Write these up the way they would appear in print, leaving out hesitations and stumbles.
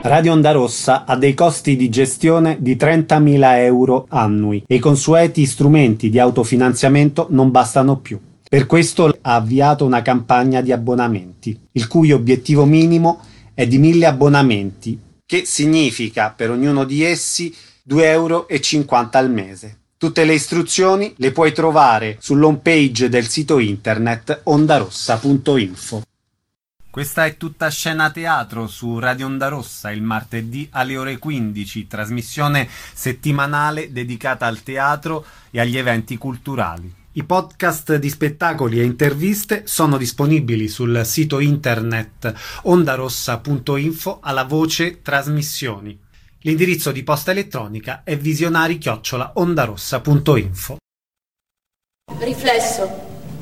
Radio Onda Rossa ha dei costi di gestione di 30.000 euro annui e i consueti strumenti di autofinanziamento non bastano più. Per questo ha avviato una campagna di abbonamenti, il cui obiettivo minimo è di 1.000 abbonamenti, che significa per ognuno di essi 2,50 euro al mese. Tutte le istruzioni le puoi trovare sull'home page del sito internet ondarossa.info. Questa è Tutta Scena Teatro su Radio Onda Rossa il martedì alle ore 15, trasmissione settimanale dedicata al teatro e agli eventi culturali. I podcast di spettacoli e interviste sono disponibili sul sito internet ondarossa.info alla voce trasmissioni. L'indirizzo di posta elettronica è visionari@ondarossa.info. Riflesso.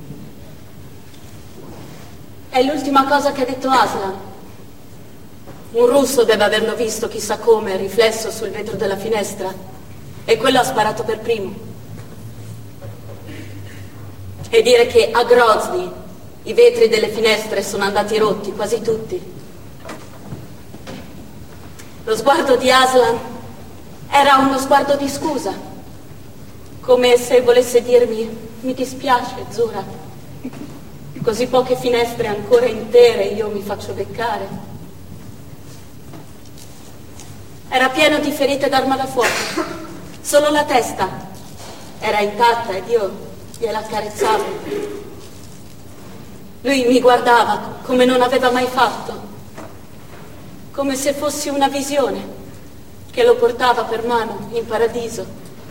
È l'ultima cosa che ha detto Aslan. Un russo deve averlo visto chissà come, riflesso sul vetro della finestra, e quello ha sparato per primo. E dire che a Grozny i vetri delle finestre sono andati rotti, quasi tutti. Lo sguardo di Aslan era uno sguardo di scusa, come se volesse dirmi: mi dispiace, Zura. Così poche finestre ancora intere io mi faccio beccare. Era pieno di ferite d'arma da fuoco. Solo la testa era intatta ed io gliela accarezzavo. Lui mi guardava come non aveva mai fatto, come se fossi una visione che lo portava per mano in paradiso.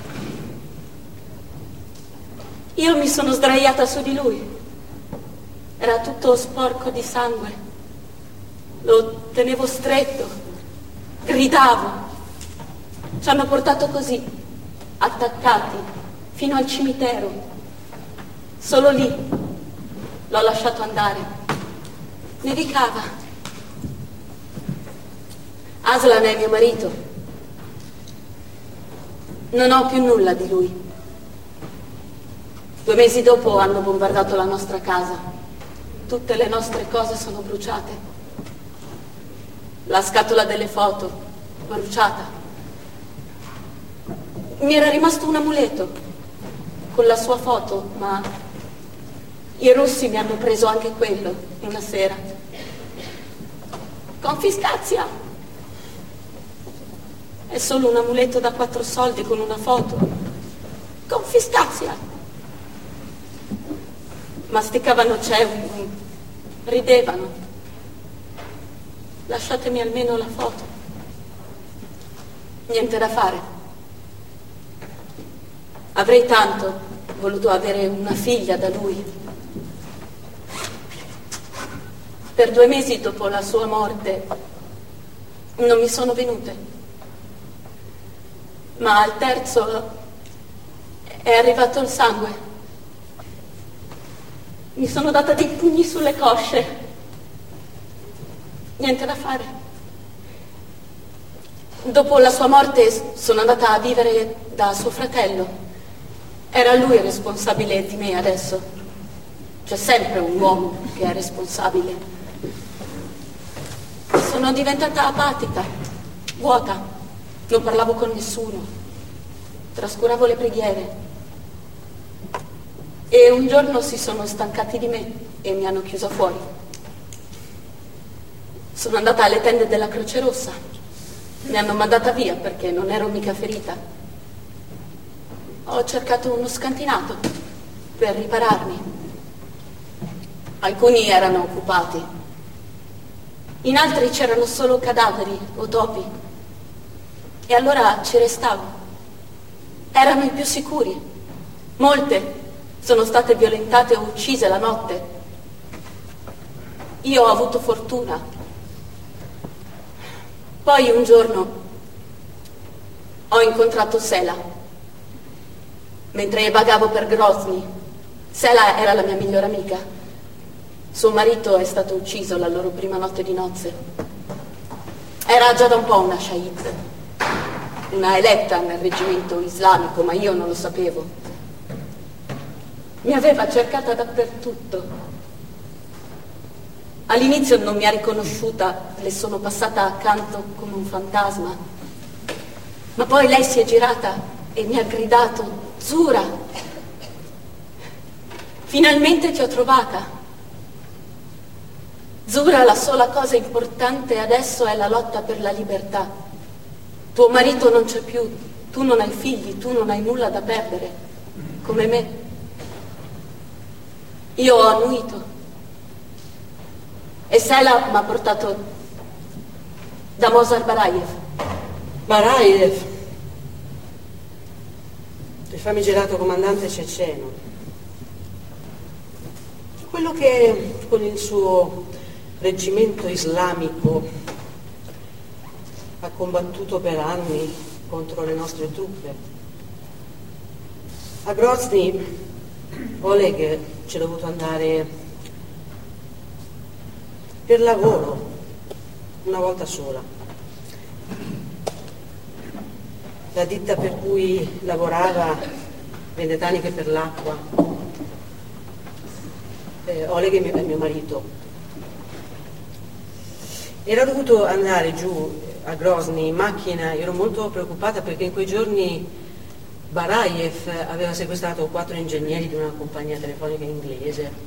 Io mi sono sdraiata su di lui. Era tutto sporco di sangue. Lo tenevo stretto, gridavo. Ci hanno portato così, attaccati, fino al cimitero. Solo lì l'ho lasciato andare. Nevicava. Aslan è mio marito. Non ho più nulla di lui. 2 mesi dopo hanno bombardato la nostra casa. Tutte le nostre cose sono bruciate. La scatola delle foto, bruciata. Mi era rimasto un amuleto con la sua foto, ma i russi mi hanno preso anche quello una sera. Confiscazia! È solo un amuleto da 4 soldi con una foto. Confiscazia! Masticavano ceuti, ridevano. Lasciatemi almeno la foto. Niente da fare. Avrei tanto voluto avere una figlia da lui. Per 2 mesi dopo la sua morte non mi sono venute. Ma al terzo è arrivato il sangue. Mi sono data dei pugni sulle cosce. Niente da fare. Dopo la sua morte sono andata a vivere da suo fratello. Era lui responsabile di me adesso. C'è sempre un uomo che è responsabile. Sono diventata apatica, vuota. Non parlavo con nessuno. Trascuravo le preghiere. E un giorno si sono stancati di me e mi hanno chiusa fuori. Sono andata alle tende della Croce Rossa. Mi hanno mandata via perché non ero mica ferita. Ho cercato uno scantinato per ripararmi. Alcuni erano occupati. In altri c'erano solo cadaveri o topi. E allora ci restavo. Erano i più sicuri. Molte sono state violentate o uccise la notte. Io ho avuto fortuna. Poi un giorno ho incontrato Sela. Mentre vagavo per Grozny, Sela era la mia migliore amica. Suo marito è stato ucciso la loro prima notte di nozze. Era già da un po' una shahid, una eletta nel reggimento islamico, ma io non lo sapevo. Mi aveva cercata dappertutto. All'inizio non mi ha riconosciuta, le sono passata accanto come un fantasma. Ma poi lei si è girata e mi ha gridato: Zura, finalmente ti ho trovata. Zura, la sola cosa importante adesso è la lotta per la libertà. Tuo marito non c'è più, tu non hai figli, tu non hai nulla da perdere, come me. Io ho annuito. E Sela mi ha portato da Mosar Barayev. Barayev, il famigerato comandante ceceno, quello che con il suo reggimento islamico ha combattuto per anni contro le nostre truppe. A Grozny Oleg ci è dovuto andare per lavoro una volta sola. La ditta per cui lavorava vende taniche per l'acqua. Oleg è mio marito. Era dovuto andare giù a Grozny in macchina. Ero molto preoccupata perché in quei giorni Barayev aveva sequestrato 4 ingegneri di una compagnia telefonica inglese.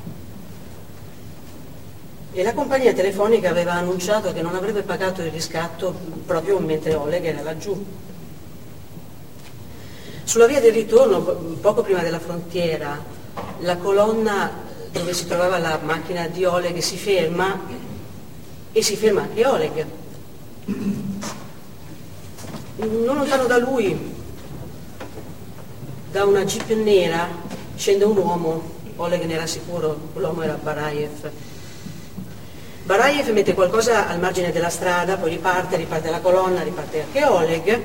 E la compagnia telefonica aveva annunciato che non avrebbe pagato il riscatto proprio mentre Oleg era laggiù. Sulla via del ritorno, poco prima della frontiera, la colonna dove si trovava la macchina di Oleg si ferma e si ferma anche Oleg. Non lontano da lui, da una jeep nera, scende un uomo. Oleg ne era sicuro, l'uomo era Barayev. Barayev mette qualcosa al margine della strada, poi riparte la colonna, riparte anche Oleg.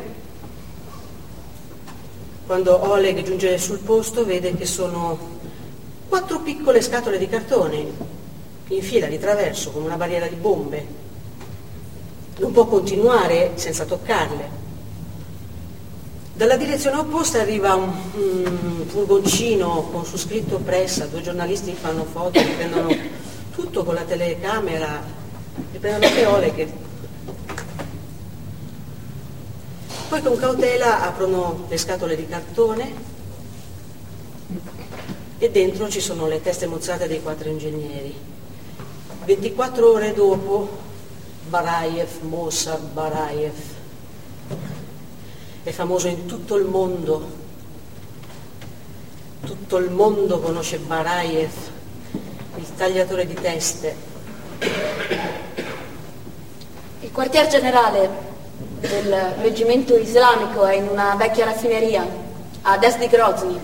Quando Oleg giunge sul posto vede che sono 4 piccole scatole di cartone in fila di traverso come una barriera di bombe. Non può continuare senza toccarle. Dalla direzione opposta arriva un furgoncino con su scritto pressa, 2 giornalisti fanno foto, prendono tutto con la telecamera, riprendono anche Oleg. Poi con cautela aprono le scatole di cartone e dentro ci sono le teste mozzate dei 4 ingegneri. 24 ore dopo, Barayev, Mosar Barayev, è famoso in tutto il mondo. Tutto il mondo conosce Barayev, il tagliatore di teste. Il quartier generale del reggimento islamico è in una vecchia raffineria ad est di Grozny.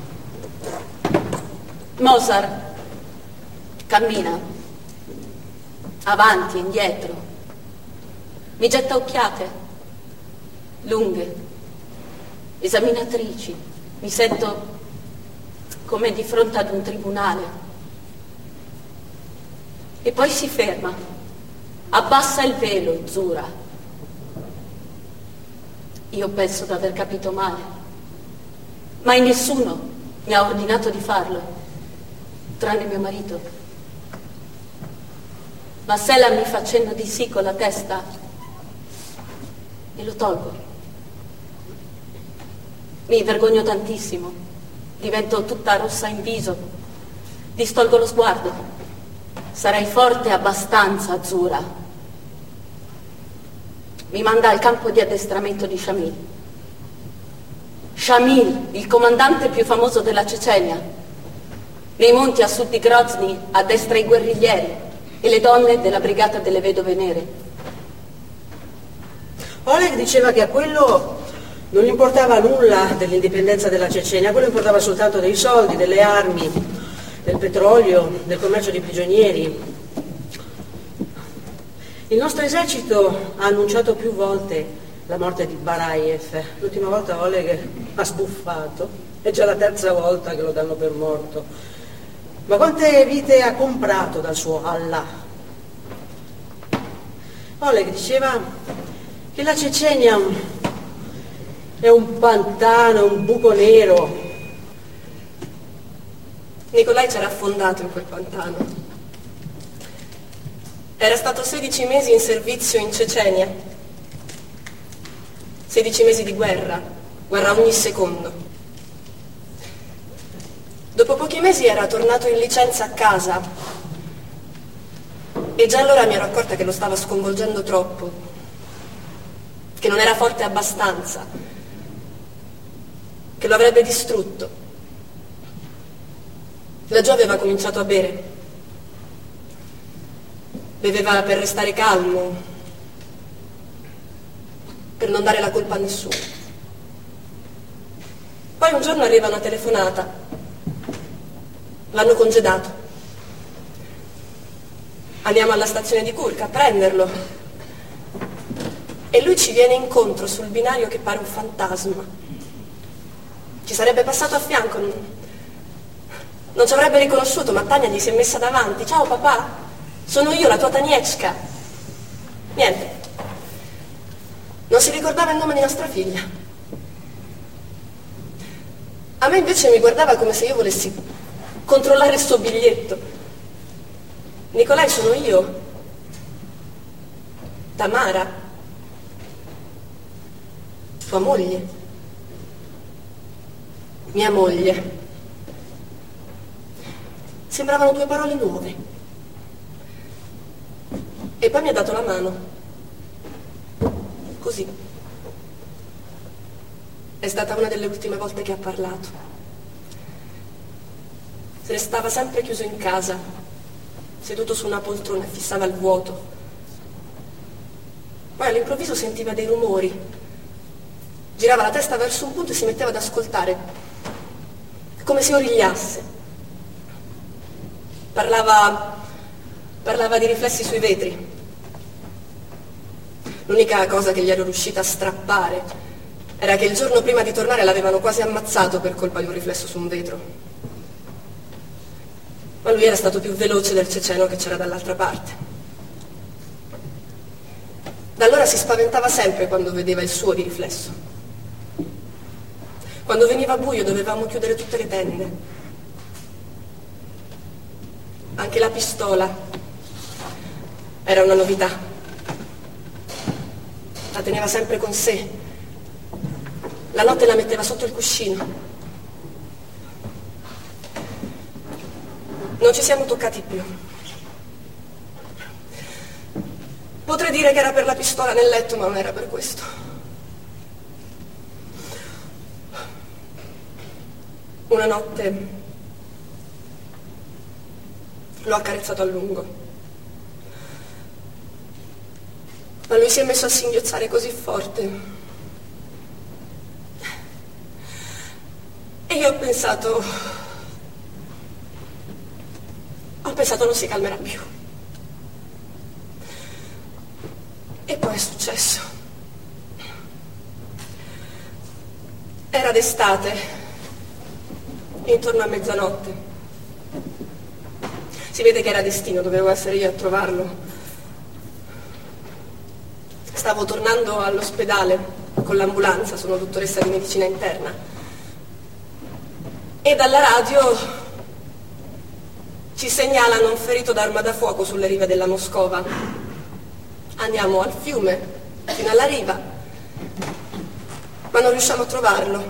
Mosar cammina avanti e indietro, mi getta occhiate lunghe, esaminatrici, mi sento come di fronte ad un tribunale. E poi si ferma, abbassa il velo, Zura. Io penso di aver capito male, ma nessuno mi ha ordinato di farlo, tranne mio marito. Ma Sela mi fa cenno di sì con la testa e lo tolgo. Mi vergogno tantissimo, divento tutta rossa in viso, distolgo lo sguardo. Sarai forte abbastanza, Zura. Mi manda al campo di addestramento di Shamil. Shamil, il comandante più famoso della Cecenia. Nei monti a sud di Grozny addestra i guerriglieri e le donne della brigata delle vedove nere. Oleg diceva che a quello non gli importava nulla dell'indipendenza della Cecenia, a quello importava soltanto dei soldi, delle armi, del petrolio, del commercio di prigionieri. Il nostro esercito ha annunciato più volte la morte di Barayev. L'ultima volta Oleg ha sbuffato, è già la 3ª volta che lo danno per morto. Ma quante vite ha comprato dal suo Allah? Oleg diceva che la Cecenia è un pantano, un buco nero. Nikolai c'era affondato in quel pantano. Era stato 16 mesi in servizio in Cecenia. 16 mesi di guerra ogni secondo. Dopo pochi mesi era tornato in licenza a casa e già allora mi ero accorta che lo stava sconvolgendo troppo, che non era forte abbastanza, che lo avrebbe distrutto. Laggiù aveva cominciato a bere. Beveva per restare calmo, per non dare la colpa a nessuno. Poi un giorno arriva una telefonata. L'hanno congedato. Andiamo alla stazione di Curca a prenderlo. E lui ci viene incontro sul binario che pare un fantasma. Ci sarebbe passato a fianco, non ci avrebbe riconosciuto, ma Tania gli si è messa davanti. Ciao papà, sono io, la tua Tanieczka. Niente. Non si ricordava il nome di nostra figlia. A me invece mi guardava come se io volessi controllare il suo biglietto. Nicolai, sono io. Tamara. Tua moglie. Mia moglie. Sembravano due parole nuove. E poi mi ha dato la mano. Così. È stata una delle ultime volte che ha parlato. Se ne stava sempre chiuso in casa, seduto su una poltrona e fissava il vuoto. Poi all'improvviso sentiva dei rumori. Girava la testa verso un punto e si metteva ad ascoltare, come se origliasse. Parlava di riflessi sui vetri. L'unica cosa che gli ero riuscita a strappare era che il giorno prima di tornare l'avevano quasi ammazzato per colpa di un riflesso su un vetro. Ma lui era stato più veloce del ceceno che c'era dall'altra parte. Da allora si spaventava sempre quando vedeva il suo di riflesso. Quando veniva buio dovevamo chiudere tutte le tende. Anche la pistola era una novità. La teneva sempre con sé. La notte la metteva sotto il cuscino. Non ci siamo toccati più. Potrei dire che era per la pistola nel letto, ma non era per questo. Una notte l'ho accarezzato a lungo. Ma lui si è messo a singhiozzare così forte. E io ho pensato non si calmerà più. E poi è successo. Era d'estate, intorno a mezzanotte. Si vede che era destino, dovevo essere io a trovarlo. Stavo tornando all'ospedale con l'ambulanza, sono dottoressa di medicina interna. E dalla radio ci segnalano un ferito d'arma da fuoco sulle rive della Moscova. Andiamo al fiume, fino alla riva, ma non riusciamo a trovarlo.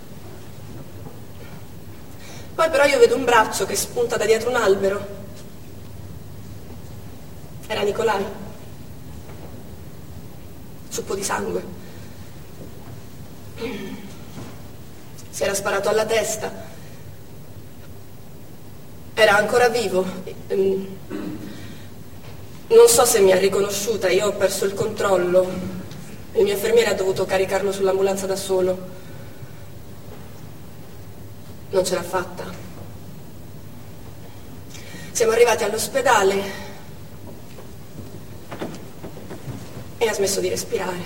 Poi però io vedo un braccio che spunta da dietro un albero. Era Nicolai. Ciuffo di sangue. Si era sparato alla testa. Era ancora vivo. Non so se mi ha riconosciuta, io ho perso il controllo. Il mio infermiere ha dovuto caricarlo sull'ambulanza da solo. Non ce l'ha fatta. Siamo arrivati all'ospedale e ha smesso di respirare.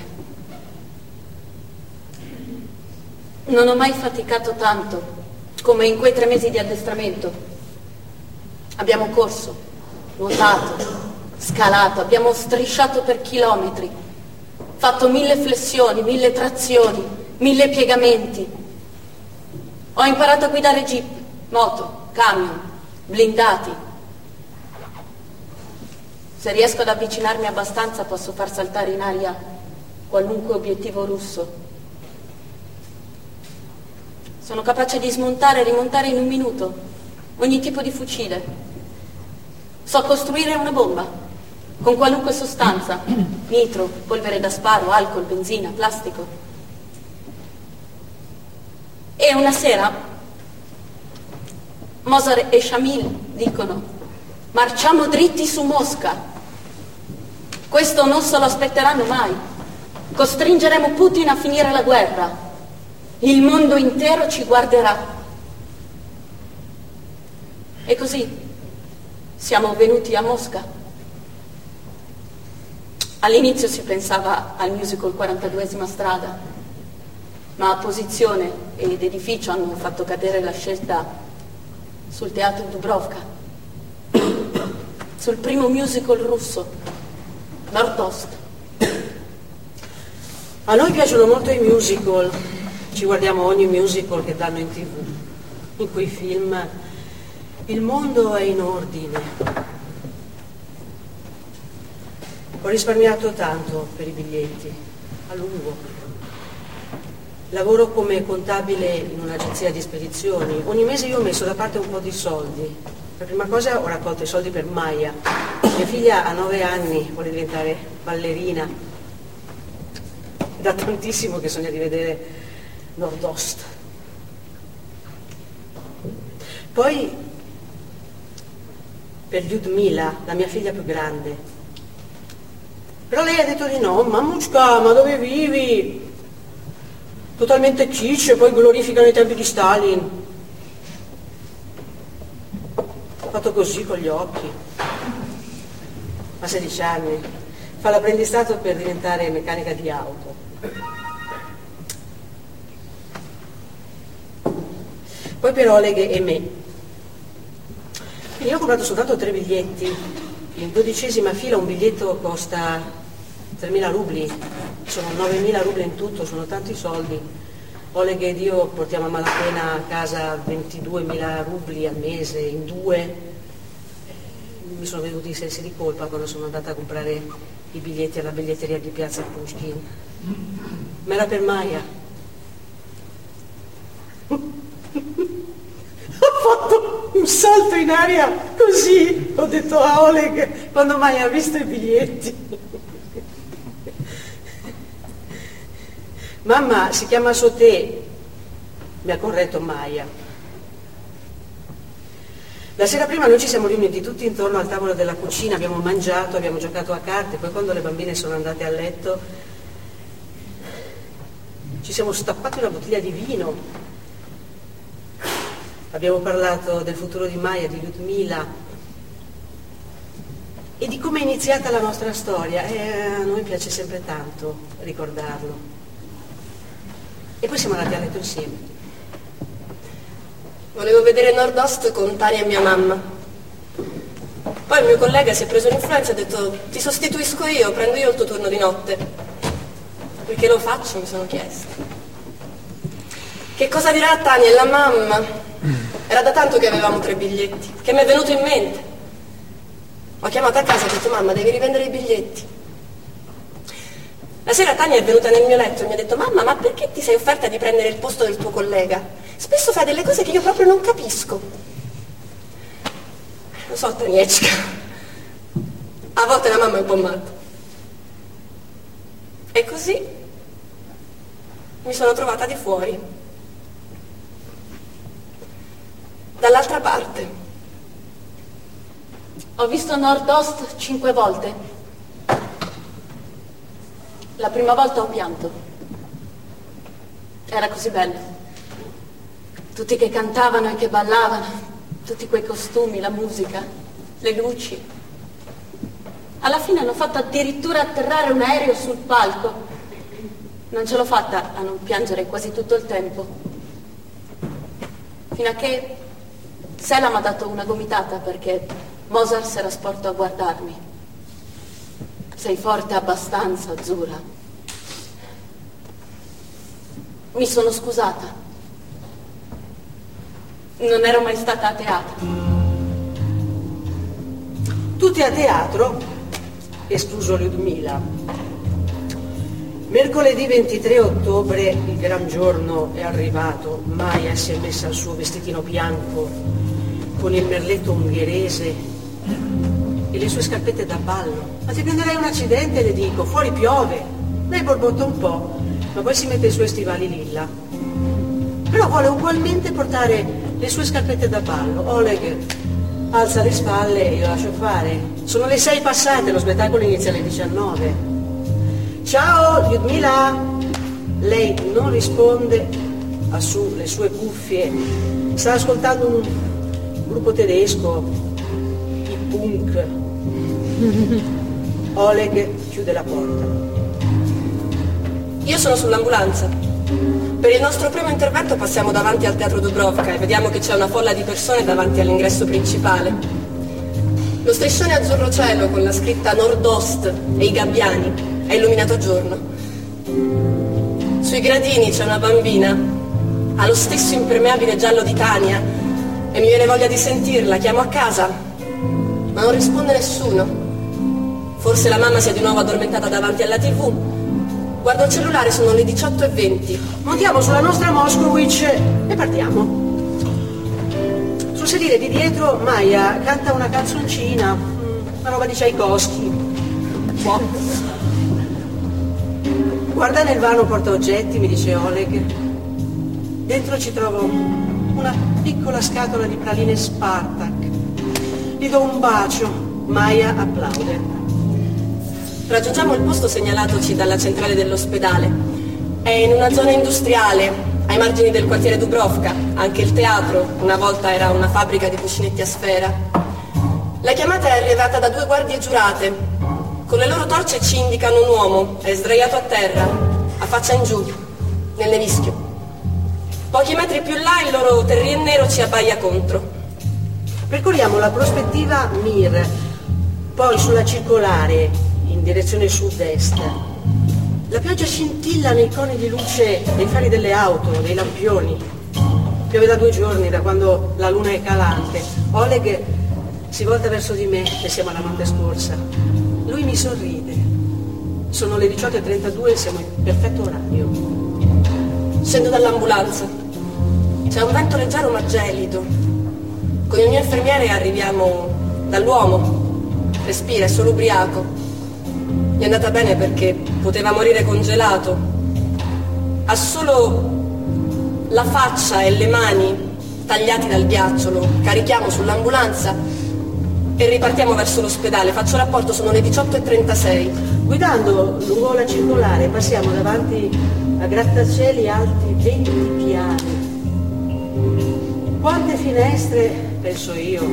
Non ho mai faticato tanto come in quei 3 mesi di addestramento. Abbiamo corso, nuotato, scalato, abbiamo strisciato per chilometri, fatto 1000 flessioni, 1000 trazioni, 1000 piegamenti. Ho imparato a guidare jeep, moto, camion, blindati. Se riesco ad avvicinarmi abbastanza posso far saltare in aria qualunque obiettivo russo. Sono capace di smontare e rimontare in un minuto ogni tipo di fucile. So costruire una bomba con qualunque sostanza: nitro, polvere da sparo, alcol, benzina, plastico. E una sera Mozart e Shamil dicono: marciamo dritti su Mosca. Questo non se lo aspetteranno mai. Costringeremo Putin a finire la guerra. Il mondo intero ci guarderà. E così siamo venuti a Mosca. All'inizio si pensava al musical 42esima strada, ma posizione ed edificio hanno fatto cadere la scelta sul teatro Dubrovka, sul primo musical russo, Nord-Ost. A noi piacciono molto i musical, ci guardiamo ogni musical che danno in TV. In quei film il mondo è in ordine. Ho risparmiato tanto per i biglietti, a lungo. Lavoro come contabile in un'agenzia di spedizioni. Ogni mese io ho messo da parte un po' di soldi. Per prima cosa ho raccolto i soldi per Maya. Mia figlia ha 9 anni, vuole diventare ballerina. Da tantissimo che sogna di vedere Nord-Ost. Poi per Lyudmila, la mia figlia più grande. Però lei ha detto di no. Mamushka, ma dove vivi? Totalmente kitsch, poi glorificano i tempi di Stalin. Ho fatto così con gli occhi. A 16 anni. Fa l'apprendistato per diventare meccanica di auto. Poi per Oleg e me. Quindi io ho comprato soltanto 3 biglietti. In 12ª fila un biglietto costa 3.000 rubli. Sono 9.000 rubli in tutto, sono tanti soldi. Oleg ed io portiamo a malapena a casa 22.000 rubli al mese, in 2. Mi sono venuti i sensi di colpa quando sono andata a comprare i biglietti alla biglietteria di Piazza Pushkin. Ma era per Maya. Ho fatto un salto in aria così, ho detto a Oleg quando Maya ha visto i biglietti. Mamma, si chiama Sauté, mi ha corretto Maya. La sera prima noi ci siamo riuniti tutti intorno al tavolo della cucina, abbiamo mangiato, abbiamo giocato a carte, poi quando le bambine sono andate a letto ci siamo stappati una bottiglia di vino. Abbiamo parlato del futuro di Maya, di Lyudmila e di come è iniziata la nostra storia. E a noi piace sempre tanto ricordarlo. E poi siamo andati a letto insieme. Volevo vedere Nord-Ost con Tania e mia mamma. Poi il mio collega si è preso l'influenza e ha detto: ti sostituisco io, prendo io il tuo turno di notte. Perché lo faccio, mi sono chiesta. Che cosa dirà Tania e la mamma? Era da tanto che avevamo 3 biglietti, che mi è venuto in mente. Ho chiamato a casa e ho detto: mamma, devi rivendere i biglietti. La sera Tania è venuta nel mio letto e mi ha detto: mamma, ma perché ti sei offerta di prendere il posto del tuo collega? Spesso fai delle cose che io proprio non capisco. Lo so, Taniecka. A volte la mamma è un po' matta. E così mi sono trovata di fuori. Dall'altra parte. Ho visto Nord-Ost 5 volte. La prima volta ho pianto. Era così bello. Tutti che cantavano e che ballavano, tutti quei costumi, la musica, le luci. Alla fine hanno fatto addirittura atterrare un aereo sul palco. Non ce l'ho fatta a non piangere quasi tutto il tempo. Fino a che Sela mi ha dato una gomitata perché Mozart si era sporto a guardarmi. Sei forte abbastanza, Azzurra. Mi sono scusata. Non ero mai stata a teatro. Tutti a teatro? escluso Lyudmila. Mercoledì 23 ottobre, il gran giorno, è arrivato. Maya si è messa il suo vestitino bianco con il merletto ungherese e le sue scarpette da ballo. Ma ti prenderei un accidente, le dico, fuori piove. Lei borbotta un po', ma poi si mette i suoi stivali lilla. Però vuole ugualmente portare le sue scarpette da ballo. Oleg alza le spalle e io lascio fare. Sono le 6 passate, lo spettacolo inizia alle 19. Ciao, Lyudmila! Lei non risponde, ha su le sue cuffie, sta ascoltando un gruppo tedesco, i punk. Oleg chiude la porta. Io sono sull'ambulanza. Per il nostro primo intervento passiamo davanti al Teatro Dubrovka e vediamo che c'è una folla di persone davanti all'ingresso principale. Lo striscione azzurro cielo con la scritta Nord-Ost e i gabbiani è illuminato a giorno. Sui gradini c'è una bambina, ha lo stesso impermeabile giallo di Tania e mi viene voglia di sentirla. Chiamo a casa, ma non risponde nessuno. Forse la mamma si è di nuovo addormentata davanti alla TV. Guardo il cellulare, sono le 18:20. Montiamo sulla nostra Moskowitz e partiamo. Sul sedile di dietro Maya canta una canzoncina, una roba di Tchaikovsky. Guarda nel vano portaoggetti, mi dice Oleg. Dentro ci trovo una piccola scatola di praline Spartak. Gli do un bacio. Maya applaude. Raggiungiamo il posto segnalatoci dalla centrale dell'ospedale. È in una zona industriale, ai margini del quartiere Dubrovka. Anche il teatro, una volta era una fabbrica di cuscinetti a sfera. La chiamata è arrivata da 2 guardie giurate. Con le loro torce ci indicano un uomo, è sdraiato a terra, a faccia in giù, nel nevischio. Pochi metri più là il loro terrier nero ci abbaia contro. Percorriamo la prospettiva Mir, poi sulla circolare in direzione sud-est. La pioggia scintilla nei coni di luce dei fari delle auto, dei lampioni. Piove da 2 giorni, da quando la luna è calante. Oleg si volta verso di me, e siamo alla notte scorsa. Lui mi sorride. Sono le 18:32 e siamo in perfetto orario. Scendo dall'ambulanza. C'è un vento leggero ma gelido. Con il mio infermiere arriviamo dall'uomo. Respira, è solo ubriaco. Gli è andata bene perché poteva morire congelato. Ha solo la faccia e le mani tagliati dal ghiaccio. Lo carichiamo sull'ambulanza e ripartiamo verso l'ospedale. Faccio rapporto, sono le 18:36. Guidando lungo la circolare passiamo davanti a grattacieli alti 20 piani. Quante finestre, penso io,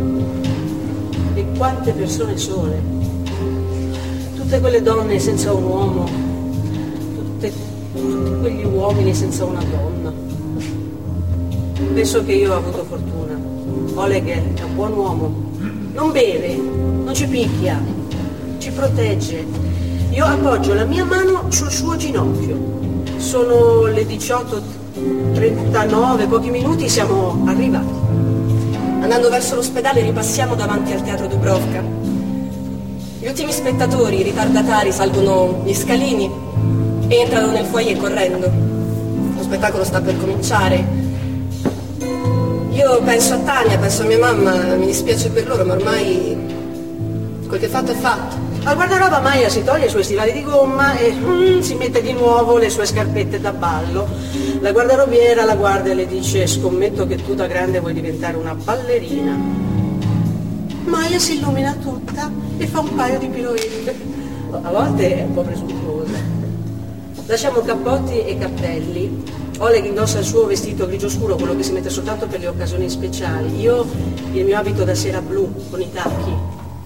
e quante persone sole. Tutte quelle donne senza un uomo, tutti quegli uomini senza una donna. Penso che io ho avuto fortuna. Oleg è un buon uomo. Non beve, non ci picchia, ci protegge. Io appoggio la mia mano sul suo ginocchio. Sono le 18:39, pochi minuti siamo arrivati. Andando verso l'ospedale ripassiamo davanti al Teatro Dubrovka. Gli ultimi spettatori, i ritardatari, salgono gli scalini e entrano nel foyer correndo. Lo spettacolo sta per cominciare. Io penso a Tania, penso a mia mamma, mi dispiace per loro, ma ormai quel che è fatto è fatto. Al guardaroba Maya si toglie i suoi stivali di gomma e si mette di nuovo le sue scarpette da ballo. La guardarobiera la guarda e le dice: scommetto che tu da grande vuoi diventare una ballerina. Maya si illumina tutta e fa un paio di piroette. A volte è un po' presuntuosa. Lasciamo cappotti e cappelli. Oleg indossa il suo vestito grigio scuro, quello che si mette soltanto per le occasioni speciali. Io il mio abito da sera blu con i tacchi.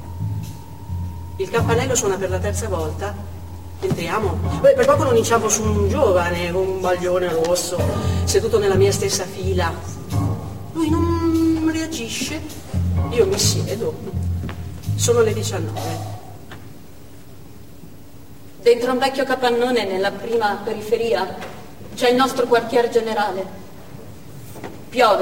Il campanello suona per la 3ª volta. Entriamo. Per poco non inciampo su un giovane con un baglione rosso seduto nella mia stessa fila. Lui non reagisce. Io mi siedo. Sono le 19. Dentro un vecchio capannone nella prima periferia c'è il nostro quartier generale. Piove.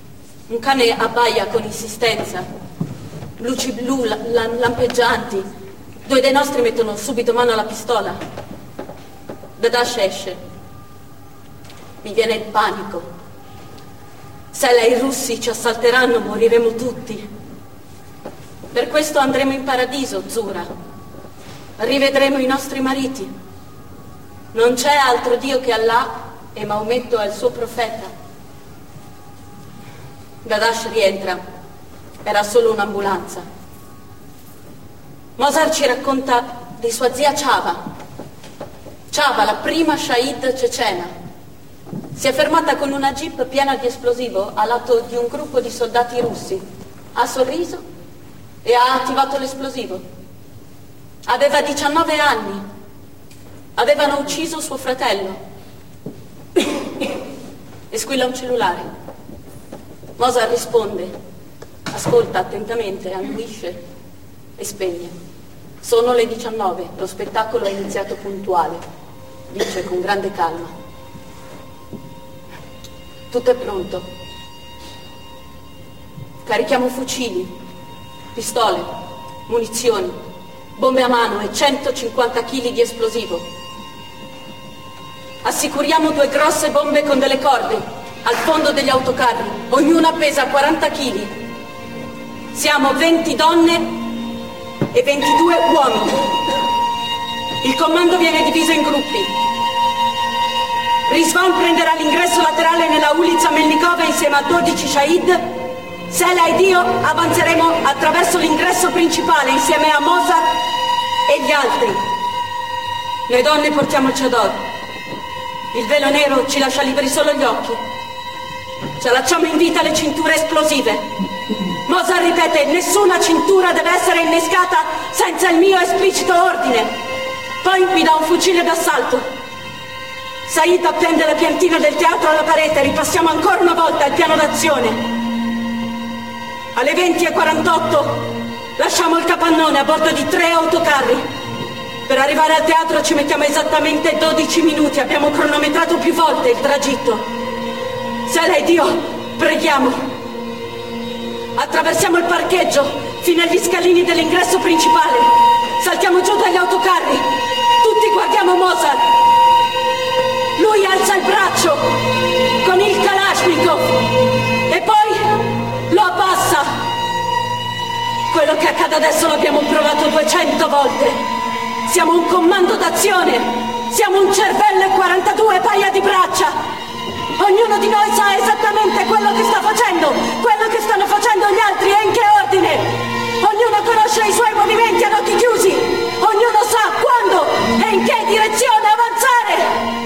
Un cane abbaia con insistenza. Luci blu lampeggianti, Due dei nostri mettono subito mano alla pistola. Dadash esce. Mi viene il panico. Sela e i russi ci assalteranno, moriremo tutti. Per questo andremo in paradiso, Zura. Rivedremo i nostri mariti. Non c'è altro Dio che Allah e Maometto è il suo profeta. Dadash rientra. Era solo un'ambulanza. Mosar ci racconta di sua zia Chava. Chava, la prima Shahid cecena. Si è fermata con una jeep piena di esplosivo a lato di un gruppo di soldati russi. Ha sorriso e ha attivato l'esplosivo. Aveva 19 anni. Avevano ucciso suo fratello. E squilla un cellulare. Mosar risponde, ascolta attentamente, annuisce e spegne. Sono le 19, lo spettacolo è iniziato puntuale. Dice con grande calma. Tutto è pronto. Carichiamo fucili, pistole, munizioni, bombe a mano e 150 kg di esplosivo. Assicuriamo 2 grosse bombe con delle corde al fondo degli autocarri. Ognuna pesa 40 kg. Siamo 20 donne e 22 uomini. Il comando viene diviso in gruppi. Rizvan prenderà l'ingresso laterale nella Ulica Melnikova insieme a 12 Shahid. Sela ed io avanzeremo attraverso l'ingresso principale insieme a Mosar e gli altri. Noi donne portiamo il chador. Il velo nero ci lascia liberi solo gli occhi. Ci allacciamo in vita le cinture esplosive. Mosar ripete, nessuna cintura deve essere innescata senza il mio esplicito ordine. Poi mi dà un fucile d'assalto. Said appende la piantina del teatro alla parete. Ripassiamo ancora una volta il piano d'azione. Alle 20:48 lasciamo il capannone a bordo di 3 autocarri. Per arrivare al teatro ci mettiamo esattamente 12 minuti. Abbiamo cronometrato più volte il tragitto. Sela ed io preghiamo. Attraversiamo il parcheggio fino agli scalini dell'ingresso principale. Saltiamo giù dagli autocarri. Tutti guardiamo Mosar. Lui alza il braccio con il Kalashnikov e poi lo abbassa. Quello che accade adesso l'abbiamo provato 200 volte. Siamo un comando d'azione. Siamo un cervello e 42 paia di braccia. Ognuno di noi sa esattamente quello che sta facendo, quello che stanno facendo gli altri e in che ordine. Ognuno conosce i suoi movimenti ad occhi chiusi. Ognuno sa quando e in che direzione avanzare.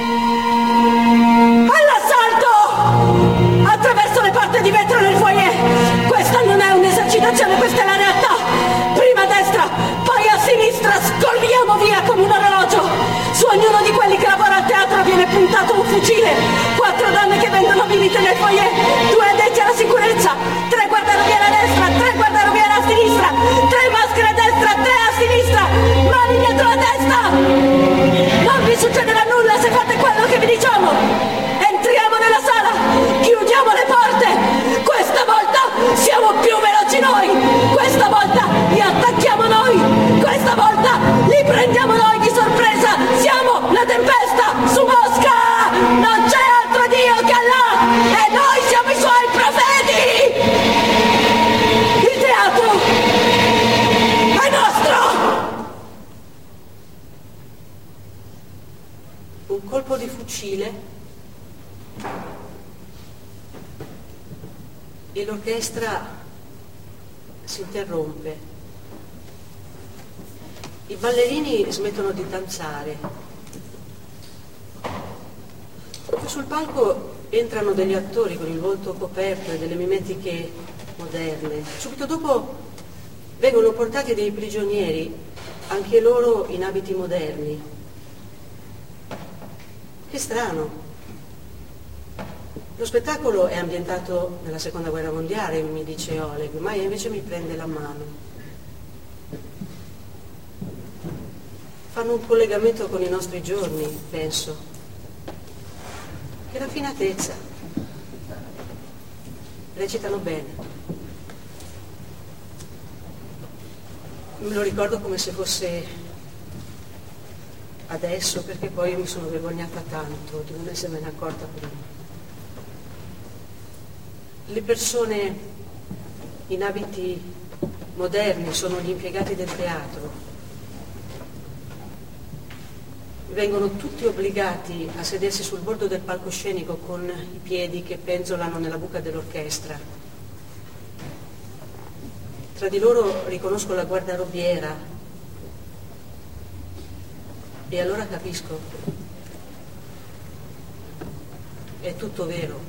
All'assalto! Attraverso le porte di vetro nel foyer. Questa non è un'esercitazione, questa è la realtà. Prima a destra, poi a sinistra, scorriamo via come un orologio. Su ognuno di quelli che lavora al teatro viene puntato un fucile. 4 donne che vendono bibite nel foyer, 2 addetti alla sicurezza, 3 guardaroviere a destra, 3 guardaroviere a sinistra, 3 maschere a destra, 3 a sinistra, mani dietro la testa. Non vi succederà nulla se fate quello che vi diciamo. Entriamo nella sala, chiudiamo le porte. Questa volta siamo più veloci noi. Questa volta li attacchiamo noi. Questa volta li prendiamo noi di sorpresa. Siamo la tempesta su Mosca. Non c'è altro Dio che Allah e noi siamo i suoi profeti. Il teatro è nostro. Un colpo di fucile e l'orchestra si interrompe. I ballerini smettono di danzare. Proprio sul palco entrano degli attori con il volto coperto e delle mimetiche moderne. Subito dopo vengono portati dei prigionieri, anche loro in abiti moderni. Che strano. Lo spettacolo è ambientato nella seconda guerra mondiale, mi dice Oleg, ma invece mi prende la mano. Fanno un collegamento con i nostri giorni, penso. Che raffinatezza. Recitano bene. Me lo ricordo come se fosse adesso, perché poi io mi sono vergognata tanto di non essermene accorta prima. Le persone in abiti moderni sono gli impiegati del teatro. Vengono tutti obbligati a sedersi sul bordo del palcoscenico con i piedi che penzolano nella buca dell'orchestra. Tra di loro riconosco la guardarobiera e allora capisco. È tutto vero.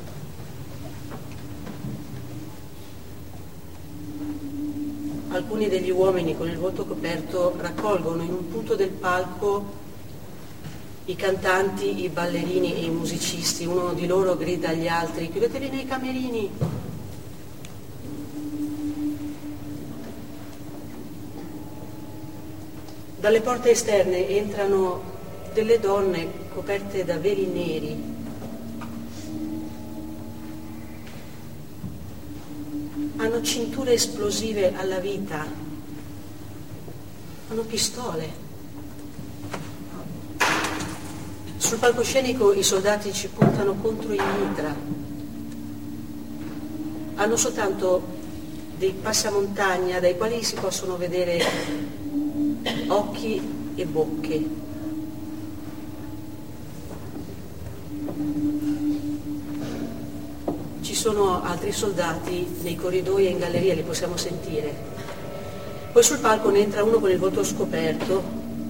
Alcuni degli uomini con il volto coperto raccolgono in un punto del palco i cantanti, i ballerini e i musicisti. Uno di loro grida agli altri: chiudetevi nei camerini. Dalle porte esterne entrano delle donne coperte da veli neri. Hanno cinture esplosive alla vita. Hanno pistole. Sul palcoscenico i soldati ci puntano contro i mitra. Hanno soltanto dei passamontagna dai quali si possono vedere occhi e bocche. Ci sono altri soldati nei corridoi e in galleria, li possiamo sentire. Poi sul palco ne entra uno con il volto scoperto.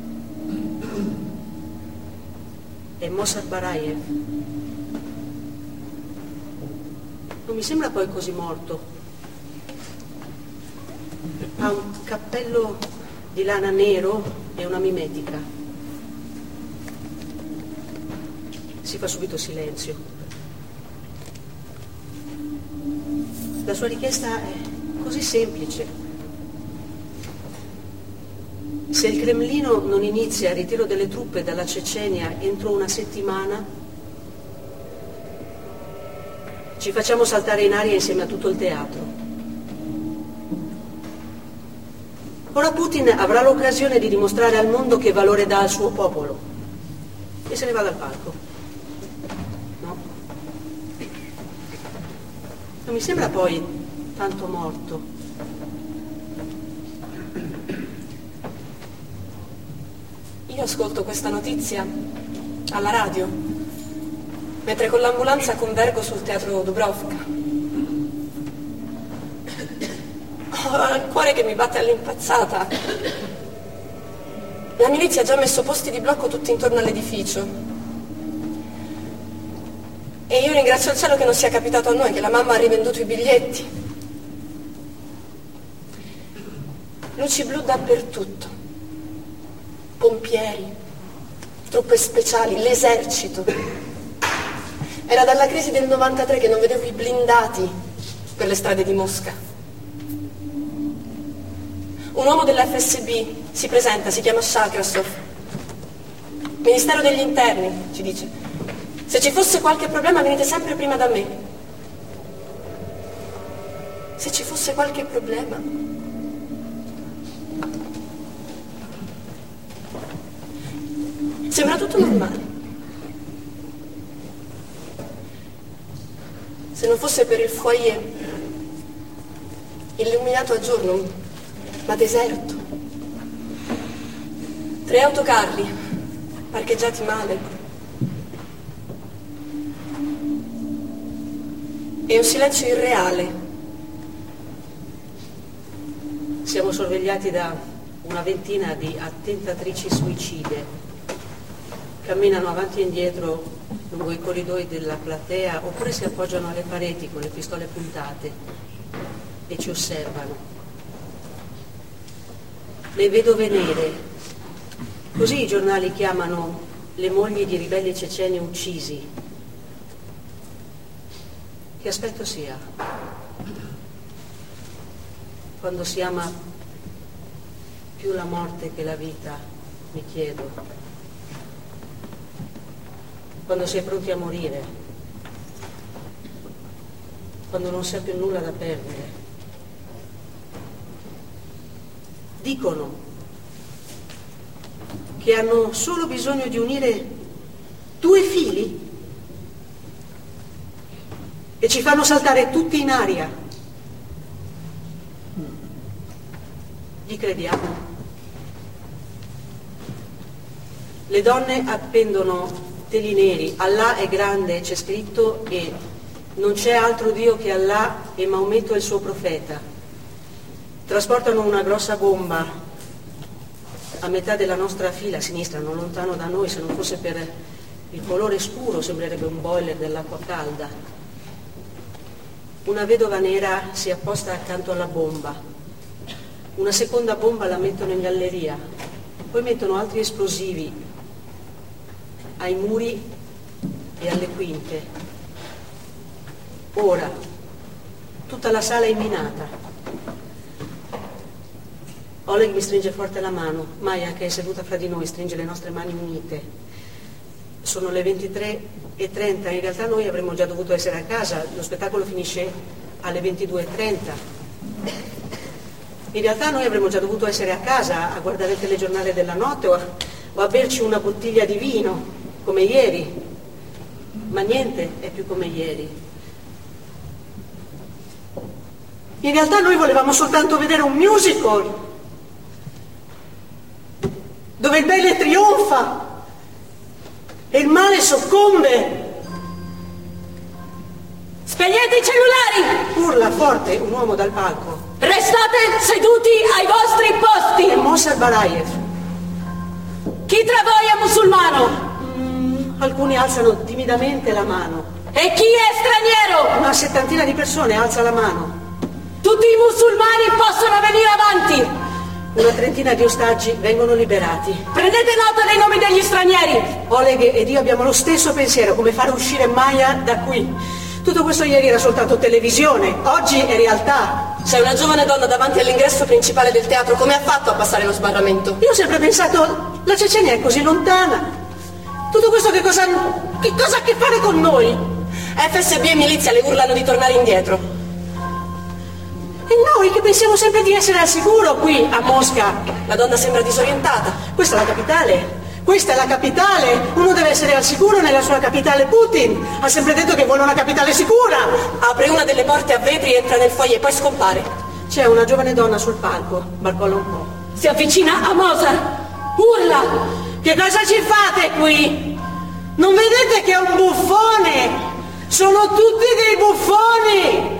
È Mossad Barayev. Non mi sembra poi così morto. Ha un cappello di lana nero e una mimetica. Si fa subito silenzio. La sua richiesta è così semplice. Se il Cremlino non inizia il ritiro delle truppe dalla Cecenia entro una settimana, ci facciamo saltare in aria insieme a tutto il teatro. Ora Putin avrà l'occasione di dimostrare al mondo che valore dà al suo popolo e se ne va dal palco. No? Non mi sembra poi tanto morto. Io ascolto questa notizia alla radio, mentre con l'ambulanza convergo sul teatro Dubrovka. Ho il cuore che mi batte all'impazzata. La milizia ha già messo posti di blocco tutti intorno all'edificio. E io ringrazio il cielo che non sia capitato a noi, che la mamma ha rivenduto i biglietti. Luci blu dappertutto. Pompieri, truppe speciali, l'esercito. Era dalla crisi del 93 che non vedevo i blindati per le strade di Mosca. Un uomo dell'FSB si presenta, si chiama Shakrasov. Ministero degli Interni, ci dice. Se ci fosse qualche problema venite sempre prima da me. Se ci fosse qualche problema. Sembra tutto normale. Se non fosse per il foyer illuminato a giorno, ma deserto. 3 autocarri parcheggiati male e un silenzio irreale. Siamo sorvegliati da una ventina di attentatrici suicide. Camminano avanti e indietro lungo i corridoi della platea oppure si appoggiano alle pareti con le pistole puntate e ci osservano. Le vedove nere, così i giornali chiamano le mogli di ribelli ceceni uccisi. Che aspetto si ha? Quando si ama più la morte che la vita, mi chiedo. Quando si è pronti a morire, quando non si ha più nulla da perdere. dicono che hanno solo bisogno di unire 2 fili e ci fanno saltare tutti in aria. Gli crediamo? Le donne appendono teli neri, Allah è grande, c'è scritto, e non c'è altro Dio che Allah e Maometto è il suo profeta. Trasportano una grossa bomba a metà della nostra fila, a sinistra, non lontano da noi. Se non fosse per il colore scuro sembrerebbe un boiler dell'acqua calda. Una vedova nera si apposta accanto alla bomba. Una seconda bomba la mettono in galleria, poi mettono altri esplosivi ai muri e alle quinte. Ora tutta la sala è minata. Oleg mi stringe forte la mano. Maya, che è seduta fra di noi, stringe le nostre mani unite. Sono le 23:30. In realtà noi avremmo già dovuto essere a casa. Lo spettacolo finisce alle 22:30. In realtà noi avremmo già dovuto essere a casa a guardare il telegiornale della notte o a berci una bottiglia di vino, come ieri. Ma niente è più come ieri. In realtà noi volevamo soltanto vedere un musical dove il bene trionfa e il male soccombe. Spegnete i cellulari! Urla forte un uomo dal palco. Restate seduti ai vostri È posti! Mossad Barayev. Chi tra voi è musulmano? Alcuni alzano timidamente la mano. E chi è straniero? Una settantina di persone alza la mano. Tutti i musulmani possono venire avanti! Una trentina di ostaggi vengono liberati. Prendete nota dei nomi degli stranieri! Oleg ed io abbiamo lo stesso pensiero, come fare uscire Maya da qui. Tutto questo ieri era soltanto televisione, oggi è realtà. C'è una giovane donna davanti all'ingresso principale del teatro. Come ha fatto a passare lo sbarramento? Io ho sempre pensato, la Cecenia è così lontana. Tutto questo che cosa ha a che fare con noi? FSB e milizia le urlano di tornare indietro. E noi che pensiamo sempre di essere al sicuro qui a Mosca. La donna sembra disorientata. Questa è la capitale. Questa è la capitale. Uno deve essere al sicuro nella sua capitale. Putin ha sempre detto che vuole una capitale sicura. Apre una delle porte a vetri, entra nel foyer, poi scompare. C'è una giovane donna sul palco. Barcolla un po'. Si avvicina a Mozart. Urla! Che cosa ci fate qui? Non vedete che è un buffone? Sono tutti dei buffoni!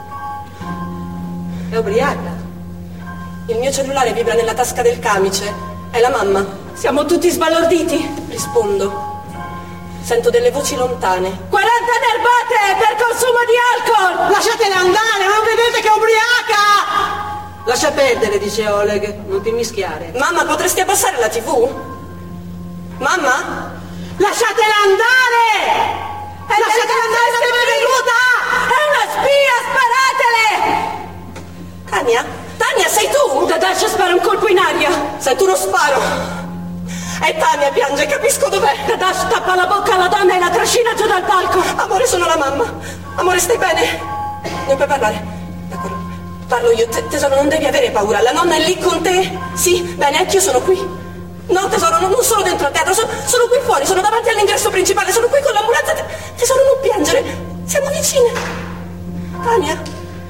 È ubriaca. Il mio cellulare vibra nella tasca del camice. È la mamma. Siamo tutti sbalorditi. Rispondo. Sento delle voci lontane. 40 nerbate per consumo di alcol! Lasciatela andare, non vedete che è ubriaca! Lascia perdere, dice Oleg, non ti mischiare. Mamma, potresti abbassare la TV? Mamma? Lasciatela andare! Lasciatela andare da dove è venuta! È una spia, sparatele! Tania? Tania, sei tu? Dadash spara un colpo in aria. Sento uno sparo. È Tania, piange, capisco dov'è. Dadash tappa la bocca alla donna e la trascina giù dal palco. Amore, sono la mamma. Amore, stai bene? Non puoi parlare? D'accordo. Parlo io. Tesoro, non devi avere paura. La nonna è lì con te? Sì? Bene, anch'io sono qui. No, tesoro, non sono dentro al teatro. Sono qui fuori, sono davanti all'ingresso principale. Sono qui con l'ambulanza. Tesoro, non piangere. Siamo vicine. Tania?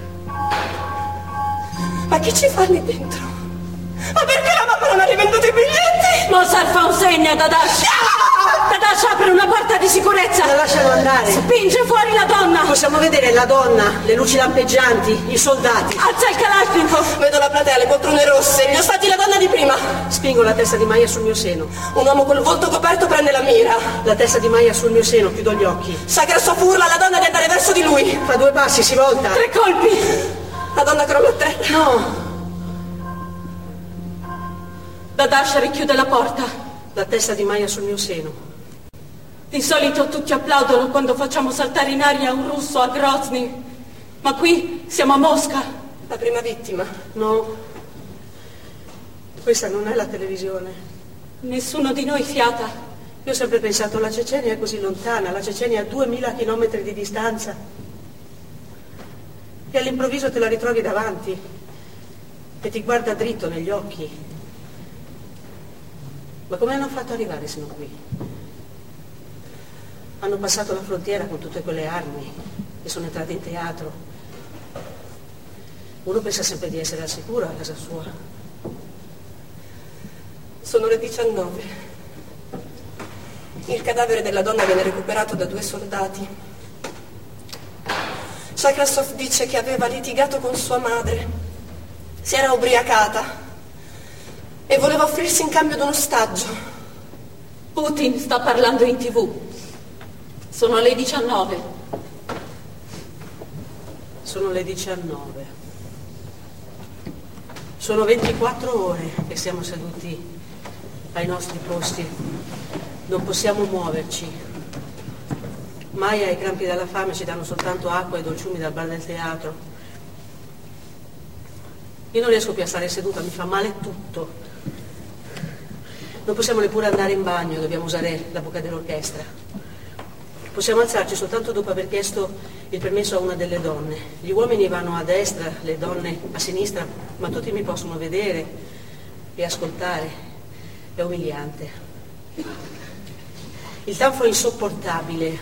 Ma che ci fa lì dentro? Ma perché la mamma non ha rivenduto i biglietti? Mozart fa un segno a Dadash. Dadash apre una porta di sicurezza. La lasciano andare. Spinge fuori la donna. Possiamo vedere la donna, le luci lampeggianti, i soldati. Alza il Kalashnikov. Vedo la platea, le poltrone rosse, gli ostaggi, la donna di prima. Spingo la testa di Maya sul mio seno. Un uomo col volto coperto prende la mira. La testa di Maya sul mio seno, chiudo gli occhi. Sagrasov urla alla donna di andare verso di lui. Fa 2 passi, si volta. 3 colpi. La donna crolla a terra. No. Dadash richiude la porta. La testa di Maya sul mio seno. Di solito tutti applaudono quando facciamo saltare in aria un russo a Grozny. Ma qui siamo a Mosca. La prima vittima. No. Questa non è la televisione. Nessuno di noi fiata. Io ho sempre pensato, la Cecenia è così lontana, la Cecenia è a 2000 chilometri di distanza. E all'improvviso te la ritrovi davanti. e ti guarda dritto negli occhi. Ma come hanno fatto ad arrivare sino qui? Hanno passato la frontiera con tutte quelle armi e sono entrati in teatro. Uno pensa sempre di essere al sicuro a casa sua. Sono le 19. Il cadavere della donna viene recuperato da 2 soldati. Chakrasov dice che aveva litigato con sua madre, si era ubriacata e voleva offrirsi in cambio di un ostaggio. Putin sta parlando in TV. Sono le 19. Sono le 19. Sono 24 ore che siamo seduti ai nostri posti. Non possiamo muoverci. Maya e i crampi della fame ci danno soltanto acqua e dolciumi dal bar del teatro. Io non riesco più a stare seduta, mi fa male tutto. Non possiamo neppure andare in bagno, dobbiamo usare la buca dell'orchestra. Possiamo alzarci soltanto dopo aver chiesto il permesso a una delle donne. Gli uomini vanno a destra, le donne a sinistra, ma tutti mi possono vedere e ascoltare. È umiliante. Il tanfo è insopportabile.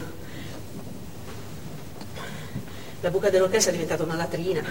La buca dell'orchestra è diventata una latrina.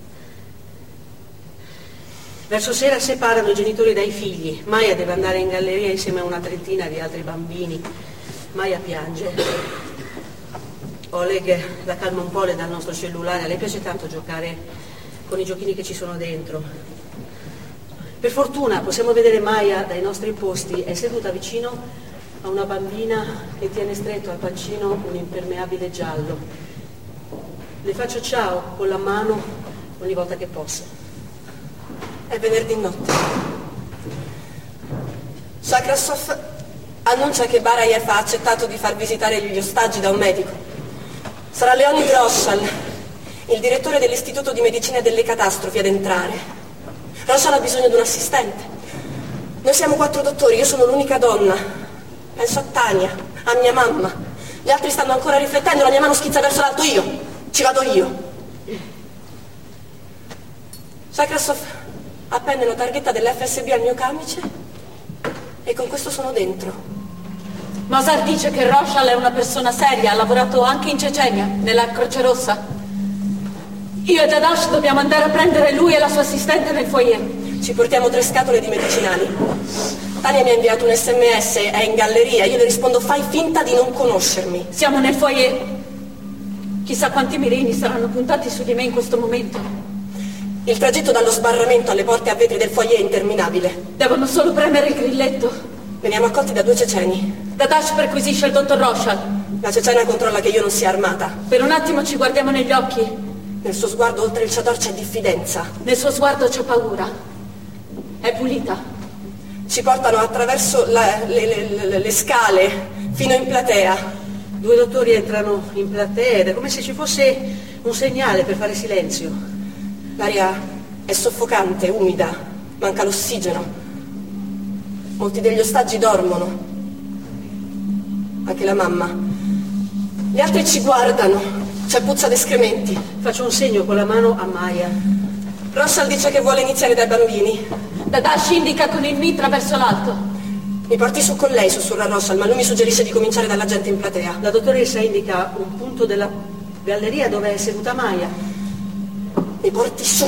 Verso sera separano i genitori dai figli. Maya deve andare in galleria insieme a una trentina di altri bambini. Maya piange. Oleg la calma un po', le dà il nostro cellulare. A lei piace tanto giocare con i giochini che ci sono dentro. Per fortuna possiamo vedere Maya dai nostri posti. È seduta vicino a una bambina che tiene stretto al pancino un impermeabile giallo. Le faccio ciao con la mano ogni volta che posso. È venerdì notte. Chakrasov annuncia che Barayev ha accettato di far visitare gli ostaggi da un medico. Sarà Leonid Roshal, il direttore dell'Istituto di Medicina delle Catastrofi, ad entrare. Roshal ha bisogno di un assistente. Noi siamo 4 dottori, io sono l'unica donna. Penso a Tania, a mia mamma. Gli altri stanno ancora riflettendo, la mia mano schizza verso l'alto. Io, ci vado io. Chakrasov appende una targhetta dell'FSB al mio camice e con questo sono dentro. Mozart dice che Roshal è una persona seria, ha lavorato anche in Cecenia, nella Croce Rossa. Io e Dadash dobbiamo andare a prendere lui e la sua assistente nel foyer. Ci portiamo 3 scatole di medicinali. Tania mi ha inviato un SMS, è in galleria. Io le rispondo: fai finta di non conoscermi. Siamo nel foyer. Chissà quanti mirini saranno puntati su di me in questo momento. Il tragitto dallo sbarramento alle porte a vetri del foyer è interminabile. Devono solo premere il grilletto. Veniamo accolti da 2 ceceni. Dadash perquisisce il dottor Roshal. La cecena controlla che io non sia armata. Per un attimo ci guardiamo negli occhi. Nel suo sguardo oltre il chador c'è diffidenza. Nel suo sguardo c'è paura. È pulita. Ci portano attraverso le scale fino in platea. 2 dottori entrano in platea ed è come se ci fosse un segnale per fare silenzio. L'aria è soffocante, umida, manca l'ossigeno. Molti degli ostaggi dormono. Anche la mamma. Gli altri ci guardano. C'è puzza d'escrementi. Faccio un segno con la mano a Maya. Roshal dice che vuole iniziare dai bambini. Dadash indica con il mitra verso l'alto. Mi porti su con lei, sussurra Roshal, ma lui mi suggerisce di cominciare dalla gente in platea. La dottoressa indica un punto della galleria dove è seduta Maya. Mi porti su.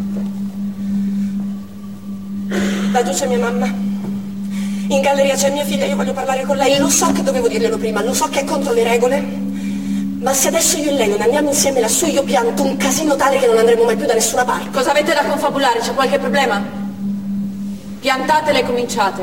Laggiù c'è mia mamma. In galleria c'è mia figlia, io voglio parlare con lei. Lo so che dovevo dirglielo prima, lo so che è contro le regole, ma se adesso io e lei non andiamo insieme lassù, io pianto un casino tale che non andremo mai più da nessuna parte. Cosa avete da confabulare? C'è qualche problema? Piantatele e cominciate.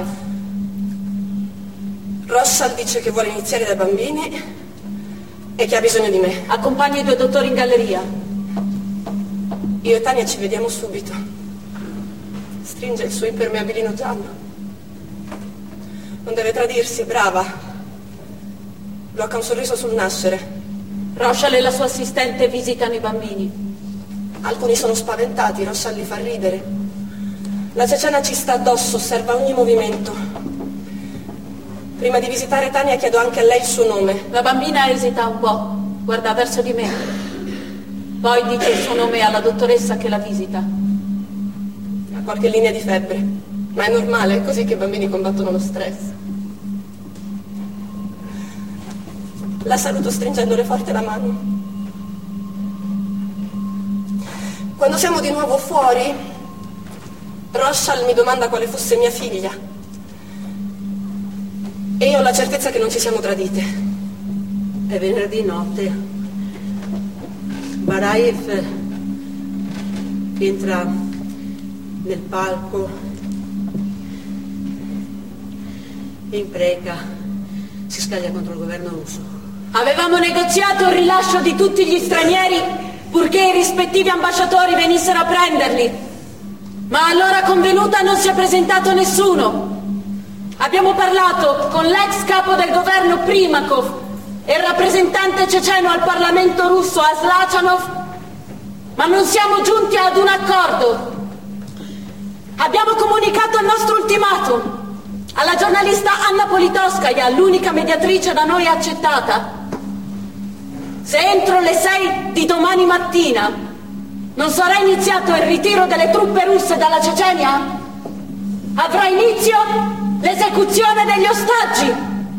Roshal dice che vuole iniziare dai bambini e che ha bisogno di me. Accompagno i 2 dottori in galleria. Io e Tania ci vediamo subito. Stringe il suo impermeabilino giallo. Non deve tradirsi, brava. Blocca un sorriso sul nascere. Roshal e la sua assistente visitano i bambini. Alcuni sono spaventati, Roshal li fa ridere. La cecena ci sta addosso, osserva ogni movimento. Prima di visitare Tania chiedo anche a lei il suo nome. La bambina esita un po', guarda verso di me. Poi dice il suo nome alla dottoressa che la visita. Ha qualche linea di febbre, ma è normale, è così che i bambini combattono lo stress. La saluto stringendole forte la mano. Quando siamo di nuovo fuori, Rochal mi domanda quale fosse mia figlia. E io ho la certezza che non ci siamo tradite. È venerdì notte. Barayev entra nel palco e impreca, si scaglia contro il governo russo. Avevamo negoziato il rilascio di tutti gli stranieri purché i rispettivi ambasciatori venissero a prenderli. Ma all'ora convenuta non si è presentato nessuno. Abbiamo parlato con l'ex capo del governo Primakov e il rappresentante ceceno al Parlamento russo Aslachanov, ma non siamo giunti ad un accordo. Abbiamo comunicato il nostro ultimatum alla giornalista Anna Politkovskaya, l'unica mediatrice da noi accettata. Se entro le 6 di domani mattina non sarà iniziato il ritiro delle truppe russe dalla Cecenia, avrà inizio l'esecuzione degli ostaggi.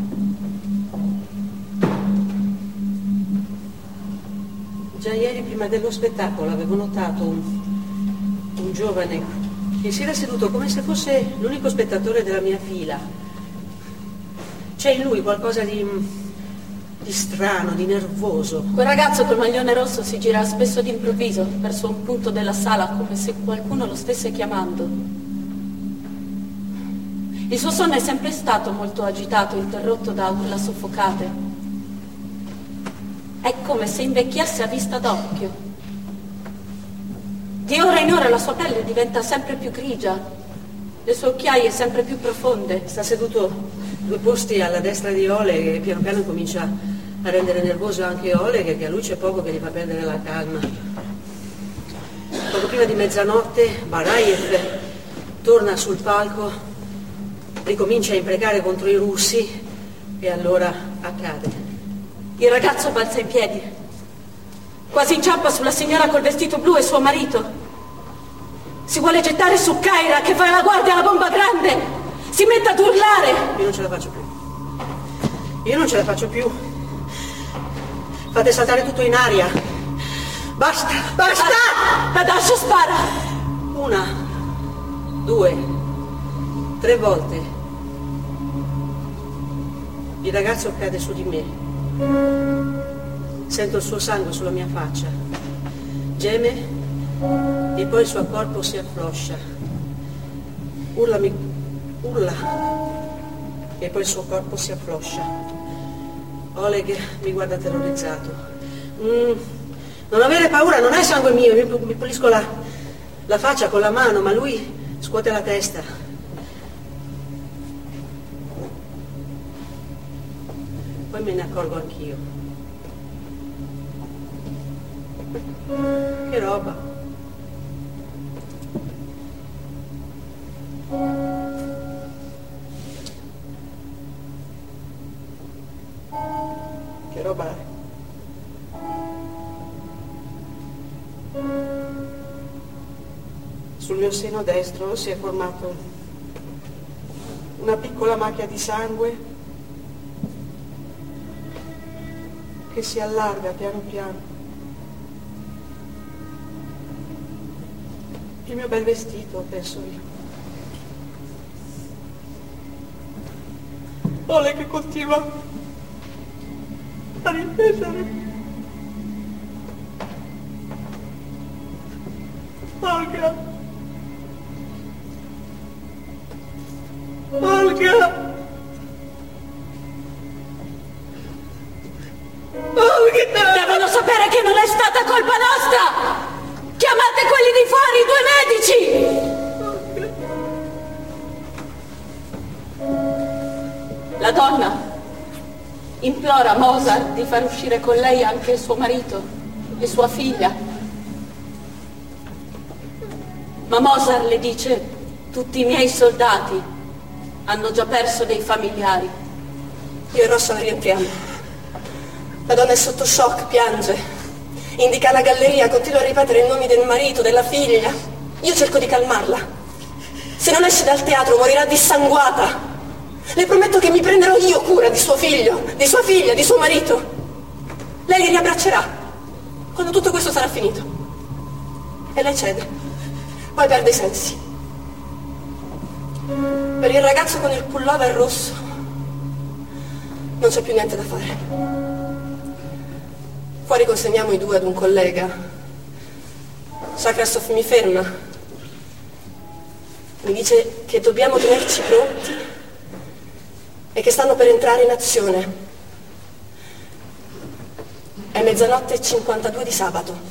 Già ieri, prima dello spettacolo, avevo notato un giovane che si era seduto come se fosse l'unico spettatore della mia fila. C'è in lui qualcosa di strano, di nervoso. Quel ragazzo col maglione rosso si gira spesso d'improvviso verso un punto della sala come se qualcuno lo stesse chiamando. Il suo sonno è sempre stato molto agitato, interrotto da urla soffocate. È come se invecchiasse a vista d'occhio. Di ora in ora la sua pelle diventa sempre più grigia, le sue occhiaie sempre più profonde. Sta seduto 2 posti alla destra di Oleg e piano piano comincia a rendere nervoso anche Oleg, che a lui c'è poco che gli fa perdere la calma. Poco prima di mezzanotte Barayev torna sul palco, ricomincia a imprecare contro i russi e allora accade. Il ragazzo balza in piedi, quasi inciampa sulla signora col vestito blu e suo marito. Si vuole gettare su Kaira che fa la guardia alla bomba grande. Si mette ad urlare. Io non ce la faccio più. Io non ce la faccio più. Fate saltare tutto in aria. Basta, basta! Tadascio spara. 1, 2, 3 volte. Il ragazzo cade su di me. Sento il suo sangue sulla mia faccia. Geme e poi il suo corpo si affloscia. Urla e poi il suo corpo si affloscia. Oleg mi guarda terrorizzato. Non avere paura, non è sangue mio. Mi pulisco la faccia con la mano, ma lui scuote la testa. Poi me ne accorgo anch'io. Che roba. Che roba è? Sul mio seno destro si è formato una piccola macchia di sangue che si allarga piano piano. Il mio bel vestito, penso io. Oleg continua a ripetere. Olga! Olga! Olga! Devono sapere che non è stata colpa nostra! Chiamate quelli di fuori, 2 medici! La donna implora Mozart di far uscire con lei anche suo marito e sua figlia. Ma Mozart le dice: tutti i miei soldati hanno già perso dei familiari. Io e Rossa rientriamo. La donna è sotto shock, piange. Indica la galleria, continua a ripetere i nomi del marito, della figlia. Io cerco di calmarla. Se non esce dal teatro morirà dissanguata. Le prometto che mi prenderò io cura di suo figlio, di sua figlia, di suo marito. Lei li riabbraccerà quando tutto questo sarà finito. E lei cede, poi perde i sensi. Per il ragazzo con il pullover rosso non c'è più niente da fare. Fuori consegniamo i due ad un collega. Sakrasov mi ferma. Mi dice che dobbiamo tenerci pronti e che stanno per entrare in azione. È 00:52 di sabato.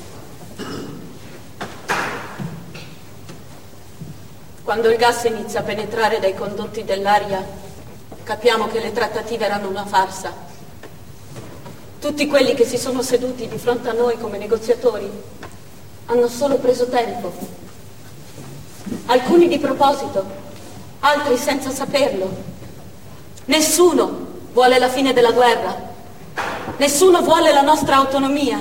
Quando il gas inizia a penetrare dai condotti dell'aria, capiamo che le trattative erano una farsa. Tutti quelli che si sono seduti di fronte a noi come negoziatori hanno solo preso tempo. Alcuni di proposito, altri senza saperlo. Nessuno vuole la fine della guerra. Nessuno vuole la nostra autonomia.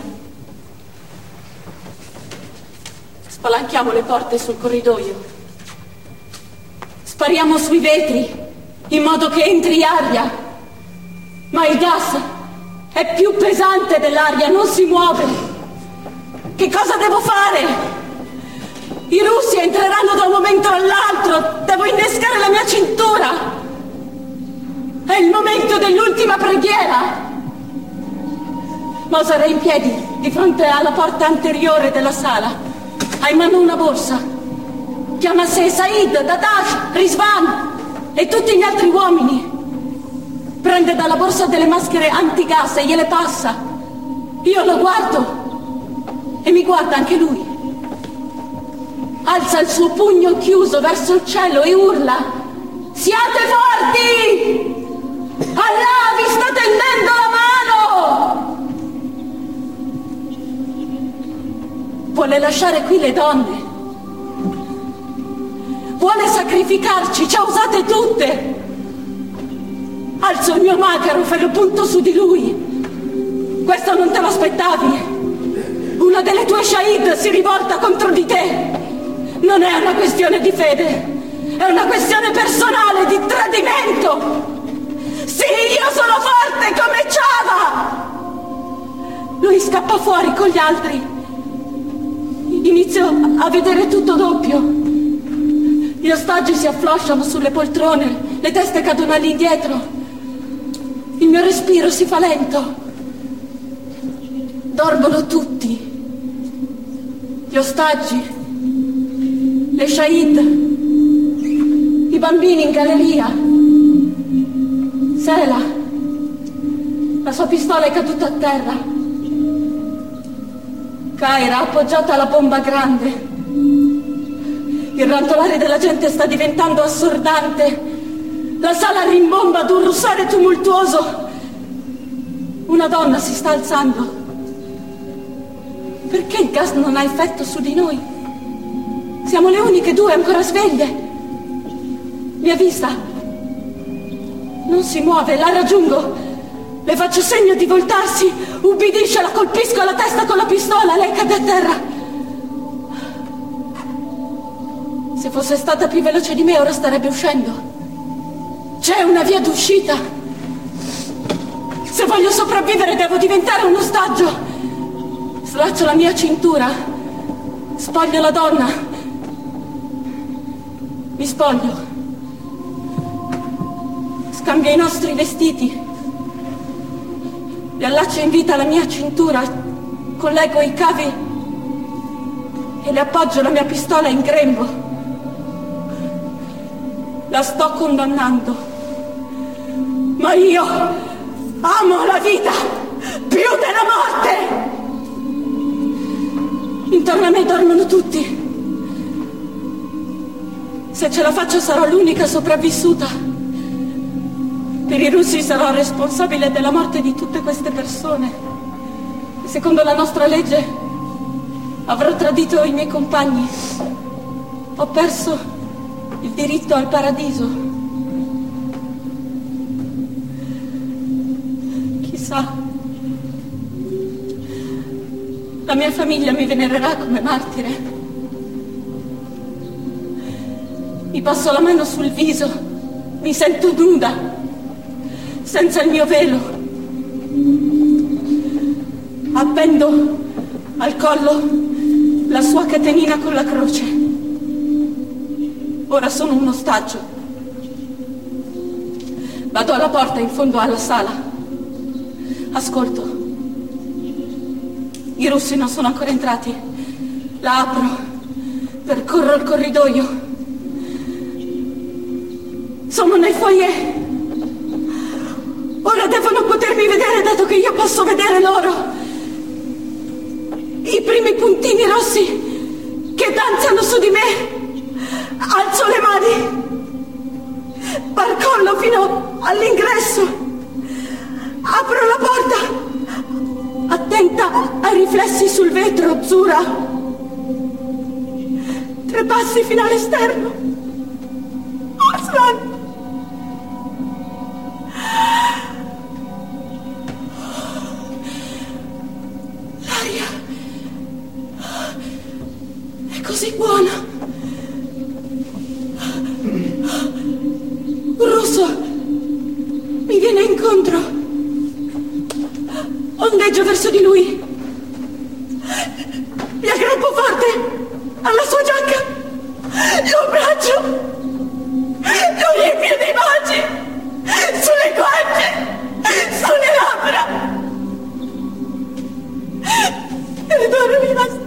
Spalanchiamo le porte sul corridoio. Spariamo sui vetri in modo che entri aria. Ma il gas è più pesante dell'aria, non si muove. Che cosa devo fare? I russi entreranno da un momento all'altro. Devo innescare la mia cintura. È il momento dell'ultima preghiera. Moser è in piedi di fronte alla porta anteriore della sala. Ha in mano una borsa. Chiama a sé Said, Dadash, Rizvan e tutti gli altri uomini. Prende dalla borsa delle maschere antigas e gliele passa. Io lo guardo e mi guarda anche lui. Alza il suo pugno chiuso verso il cielo e urla: siate forti! Allah vi sta tendendo la mano! Vuole lasciare qui le donne. Vuole sacrificarci, ci ha usate tutte. Alzo il mio Makarov e lo punto su di lui. Questo non te lo aspettavi? Una delle tue Shahid si rivolta contro di te. Non è una questione di fede, è una questione personale, di tradimento. Sì, io sono forte come Chava. Lui scappa fuori con gli altri. Inizio a vedere tutto doppio. Gli ostaggi si afflosciano sulle poltrone, le teste cadono all'indietro. Il mio respiro si fa lento. Dormono tutti. Gli ostaggi, le Shahid, i bambini in galleria. Sela, la sua pistola è caduta a terra. Kaira appoggiata alla bomba grande. Il rantolare della gente sta diventando assordante. La sala rimbomba ad un russare tumultuoso. Una donna si sta alzando. Perché il gas non ha effetto su di noi? Siamo le uniche due ancora sveglie. Mi ha vista. Non si muove, la raggiungo. Le faccio segno di voltarsi. Ubbidisce, la colpisco alla testa con la pistola. Lei cade a terra. Se fosse stata più veloce di me ora starebbe uscendo. C'è una via d'uscita. Se voglio sopravvivere devo diventare un ostaggio. Slaccio la mia cintura. Spoglio la donna. Mi spoglio. Scambio i nostri vestiti. Li allaccio in vita alla mia cintura. Collego i cavi e le appoggio la mia pistola in grembo. La sto condannando, ma io amo la vita più della morte. Intorno a me dormono tutti. Se ce la faccio sarò l'unica sopravvissuta. Per i russi sarò responsabile della morte di tutte queste persone. Secondo la nostra legge avrò tradito i miei compagni. Ho perso il diritto al paradiso. Chissà, la mia famiglia mi venererà come martire. Mi passo la mano sul viso, mi sento nuda, senza il mio velo. Appendo al collo la sua catenina con la croce. Ora sono un ostaggio. Vado alla porta in fondo alla sala. Ascolto. I russi non sono ancora entrati. La apro. Percorro il corridoio. Sono nel foyer. Ora devono potermi vedere, dato che io posso vedere loro. I primi puntini rossi che danzano su di me. Alzo le mani. Barcollo fino all'ingresso. Apro la porta. Attenta ai riflessi sul vetro azzurra. 3 passi fino all'esterno. Aslan! L'aria è così buona. Un russo mi viene incontro. Ondeggio verso di lui. Mi aggrappo forte alla sua giacca. Lo abbraccio. Lo riempio di baci. Sulle guance. Sulle labbra. E ritorno mi basta.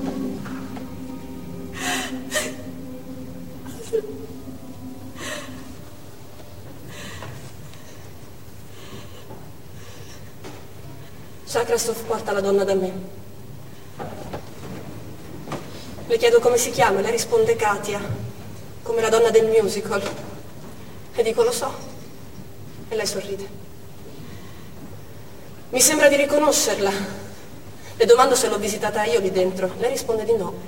Chakrasov porta la donna da me. Le chiedo come si chiama e lei risponde Katia, come la donna del musical. E dico lo so. E lei sorride. Mi sembra di riconoscerla. Le domando se l'ho visitata io lì dentro. Lei risponde di no.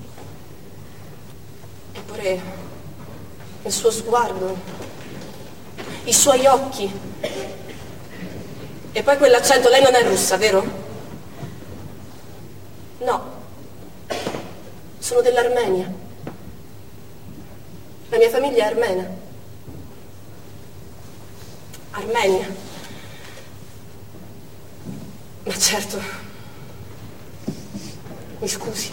Eppure il suo sguardo, i suoi occhi. E poi quell'accento, lei non è russa, vero? No. Sono dell'Armenia. La mia famiglia è armena. Armenia. Ma certo. Mi scusi.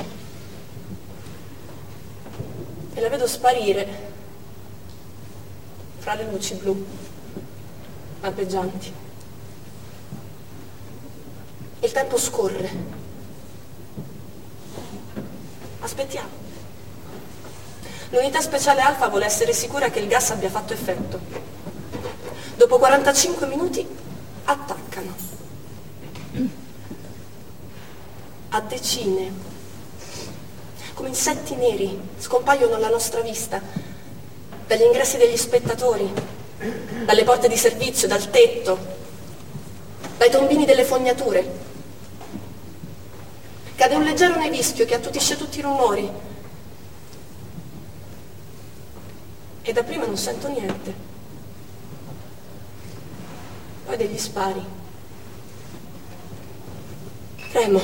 E la vedo sparire fra le luci blu lampeggianti. Il tempo scorre. Aspettiamo. L'unità speciale Alfa vuole essere sicura che il gas abbia fatto effetto. Dopo 45 minuti attaccano. A decine, come insetti neri, scompaiono alla nostra vista, dagli ingressi degli spettatori, dalle porte di servizio, dal tetto, dai tombini delle fognature. Cade un leggero nevischio che attutisce tutti i rumori. E da prima non sento niente. Poi degli spari. Tremo.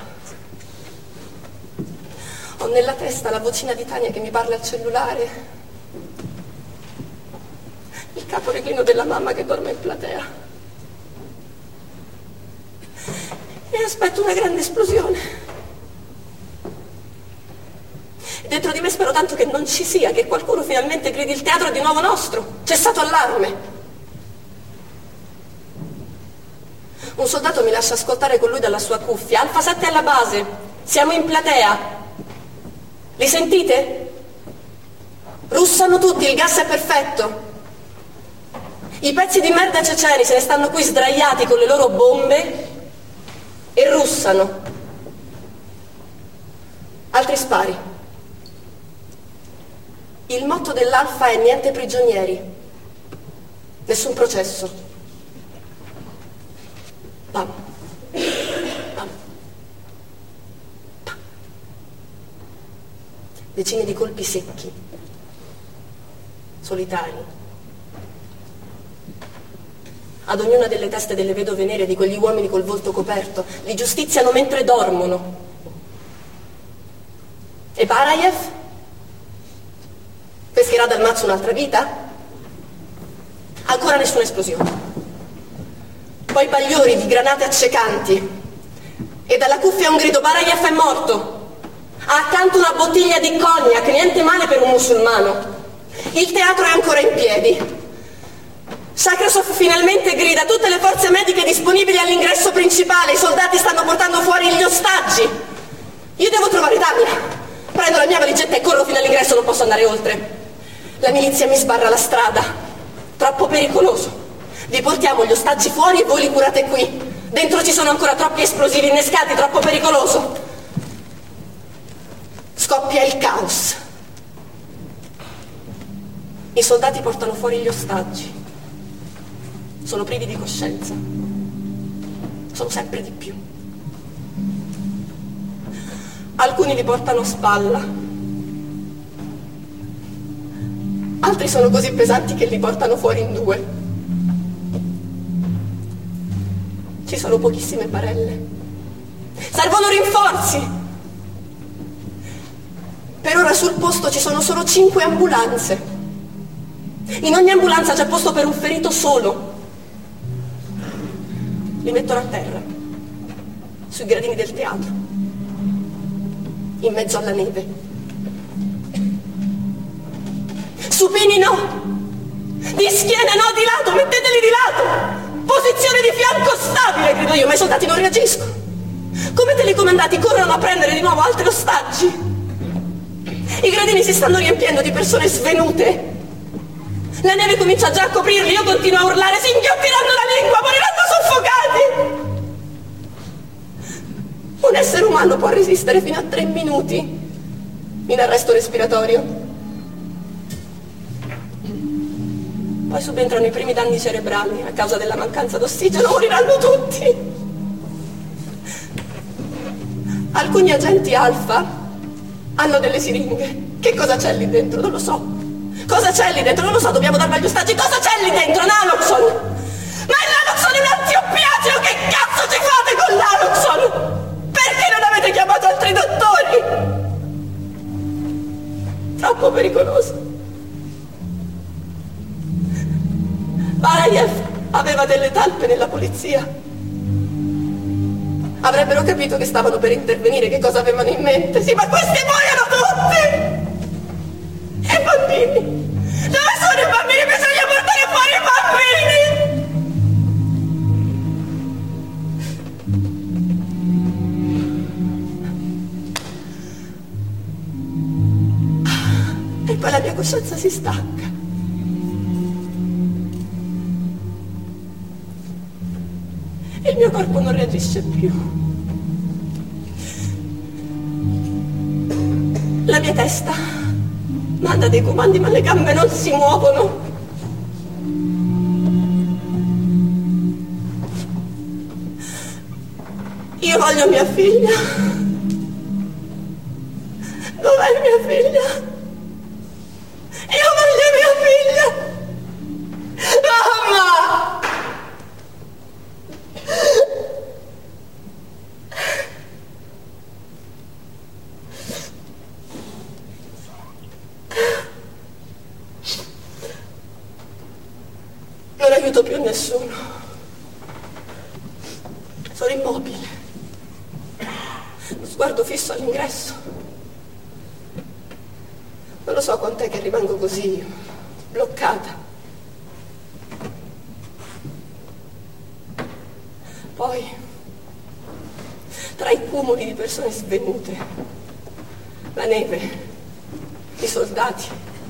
Ho nella testa la vocina di Tania che mi parla al cellulare. Il caporeglino della mamma che dorme in platea. E aspetto una grande esplosione. Dentro di me spero tanto che non ci sia, che qualcuno finalmente gridi: il teatro è di nuovo nostro, c'è stato allarme. Un soldato mi lascia ascoltare con lui dalla sua cuffia: Alfa 7 alla base, siamo in platea. Li sentite? Russano tutti, il gas è perfetto. I pezzi di merda ceceni se ne stanno qui sdraiati con le loro bombe e russano. Altri spari. Il motto dell'Alfa è: niente prigionieri, nessun processo. Pam, pam, pam. Decine di colpi secchi, solitari. Ad ognuna delle teste delle vedove nere di quegli uomini col volto coperto li giustiziano mentre dormono. E Barayev? Pescherà dal mazzo un'altra vita? Ancora nessuna esplosione. Poi bagliori di granate accecanti e dalla cuffia un grido: Barayev è morto. Ha accanto una bottiglia di cognac, niente male per un musulmano. Il teatro è ancora in piedi. Sakrasov finalmente grida: tutte le forze mediche disponibili all'ingresso principale, i soldati stanno portando fuori gli ostaggi. Io devo trovare Tania. Prendo la mia valigetta e corro fino all'ingresso, non posso andare oltre. La milizia mi sbarra la strada. Troppo pericoloso. Vi portiamo gli ostaggi fuori e voi li curate qui. Dentro ci sono ancora troppi esplosivi innescati, troppo pericoloso. Scoppia il caos. I soldati portano fuori gli ostaggi. Sono privi di coscienza. Sono sempre di più. Alcuni li portano a spalla. Altri sono così pesanti che li portano fuori in due. Ci sono pochissime barelle. Servono rinforzi. Per ora sul posto ci sono solo 5 ambulanze. In ogni ambulanza c'è posto per un ferito solo. Li mettono a terra, sui gradini del teatro, in mezzo alla neve. Supini no! Di schiena no, di lato, metteteli di lato! Posizione di fianco stabile, credo io, ma i soldati non reagiscono. Come telecomandati corrono a prendere di nuovo altri ostaggi. I gradini si stanno riempiendo di persone svenute. La neve comincia già a coprirli, io continuo a urlare, si inghiottiranno la lingua, moriranno soffocati! Un essere umano può resistere fino a 3 minuti in arresto respiratorio. Poi subentrano i primi danni cerebrali a causa della mancanza d'ossigeno, moriranno tutti. Alcuni agenti alfa hanno delle siringhe. Che cosa c'è lì dentro? Non lo so. Cosa c'è lì dentro? Non lo so, dobbiamo darvi agli ostaggi. Cosa c'è lì dentro? Naloxon! Ma il Naloxon è un antioppiaceo! Che cazzo ci fate con l'Naloxon? Perché non avete chiamato altri dottori? Troppo pericoloso. Barayev aveva delle talpe nella polizia. Avrebbero capito che stavano per intervenire, che cosa avevano in mente. Sì, ma questi muoiono tutti! E i bambini? Dove sono i bambini? Bisogna portare fuori i bambini! E poi la mia coscienza si stacca. Il mio corpo non reagisce più. La mia testa manda dei comandi, ma le gambe non si muovono. Io voglio mia figlia. Dov'è mia figlia? Io voglio mia figlia. Mamma! Non aiuto più nessuno. Sono immobile. Lo sguardo fisso all'ingresso. Non lo so quant'è che rimango così, bloccata. Poi, tra i cumuli di persone svenute, la neve, i soldati,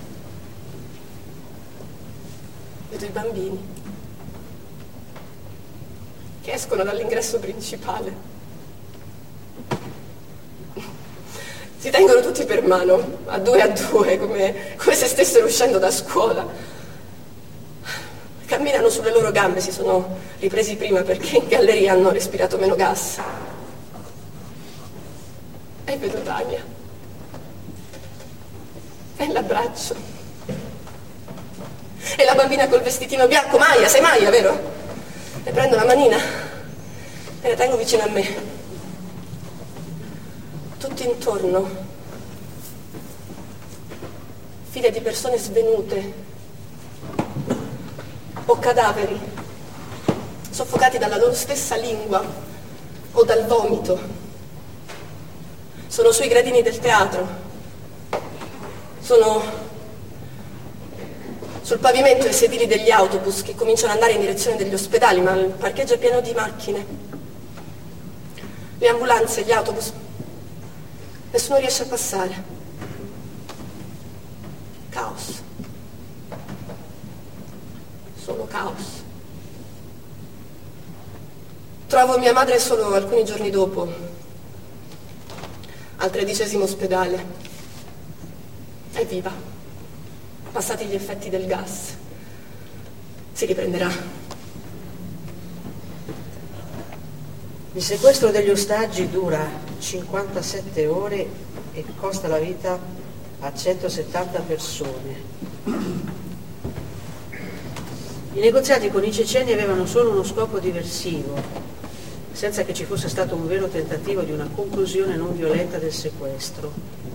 vedo i bambini che escono dall'ingresso principale. Si tengono tutti per mano, a due, come se stessero uscendo da scuola. Camminano sulle loro gambe, si sono ripresi prima perché in galleria hanno respirato meno gas. E vedo Tania. E l'abbraccio. E la bambina col vestitino bianco, Maya, sei Maya, vero? Le prendo la manina e la tengo vicino a me. Tutti intorno file di persone svenute o cadaveri, soffocati dalla loro stessa lingua o dal vomito. Sono sui gradini del teatro, sono sul pavimento i sedili degli autobus che cominciano ad andare in direzione degli ospedali, ma il parcheggio è pieno di macchine. Le ambulanze, gli autobus, nessuno riesce a passare. Caos. Solo caos. Trovo mia madre solo alcuni giorni dopo, al 13° ospedale. È viva. Passati gli effetti del gas. Si riprenderà. Il sequestro degli ostaggi dura 57 ore e costa la vita a 170 persone. I negoziati con i ceceni avevano solo uno scopo diversivo, senza che ci fosse stato un vero tentativo di una conclusione non violenta del sequestro.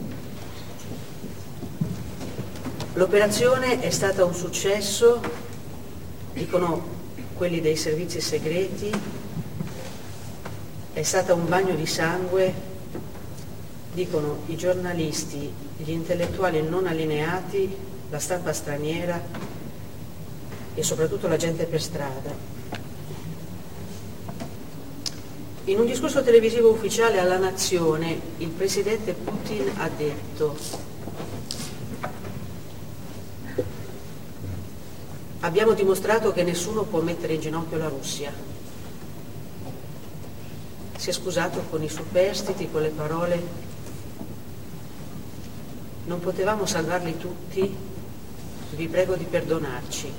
L'operazione è stata un successo, dicono quelli dei servizi segreti, è stata un bagno di sangue, dicono i giornalisti, gli intellettuali non allineati, la stampa straniera e soprattutto la gente per strada. In un discorso televisivo ufficiale alla Nazione, il presidente Putin ha detto: abbiamo dimostrato che nessuno può mettere in ginocchio la Russia. Si è scusato con i superstiti, con le parole: non potevamo salvarli tutti, vi prego di perdonarci.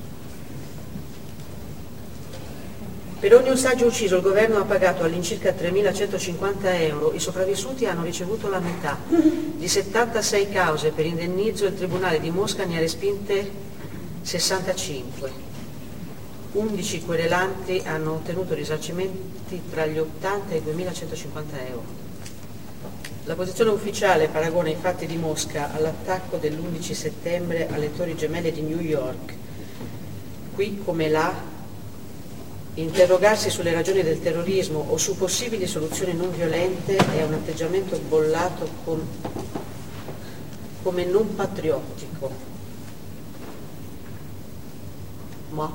Per ogni ostaggio ucciso il governo ha pagato all'incirca 3.150 euro, i sopravvissuti hanno ricevuto la metà. Di 76 cause per indennizzo il Tribunale di Mosca ne ha respinte 65. 11 querelanti hanno ottenuto risarcimenti tra gli 80 e i 2.150 euro. La posizione ufficiale paragona i fatti di Mosca all'attacco dell'11 settembre alle Torri Gemelle di New York. Qui, come là, interrogarsi sulle ragioni del terrorismo o su possibili soluzioni non violente è un atteggiamento bollato come non patriottico. Ma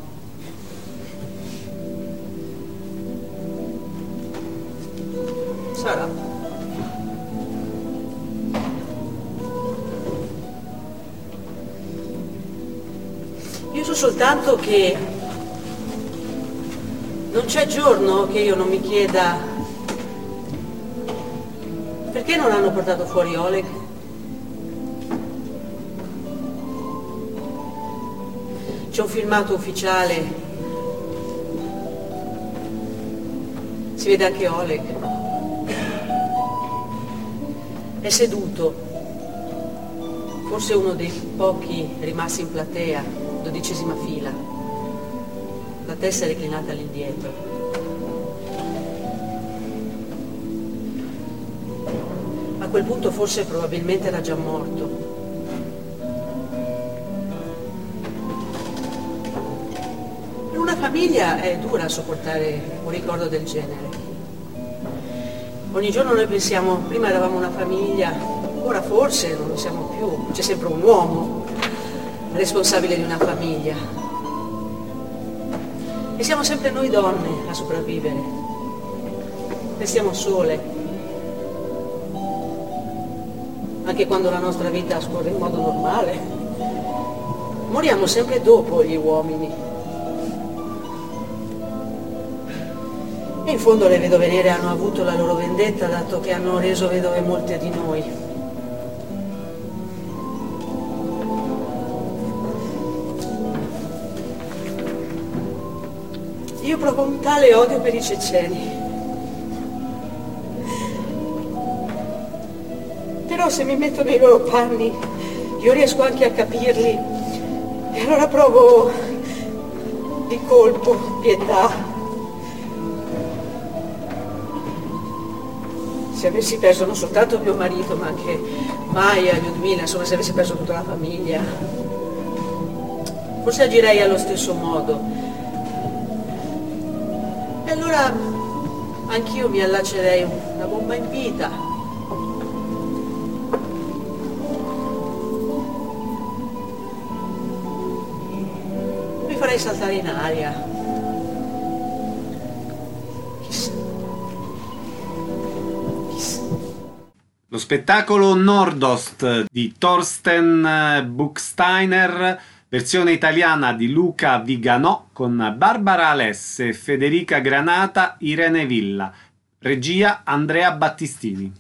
sarà. Io so soltanto che non c'è giorno che io non mi chieda perché non hanno portato fuori Oleg. C'è un filmato ufficiale, si vede anche Oleg, è seduto, forse uno dei pochi rimasti in platea, 12ª fila, la testa è reclinata all'indietro. A quel punto forse probabilmente era già morto. Per una famiglia è dura sopportare un ricordo del genere. Ogni giorno noi pensiamo, prima eravamo una famiglia, ora forse non lo siamo più, c'è sempre un uomo responsabile di una famiglia. E siamo sempre noi donne a sopravvivere. Restiamo sole. Anche quando la nostra vita scorre in modo normale. Moriamo sempre dopo gli uomini. E in fondo le vedove nere hanno avuto la loro vendetta, dato che hanno reso vedove molte di noi. Io provo un tale odio per i ceceni. Però se mi metto nei loro panni, io riesco anche a capirli. E allora provo di colpo pietà. Se avessi perso non soltanto mio marito, ma anche Maya, Lyudmila, insomma, se avessi perso tutta la famiglia, forse agirei allo stesso modo. E allora anch'io mi allaccerei una bomba in vita. Mi farei saltare in aria. Lo spettacolo Nordost di Thorsten Buchsteiner, versione italiana di Luca Viganò con Barbara Alesse, Federica Granata, Irene Villa, regia Andrea Battistini.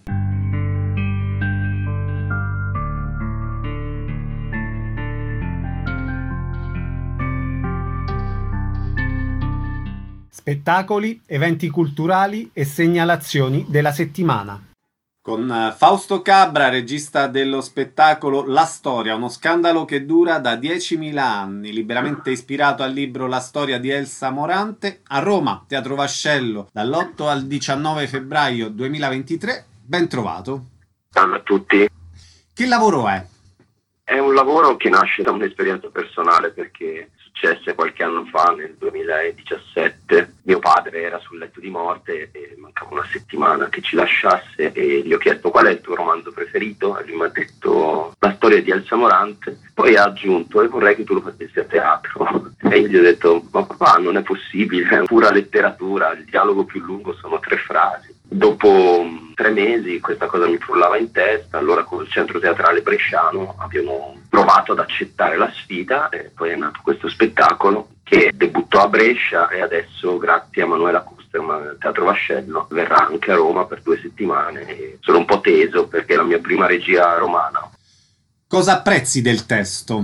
Spettacoli, eventi culturali e segnalazioni della settimana. Con Fausto Cabra, regista dello spettacolo La Storia, uno scandalo che dura da 10.000 anni, liberamente ispirato al libro La storia di Elsa Morante, a Roma, Teatro Vascello, dall'8 al 19 febbraio 2023. Ben trovato. Ciao a tutti. Che lavoro è? È un lavoro che nasce da un'esperienza personale, perché successe qualche anno fa, nel 2017. Mio padre era sul letto di morte e mancava una settimana che ci lasciasse, e gli ho chiesto: qual è il tuo romanzo preferito? E lui mi ha detto La storia di Elsa Morante. Poi ha aggiunto: e vorrei che tu lo facessi a teatro. E io gli ho detto: ma papà, non è possibile, è pura letteratura, il dialogo più lungo sono 3 frasi. Dopo 3 mesi questa cosa mi frullava in testa, allora col Centro Teatrale Bresciano abbiamo provato ad accettare la sfida, e poi è nato questo spettacolo che debuttò a Brescia e adesso, grazie a Manuela Kusterman del Teatro Vascello, verrà anche a Roma per 2 settimane. E sono un po' teso perché è la mia prima regia romana. Cosa apprezzi del testo?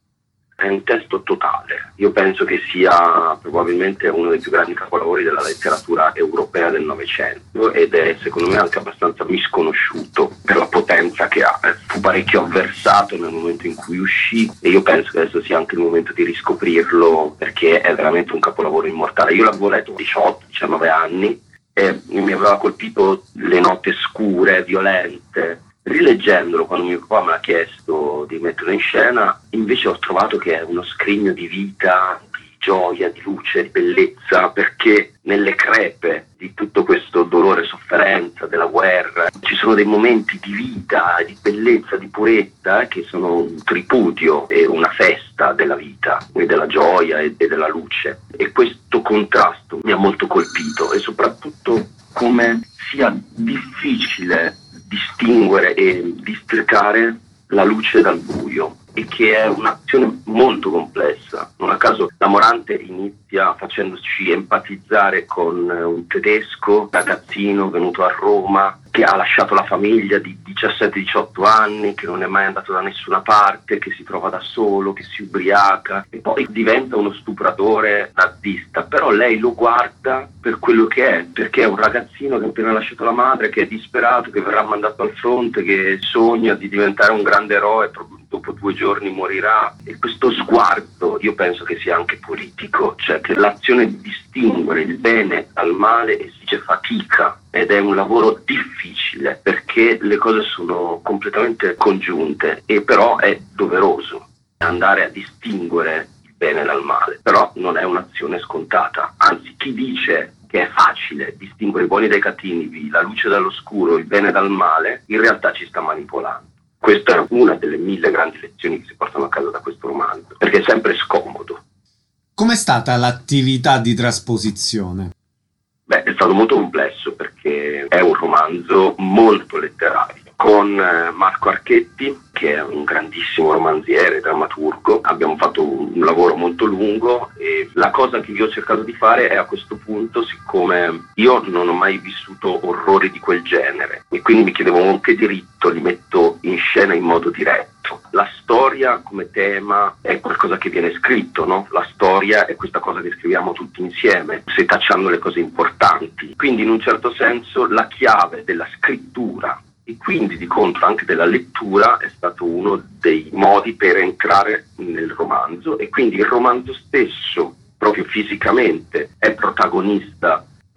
È un testo totale. Io penso che sia probabilmente uno dei più grandi capolavori della letteratura europea del Novecento, ed è secondo me anche abbastanza misconosciuto per la potenza che ha. Fu parecchio avversato nel momento in cui uscì, e io penso che adesso sia anche il momento di riscoprirlo, perché è veramente un capolavoro immortale. Io l'avevo letto a 18-19 anni e mi aveva colpito le note scure, violente. Rileggendolo, quando mio papà me l'ha chiesto di metterlo in scena, invece ho trovato che è uno scrigno di vita, di gioia, di luce, di bellezza, perché nelle crepe di tutto questo dolore e sofferenza della guerra ci sono dei momenti di vita, di bellezza, di purezza, che sono un tripudio e una festa della vita e della gioia e della luce. E questo contrasto mi ha molto colpito, e soprattutto come sia difficile distinguere e districare la luce dal buio, e che è un'azione molto complessa. Non a caso la Morante inizia facendoci empatizzare con un tedesco ragazzino venuto a Roma, che ha lasciato la famiglia di 17-18 anni, che non è mai andato da nessuna parte, che si trova da solo, che si ubriaca e poi diventa uno stupratore nazista. Però lei lo guarda per quello che è, perché è un ragazzino che ha appena lasciato la madre, che è disperato, che verrà mandato al fronte, che sogna di diventare un grande eroe, dopo 2 giorni morirà. E questo sguardo io penso che sia anche politico, cioè che l'azione di distinguere il bene dal male esige fatica, ed è un lavoro difficile perché le cose sono completamente congiunte, e però è doveroso andare a distinguere il bene dal male. Però non è un'azione scontata, anzi chi dice che è facile distinguere i buoni dai cattivi, la luce dall'oscuro, il bene dal male, in realtà ci sta manipolando. Questa è una delle 1000 grandi lezioni che si portano a casa da questo romanzo, perché è sempre scomodo. Com'è stata l'attività di trasposizione? Beh, è stato molto complesso perché è un romanzo molto letterario. Con Marco Archetti, che è un grandissimo romanziere, drammaturgo, abbiamo fatto un lavoro molto lungo, e la cosa che io ho cercato di fare è, a questo punto, siccome io non ho mai vissuto orrori di quel genere e quindi mi chiedevo con che diritto li metto in scena in modo diretto. La storia come tema è qualcosa che viene scritto, no? La storia è questa cosa che scriviamo tutti insieme, setacciando le cose importanti. Quindi in un certo senso la chiave della scrittura e quindi di contro anche della lettura è stato uno dei modi per entrare nel romanzo, e quindi il romanzo stesso proprio fisicamente è protagonista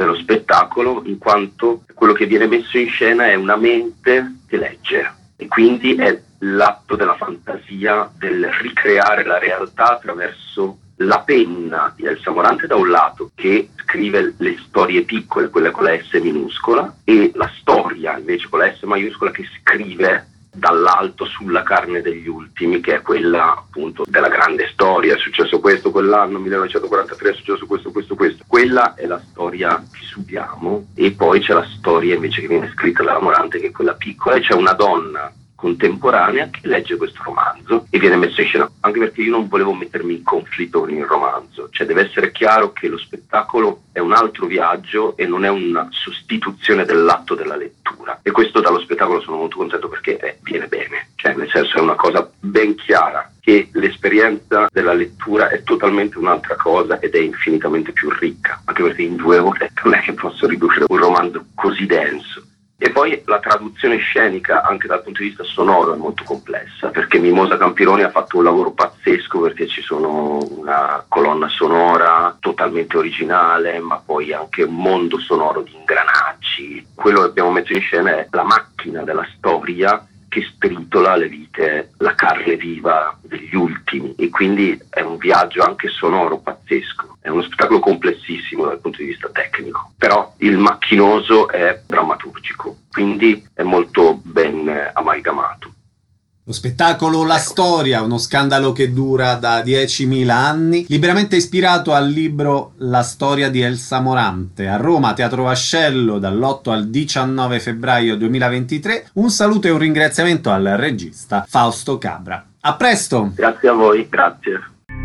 dello spettacolo, in quanto quello che viene messo in scena è una mente che legge, e quindi è l'atto della fantasia, del ricreare la realtà attraverso la penna di Elsa Morante da un lato, che scrive le storie piccole, quelle con la S minuscola, e la storia invece con la S maiuscola, che scrive dall'alto sulla carne degli ultimi, che è quella appunto della grande storia. È successo questo quell'anno, 1943, è successo questo. Quella è la storia che subiamo, e poi c'è la storia invece che viene scritta dalla Morante, che è quella piccola, e c'è una donna contemporanea che legge questo romanzo e viene messo in scena, anche perché io non volevo mettermi in conflitto con il romanzo, cioè deve essere chiaro che lo spettacolo è un altro viaggio e non è una sostituzione dell'atto della lettura, e questo dallo spettacolo sono molto contento, perché viene bene, cioè nel senso è una cosa ben chiara, che l'esperienza della lettura è totalmente un'altra cosa ed è infinitamente più ricca, anche perché in 2 ore non è che posso ridurre un romanzo così denso. E poi la traduzione scenica anche dal punto di vista sonoro è molto complessa, perché Mimosa Campironi ha fatto un lavoro pazzesco, perché ci sono una colonna sonora totalmente originale, ma poi anche un mondo sonoro di ingranaggi. Quello che abbiamo messo in scena è la macchina della storia che stritola le vite, la carne viva degli ultimi, e quindi è un viaggio anche sonoro pazzesco. È uno spettacolo complessissimo dal punto di vista tecnico, però il macchinoso è drammaturgico, quindi è molto ben amalgamato. Lo spettacolo La Storia, uno scandalo che dura da 10.000 anni, liberamente ispirato al libro La storia di Elsa Morante, a Roma, Teatro Vascello, dall'8 al 19 febbraio 2023. Un saluto e un ringraziamento al regista Fausto Cabra. A presto! Grazie a voi, grazie.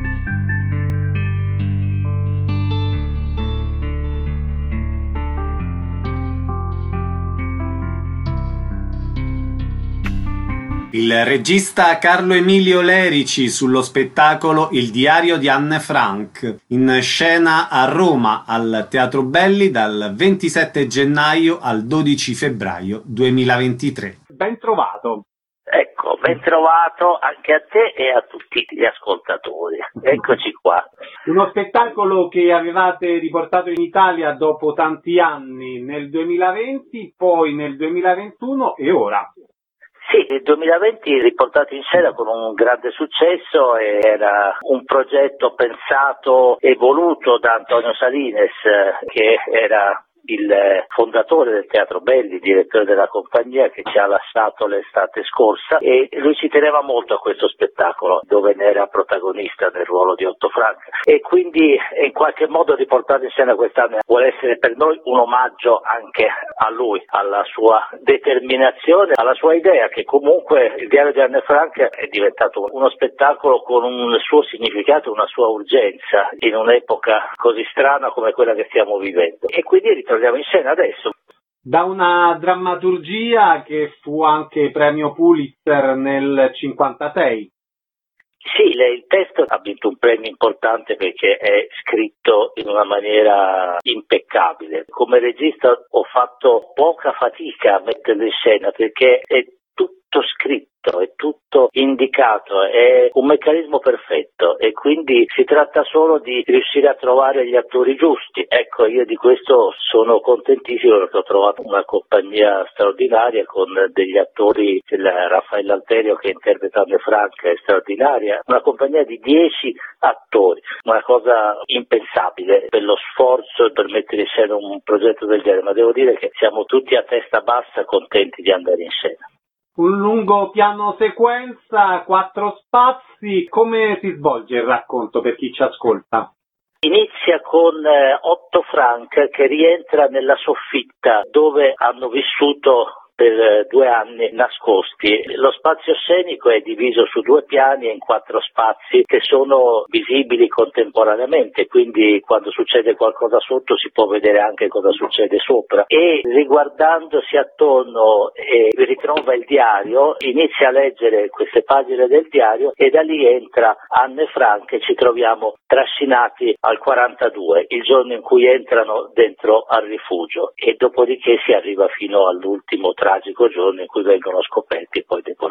Il regista Carlo Emilio Lerici sullo spettacolo Il diario di Anne Frank, in scena a Roma al Teatro Belli dal 27 gennaio al 12 febbraio 2023. Ben trovato. Ecco, ben trovato anche a te e a tutti gli ascoltatori. Eccoci qua. Uno spettacolo che avevate riportato in Italia dopo tanti anni, nel 2020, poi nel 2021 e ora. Sì, nel 2020 riportato in scena con un grande successo, era un progetto pensato e voluto da Antonio Salines, che era il fondatore del Teatro Belli, direttore della compagnia, che ci ha lasciato l'estate scorsa, e lui ci teneva molto a questo spettacolo, dove ne era protagonista nel ruolo di Otto Frank, e quindi in qualche modo riportato in scena quest'anno vuole essere per noi un omaggio anche a lui, alla sua determinazione, alla sua idea, che comunque il diario di Anne Frank è diventato uno spettacolo con un suo significato, una sua urgenza in un'epoca così strana come quella che stiamo vivendo, e quindi ritorniamo in scena adesso. Da una drammaturgia che fu anche premio Pulitzer nel 1956. Sì, il testo ha vinto un premio importante perché è scritto in una maniera impeccabile. Come regista ho fatto poca fatica a metterlo in scena, perché è tutto scritto, è tutto indicato, è un meccanismo perfetto, e quindi si tratta solo di riuscire a trovare gli attori giusti. Ecco, io di questo sono contentissimo, perché ho trovato una compagnia straordinaria con degli attori, Raffaella Alterio che interpreta Anne Frank è straordinaria, una compagnia di 10 attori, una cosa impensabile per lo sforzo per mettere in scena un progetto del genere, ma devo dire che siamo tutti a testa bassa contenti di andare in scena. Un lungo piano sequenza, 4 spazi. Come si svolge il racconto per chi ci ascolta? Inizia con Otto Frank che rientra nella soffitta dove hanno vissuto per 2 anni nascosti. Lo spazio scenico è diviso su 2 piani e in 4 spazi che sono visibili contemporaneamente, quindi quando succede qualcosa sotto si può vedere anche cosa succede sopra, e riguardandosi attorno ritrova il diario, inizia a leggere queste pagine del diario, e da lì entra Anne Frank e ci troviamo trascinati al 42, il giorno in cui entrano dentro al rifugio, e dopodiché si arriva fino all'ultimo tragico giorno in cui vengono scoperti e poi deportati.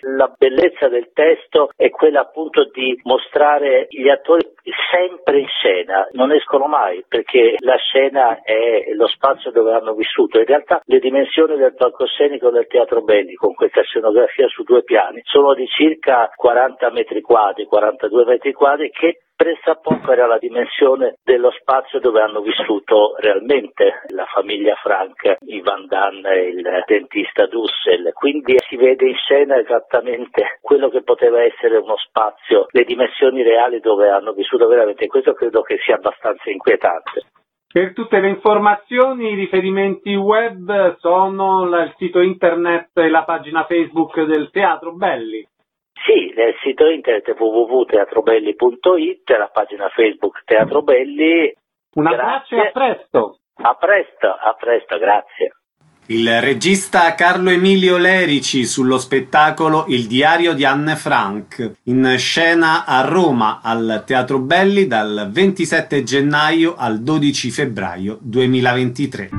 La bellezza del testo è quella appunto di mostrare gli attori sempre in scena, non escono mai, perché la scena è lo spazio dove hanno vissuto. In realtà le dimensioni del palcoscenico del Teatro Belli, con questa scenografia su 2 piani, sono di circa 40 metri quadri, 42 metri quadri, che pressappoco era la dimensione dello spazio dove hanno vissuto realmente la famiglia Frank, i Van Damme e il dentista Dussel. Quindi si vede in scena esattamente quello che poteva essere uno spazio, le dimensioni reali dove hanno vissuto veramente. Questo credo che sia abbastanza inquietante. Per tutte le informazioni, i riferimenti web sono il sito internet e la pagina Facebook del Teatro Belli. Sì, nel sito internet www.teatrobelli.it, la pagina Facebook Teatro Belli. Un abbraccio e a presto. A presto, grazie. Il regista Carlo Emilio Lerici sullo spettacolo Il diario di Anne Frank, in scena a Roma al Teatro Belli dal 27 gennaio al 12 febbraio 2023.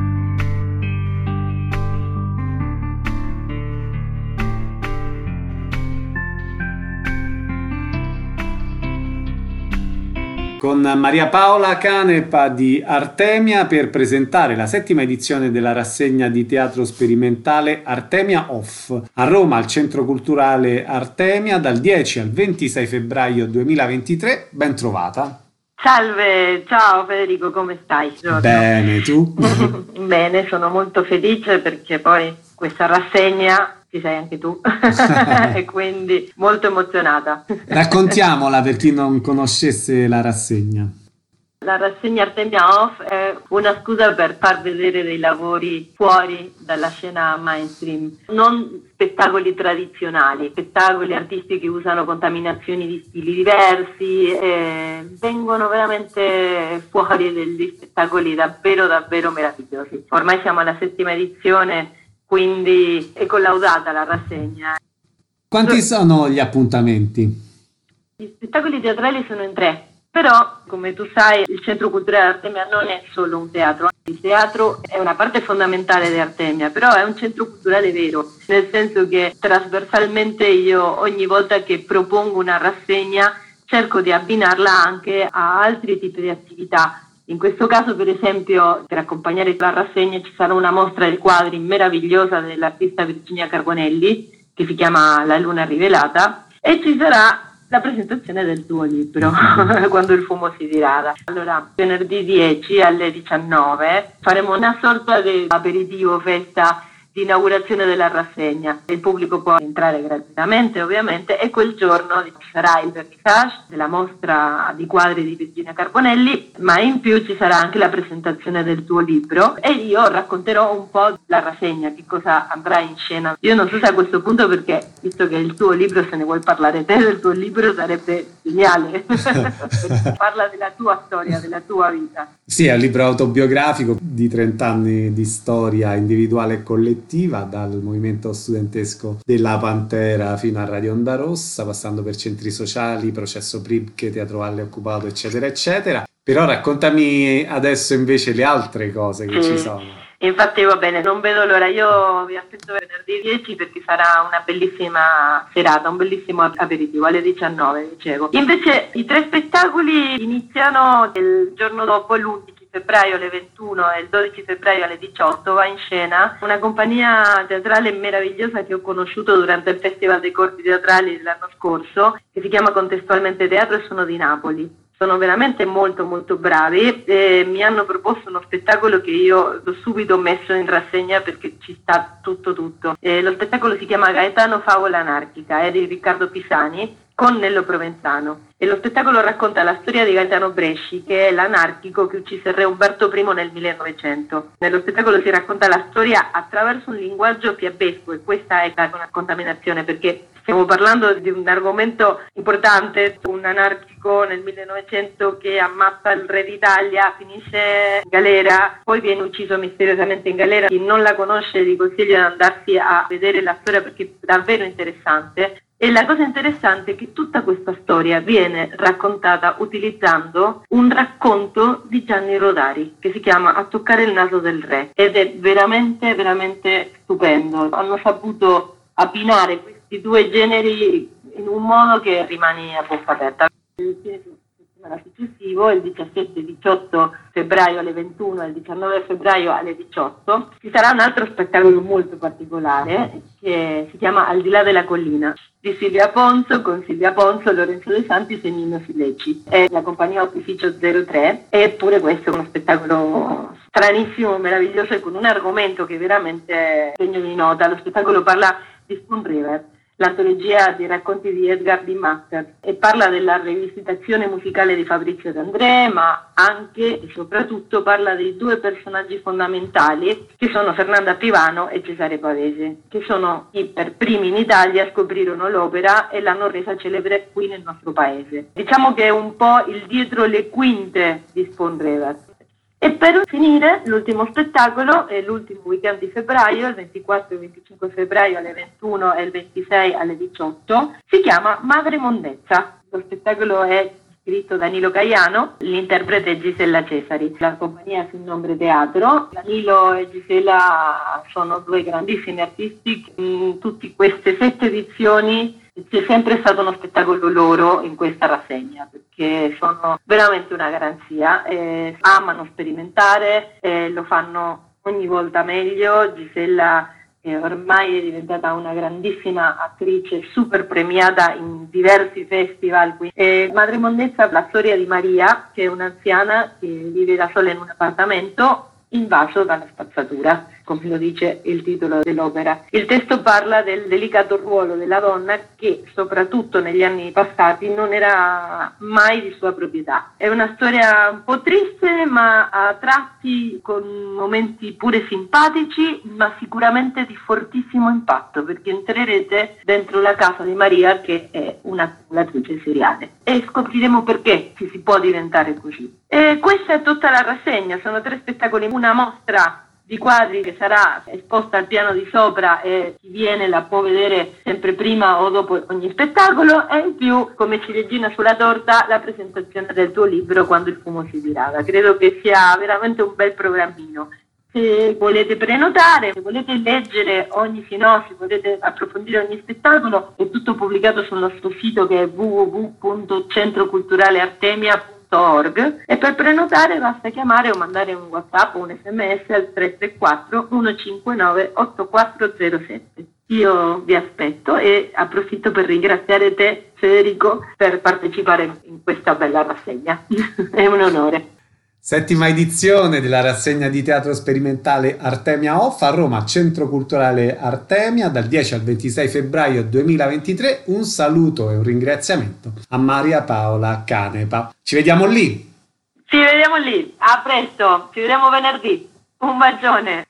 Con Maria Paola Canepa di Artemia per presentare la 7ª edizione della rassegna di teatro sperimentale Artemia Off a Roma al Centro Culturale Artemia dal 10 al 26 febbraio 2023. Ben trovata. Salve, ciao Federico, come stai? Bene, tu? Bene, sono molto felice perché poi questa rassegna ci sei anche tu e quindi molto emozionata. Raccontiamola per chi non conoscesse la rassegna. La rassegna Artemia Off è una scusa per far vedere dei lavori fuori dalla scena mainstream, non spettacoli tradizionali, spettacoli artisti che usano contaminazioni di stili diversi, vengono veramente fuori degli spettacoli davvero davvero meravigliosi. Ormai siamo alla 7ª edizione, quindi è collaudata la rassegna. Quanti sono gli appuntamenti? Gli spettacoli teatrali sono in 3. Però, come tu sai, il Centro Culturale Artemia non è solo un teatro. Il teatro è una parte fondamentale di Artemia, però è un centro culturale vero, nel senso che trasversalmente io ogni volta che propongo una rassegna cerco di abbinarla anche a altri tipi di attività. In questo caso, per esempio, per accompagnare la rassegna ci sarà una mostra di quadri meravigliosa dell'artista Virginia Carbonelli, che si chiama La Luna Rivelata, e ci sarà la presentazione del tuo libro, Quando il fumo si dirada. Allora, venerdì 10 alle 19 faremo una sorta di aperitivo, festa di inaugurazione della rassegna. Il pubblico può entrare gratuitamente, ovviamente, e quel giorno ci sarà il vernissage della mostra di quadri di Virginia Carbonelli, ma in più ci sarà anche la presentazione del tuo libro e io racconterò un po' la rassegna, che cosa andrà in scena. Io non so se a questo punto, perché visto che è il tuo libro, se ne vuoi parlare te del tuo libro sarebbe geniale. Parla della tua storia, della tua vita. Sì, è un libro autobiografico di 30 anni di storia individuale e collettiva, dal movimento studentesco della Pantera fino a Radio Onda Rossa, passando per centri sociali, processo Pribke, Teatro Valle Occupato, eccetera, eccetera. Però raccontami adesso invece le altre cose che ci sono. Infatti va bene, non vedo l'ora, io vi aspetto venerdì 10 perché sarà una bellissima serata, un bellissimo aperitivo alle 19, dicevo. Invece i 3 spettacoli iniziano il giorno dopo, l'11 febbraio alle 21 e il 12 febbraio alle 18 va in scena una compagnia teatrale meravigliosa che ho conosciuto durante il Festival dei Corti Teatrali dell'anno scorso, che si chiama contestualmente Teatro e sono di Napoli. Sono veramente molto molto bravi e mi hanno proposto uno spettacolo che io ho subito messo in rassegna perché ci sta tutto. Lo spettacolo si chiama Gaetano Favola Anarchica, è di Riccardo Pisani con Nello Provenzano e lo spettacolo racconta la storia di Gaetano Bresci, che è l'anarchico che uccise il re Umberto I nel 1900. Nello spettacolo si racconta la storia attraverso un linguaggio fiabesco e questa è una contaminazione, perché stiamo parlando di un argomento importante, un anarchico nel 1900 che ammazza il re d'Italia, finisce in galera, poi viene ucciso misteriosamente in galera. Chi non la conosce vi consiglio di andarsi a vedere la storia perché è davvero interessante. E la cosa interessante è che tutta questa storia viene raccontata utilizzando un racconto di Gianni Rodari che si chiama A toccare il naso del re ed è veramente veramente stupendo. Hanno saputo abbinare questi questi due generi in un modo che rimani a bocca aperta. Il fine settimana successivo, il 17-18 febbraio alle 21 e il 19 febbraio alle 18, ci sarà un altro spettacolo molto particolare che si chiama Al di là della collina, di Silvia Ponzo, con Silvia Ponzo, Lorenzo De Santis e Nino Fileci. È la compagnia Opificio 03, eppure questo è uno spettacolo stranissimo, meraviglioso e con un argomento che è veramente degno di nota. Lo spettacolo parla di Spoon River, l'antologia di racconti di Edgar D. Master, e parla della rivisitazione musicale di Fabrizio De André, ma anche e soprattutto parla dei due personaggi fondamentali che sono Fernanda Pivano e Cesare Pavese, che sono i per primi in Italia scoprirono l'opera e l'hanno resa celebre qui nel nostro paese. Diciamo che è un po' il dietro le quinte di Spoon River. E per finire, l'ultimo spettacolo è l'ultimo weekend di febbraio, il 24 e il 25 febbraio alle 21 e il 26 alle 18, si chiama Madre Mondezza. Lo spettacolo è scritto da Danilo Caiano, l'interprete è Gisella Cesari. La compagnia si nombre Teatro. Danilo e Gisella sono due grandissimi artisti. In tutte queste 7 edizioni c'è sempre stato uno spettacolo loro in questa rassegna, perché sono veramente una garanzia, amano sperimentare, lo fanno ogni volta meglio. Gisella ormai è diventata una grandissima attrice, super premiata in diversi festival. Madre Mondezza, la storia di Maria, che è un'anziana che vive da sola in un appartamento invaso dalla spazzatura, come lo dice il titolo dell'opera. Il testo parla del delicato ruolo della donna che, soprattutto negli anni passati, non era mai di sua proprietà. È una storia un po' triste, ma a tratti con momenti pure simpatici, ma sicuramente di fortissimo impatto, perché entrerete dentro la casa di Maria, che è un'attrice seriale, e scopriremo perché si può diventare così. E questa è tutta la rassegna, sono 3 spettacoli, una mostra di quadri che sarà esposta al piano di sopra e chi viene la può vedere sempre prima o dopo ogni spettacolo, e in più, come ciliegina sulla torta, la presentazione del tuo libro Quando il fumo si dirada. Credo che sia veramente un bel programmino. Se volete prenotare, se volete leggere ogni sinossi, volete approfondire ogni spettacolo, è tutto pubblicato sul nostro sito che è www.centroculturaleartemia.org, e per prenotare basta chiamare o mandare un WhatsApp o un SMS al 334 159 8407. Io vi aspetto e approfitto per ringraziare te, Federico, per partecipare in questa bella rassegna. È un onore. 7ª edizione della rassegna di teatro sperimentale Artemia Off a Roma, Centro Culturale Artemia, dal 10 al 26 febbraio 2023. Un saluto e un ringraziamento a Maria Paola Canepa. Ci vediamo lì! Ci vediamo lì, a presto, ci vediamo venerdì. Un bacione!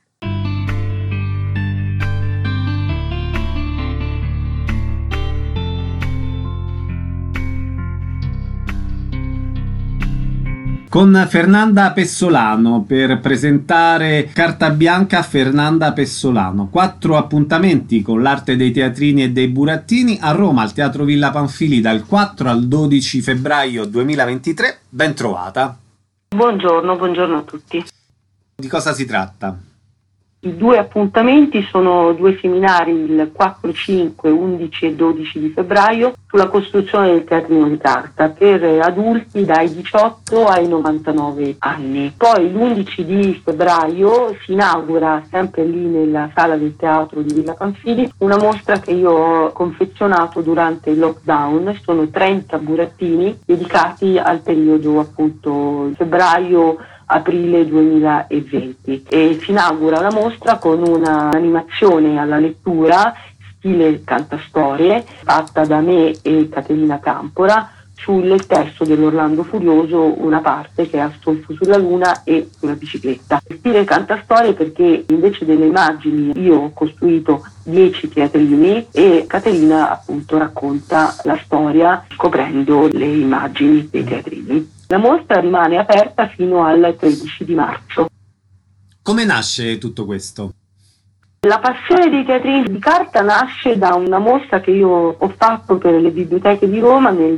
Con Fernanda Pessolano per presentare Carta Bianca Fernanda Pessolano. 4 appuntamenti con l'arte dei teatrini e dei burattini a Roma al Teatro Villa Panfili dal 4 al 12 febbraio 2023. Ben trovata. Buongiorno a tutti. Di cosa si tratta? I 2 appuntamenti sono 2 seminari il 4, 5, 11 e 12 di febbraio sulla costruzione del teatrino di carta per adulti dai 18 ai 99 anni. Poi l'11 di febbraio si inaugura sempre lì nella sala del teatro di Villa Panfili una mostra che io ho confezionato durante il lockdown. Sono 30 burattini dedicati al periodo appunto febbraio-aprile 2020 e si inaugura la mostra con un'animazione alla lettura stile cantastorie fatta da me e Caterina Campora sul testo dell'Orlando Furioso, una parte che è Astolfo sulla Luna e sulla bicicletta. Stile cantastorie perché invece delle immagini io ho costruito 10 teatrini e Caterina appunto racconta la storia scoprendo le immagini dei teatrini. La mostra rimane aperta fino al 13 di marzo. Come nasce tutto questo? La passione dei teatrini di carta nasce da una mostra che io ho fatto per le biblioteche di Roma nel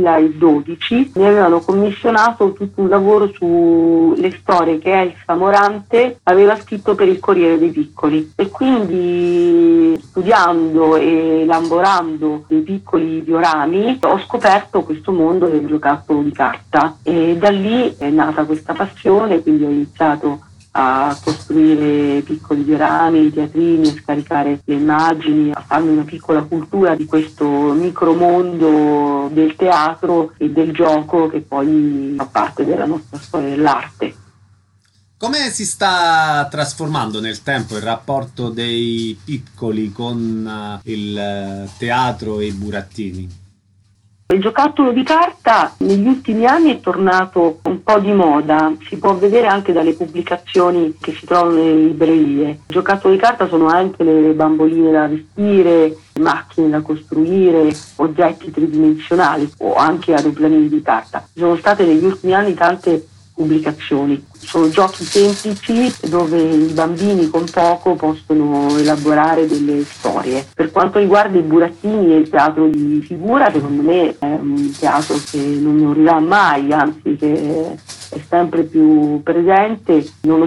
2012. Mi avevano commissionato tutto un lavoro sulle storie che Elsa Morante aveva scritto per il Corriere dei Piccoli, e quindi studiando e elaborando dei piccoli diorami ho scoperto questo mondo del giocattolo di carta, e da lì è nata questa passione. Quindi ho iniziato a costruire piccoli diorami, teatrini, a scaricare le immagini, a farmi una piccola cultura di questo micromondo del teatro e del gioco che poi fa parte della nostra storia dell'arte. Come si sta trasformando nel tempo il rapporto dei piccoli con il teatro e i burattini? Il giocattolo di carta negli ultimi anni è tornato un po' di moda, si può vedere anche dalle pubblicazioni che si trovano nelle librerie. Il giocattolo di carta sono anche le bamboline da vestire, macchine da costruire, oggetti tridimensionali o anche aeroplanini di carta. Ci sono state negli ultimi anni tante pubblicazioni. Sono giochi semplici dove i bambini con poco possono elaborare delle storie. Per quanto riguarda i burattini e il teatro di figura, secondo me è un teatro che non morirà mai, anzi che è sempre più presente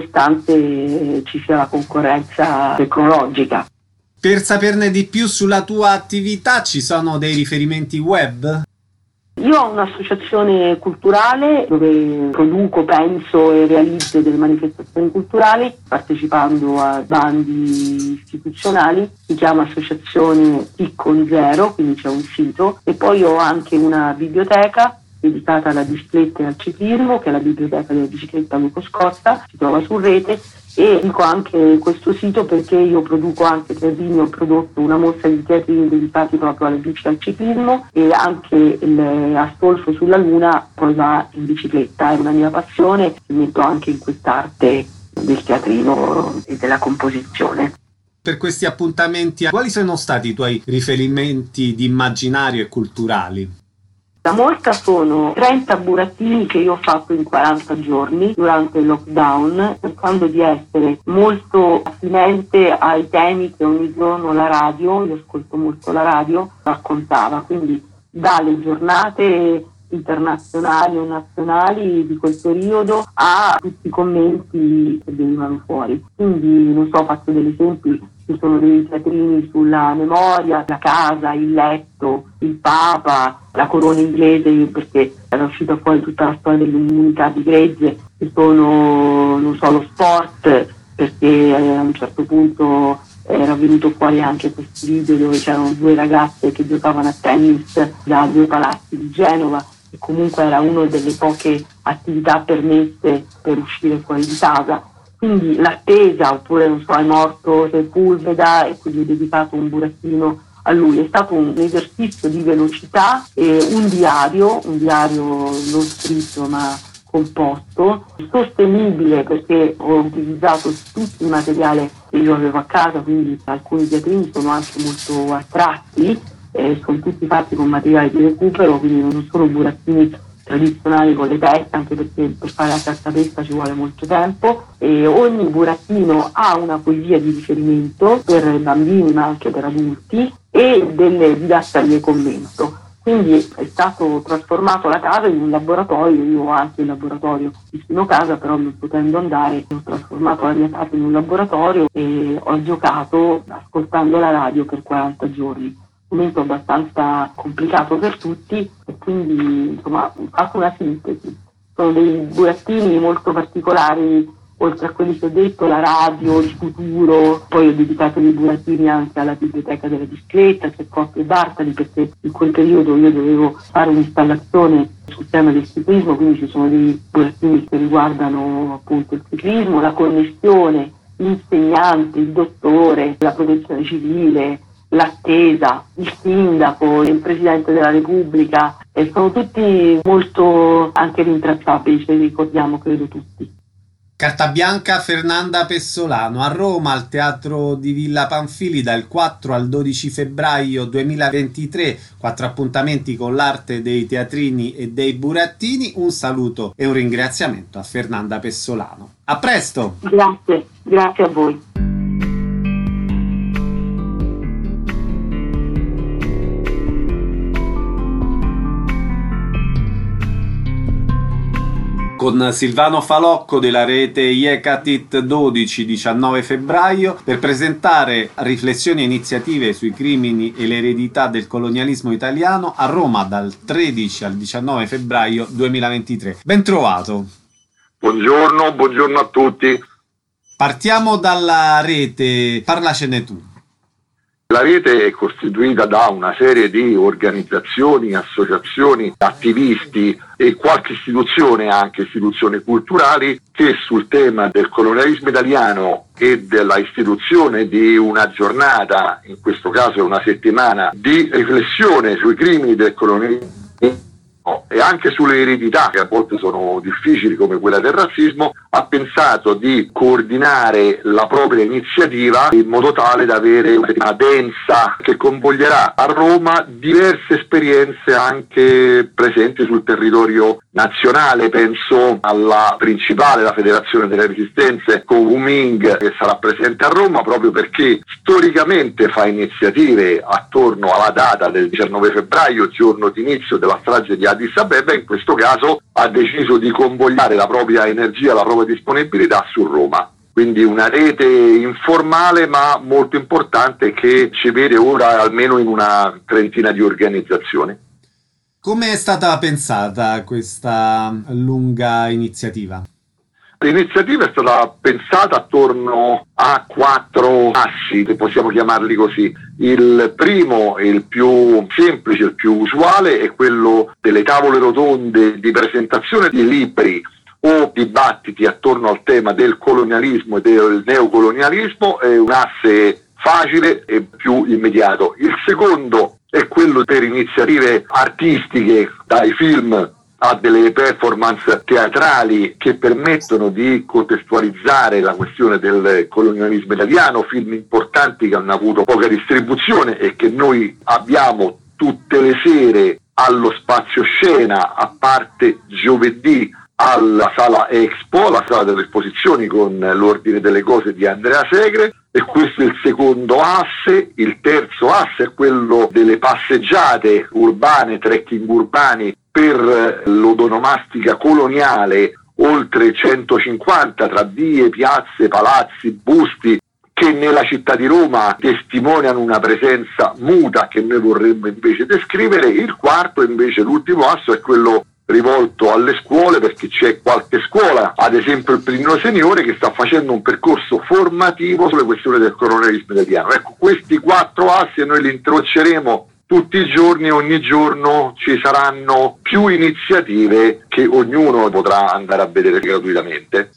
nonostante ci sia la concorrenza tecnologica. Per saperne di più sulla tua attività ci sono dei riferimenti web? Io ho un'associazione culturale dove produco, penso e realizzo delle manifestazioni culturali partecipando a bandi istituzionali. Si chiama Associazione Piccoli Zero, quindi c'è un sito, e poi ho anche una biblioteca dedicata alla bicicletta e al ciclismo, che è la biblioteca della bicicletta Luco Scotta, si trova su rete. E dico anche questo sito perché io produco anche teatrini, ho prodotto una mostra di teatrini dedicati proprio alle bici e al ciclismo, e anche Astolfo sulla Luna poi va in bicicletta, è una mia passione, mi metto anche in quest'arte del teatrino e della composizione. Per questi appuntamenti, quali sono stati i tuoi riferimenti di immaginario e culturali? La mostra sono 30 burattini che io ho fatto in 40 giorni durante il lockdown, cercando di essere molto attinente ai temi che ogni giorno la radio, io ascolto molto la radio, raccontava, quindi dalle giornate internazionali o nazionali di quel periodo a tutti i commenti che venivano fuori. Quindi, non so, faccio degli esempi. Ci sono dei teatrini sulla memoria, la casa, il letto, il Papa, la corona inglese, perché era uscita fuori tutta la storia dell'immunità di gregge. Ci sono, non so, lo sport, perché a un certo punto era venuto fuori anche questo video dove c'erano due ragazze che giocavano a tennis da due palazzi di Genova, e comunque era una delle poche attività permesse per uscire fuori di casa. Quindi l'attesa, oppure non so, è morto Sepulveda e quindi ho dedicato un burattino a lui. È stato un esercizio di velocità e un diario non scritto ma composto, sostenibile, perché ho utilizzato tutto il materiale che io avevo a casa, quindi alcuni teatrini sono anche molto astratti, sono tutti fatti con materiale di recupero, quindi non sono burattini tradizionali con le teste, anche perché per fare la cartapesta ci vuole molto tempo, e ogni burattino ha una poesia di riferimento per bambini ma anche per adulti e delle didascalie commento. Quindi è stato trasformato la casa in un laboratorio. Io ho anche il laboratorio vicino a casa, però non potendo andare ho trasformato la mia casa in un laboratorio e ho giocato ascoltando la radio per 40 giorni. Un momento abbastanza complicato per tutti, e quindi insomma ho fatto una sintesi. Sono dei burattini molto particolari, oltre a quelli che ho detto, la radio, il futuro. Poi ho dedicato dei burattini anche alla biblioteca della bicicletta, c'è Coppi e Bartali, perché in quel periodo io dovevo fare un'installazione sul tema del ciclismo, quindi ci sono dei burattini che riguardano appunto il ciclismo, la connessione, l'insegnante, il dottore, la protezione civile, l'attesa, il sindaco, il presidente della Repubblica, e sono tutti molto anche rintracciabili, ce li ricordiamo credo tutti. Carta bianca Fernanda Pessolano, a Roma al Teatro di Villa Pamphili dal 4 al 12 febbraio 2023, 4 appuntamenti con l'arte dei teatrini e dei burattini. Un saluto e un ringraziamento a Fernanda Pessolano. A presto! Grazie a voi. con Silvano Falocco della rete Iekatit 12-19 febbraio per presentare riflessioni e iniziative sui crimini e l'eredità del colonialismo italiano a Roma dal 13 al 19 febbraio 2023. Ben trovato. Buongiorno a tutti. Partiamo dalla rete, parlacene tu. La rete è costituita da una serie di organizzazioni, associazioni, attivisti e qualche istituzione, anche istituzioni culturali, che sul tema del colonialismo italiano e della istituzione di una giornata, in questo caso una settimana, di riflessione sui crimini del colonialismo e anche sulle eredità, che a volte sono difficili come quella del razzismo, ha pensato di coordinare la propria iniziativa in modo tale da avere una densa che convoglierà a Roma diverse esperienze anche presenti sul territorio nazionale. Penso alla principale, la Federazione delle Resistenze, con Wuming, che sarà presente a Roma proprio perché storicamente fa iniziative attorno alla data del 19 febbraio, giorno d'inizio della strage di Addis Abeba. In questo caso ha deciso di convogliare la propria energia, la propria disponibilità su Roma. Quindi una rete informale ma molto importante che ci vede ora almeno in una trentina di organizzazioni. Come è stata pensata questa lunga iniziativa? L'iniziativa è stata pensata attorno a 4 assi, se possiamo chiamarli così. Il primo, il più semplice, il più usuale, è quello delle tavole rotonde di presentazione di libri o dibattiti attorno al tema del colonialismo e del neocolonialismo. È un asse facile e più immediato. Il secondo è quello per iniziative artistiche, dai film a delle performance teatrali che permettono di contestualizzare la questione del colonialismo italiano, film importanti che hanno avuto poca distribuzione e che noi abbiamo tutte le sere allo Spazio Scena, a parte giovedì alla Sala Expo, la sala delle esposizioni, con l'Ordine delle Cose di Andrea Segre. E questo è il secondo asse. Il terzo asse è quello delle passeggiate urbane, trekking urbani per l'odonomastica coloniale, oltre 150 tra vie, piazze, palazzi, busti, che nella città di Roma testimoniano una presenza muta che noi vorremmo invece descrivere. Il quarto, invece, l'ultimo asse, è quello rivolto alle scuole, perché c'è qualche scuola, ad esempio il Plinio Seniore, che sta facendo un percorso formativo sulle questioni del colonialismo italiano. Ecco, questi 4 assi noi li incroceremo tutti i giorni. Ogni giorno ci saranno più iniziative che ognuno potrà andare a vedere gratuitamente.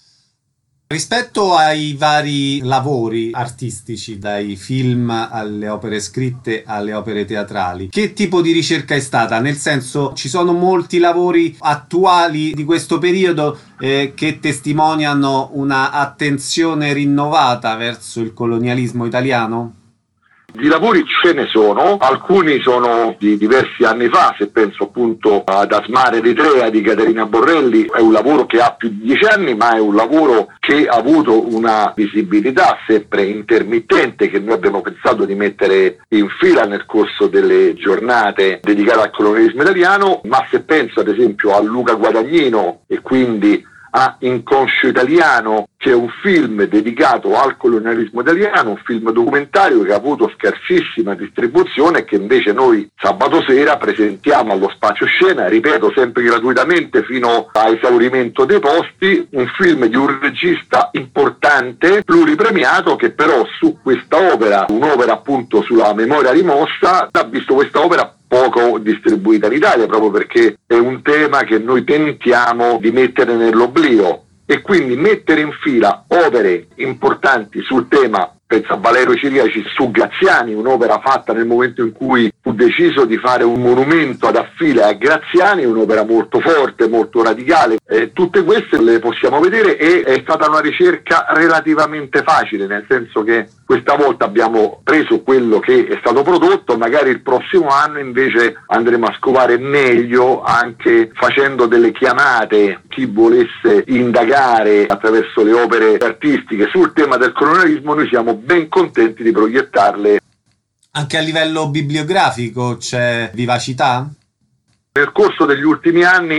Rispetto ai vari lavori artistici, dai film alle opere scritte alle opere teatrali, che tipo di ricerca è stata? Nel senso, ci sono molti lavori attuali di questo periodo che testimoniano una attenzione rinnovata verso il colonialismo italiano? Di lavori ce ne sono, alcuni sono di diversi anni fa. Se penso appunto ad Asmare Eritrea di Caterina Borrelli, è un lavoro che ha più di 10 anni, ma è un lavoro che ha avuto una visibilità sempre intermittente, che noi abbiamo pensato di mettere in fila nel corso delle giornate dedicate al colonialismo italiano. Ma se penso ad esempio a Luca Guadagnino e quindi a Inconscio Italiano, che è un film dedicato al colonialismo italiano, un film documentario che ha avuto scarsissima distribuzione e che invece noi sabato sera presentiamo allo Spazio Scena, ripeto, sempre gratuitamente fino a esaurimento dei posti. Un film di un regista importante, pluripremiato, che però su questa opera, un'opera appunto sulla memoria rimossa, ha visto questa opera poco distribuita in Italia, proprio perché è un tema che noi tentiamo di mettere nell'oblio, e quindi mettere in fila opere importanti sul tema. Penso a Valerio Ciriaci su Graziani, un'opera fatta nel momento in cui fu deciso di fare un monumento ad Affile a Graziani, un'opera molto forte, molto radicale. Tutte queste le possiamo vedere, e è stata una ricerca relativamente facile, nel senso che questa volta abbiamo preso quello che è stato prodotto, magari il prossimo anno invece andremo a scovare meglio, anche facendo delle chiamate. Chi volesse indagare attraverso le opere artistiche sul tema del colonialismo, noi siamo ben contenti di proiettarle. Anche a livello bibliografico c'è vivacità? Nel corso degli ultimi anni è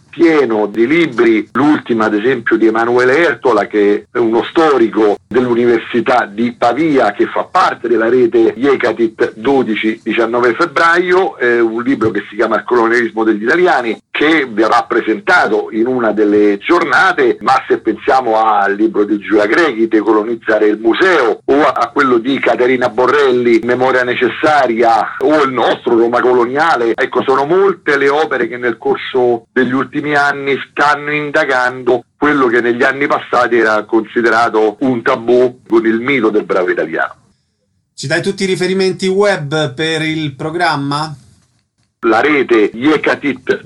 pieno di libri, l'ultima ad esempio di Emanuele Ertola, che è uno storico dell'Università di Pavia che fa parte della rete Iecatit 12-19 febbraio, un libro che si chiama Il colonialismo degli italiani, che verrà presentato in una delle giornate, ma se pensiamo al libro di Giulia Greghi, Decolonizzare il museo, o a quello di Caterina Borrelli, Memoria necessaria, o il nostro Roma coloniale, ecco, sono molte le opere che nel corso degli ultimi anni stanno indagando quello che negli anni passati era considerato un tabù con il mito del bravo italiano. Ci dai tutti i riferimenti web per il programma? La rete Iecatit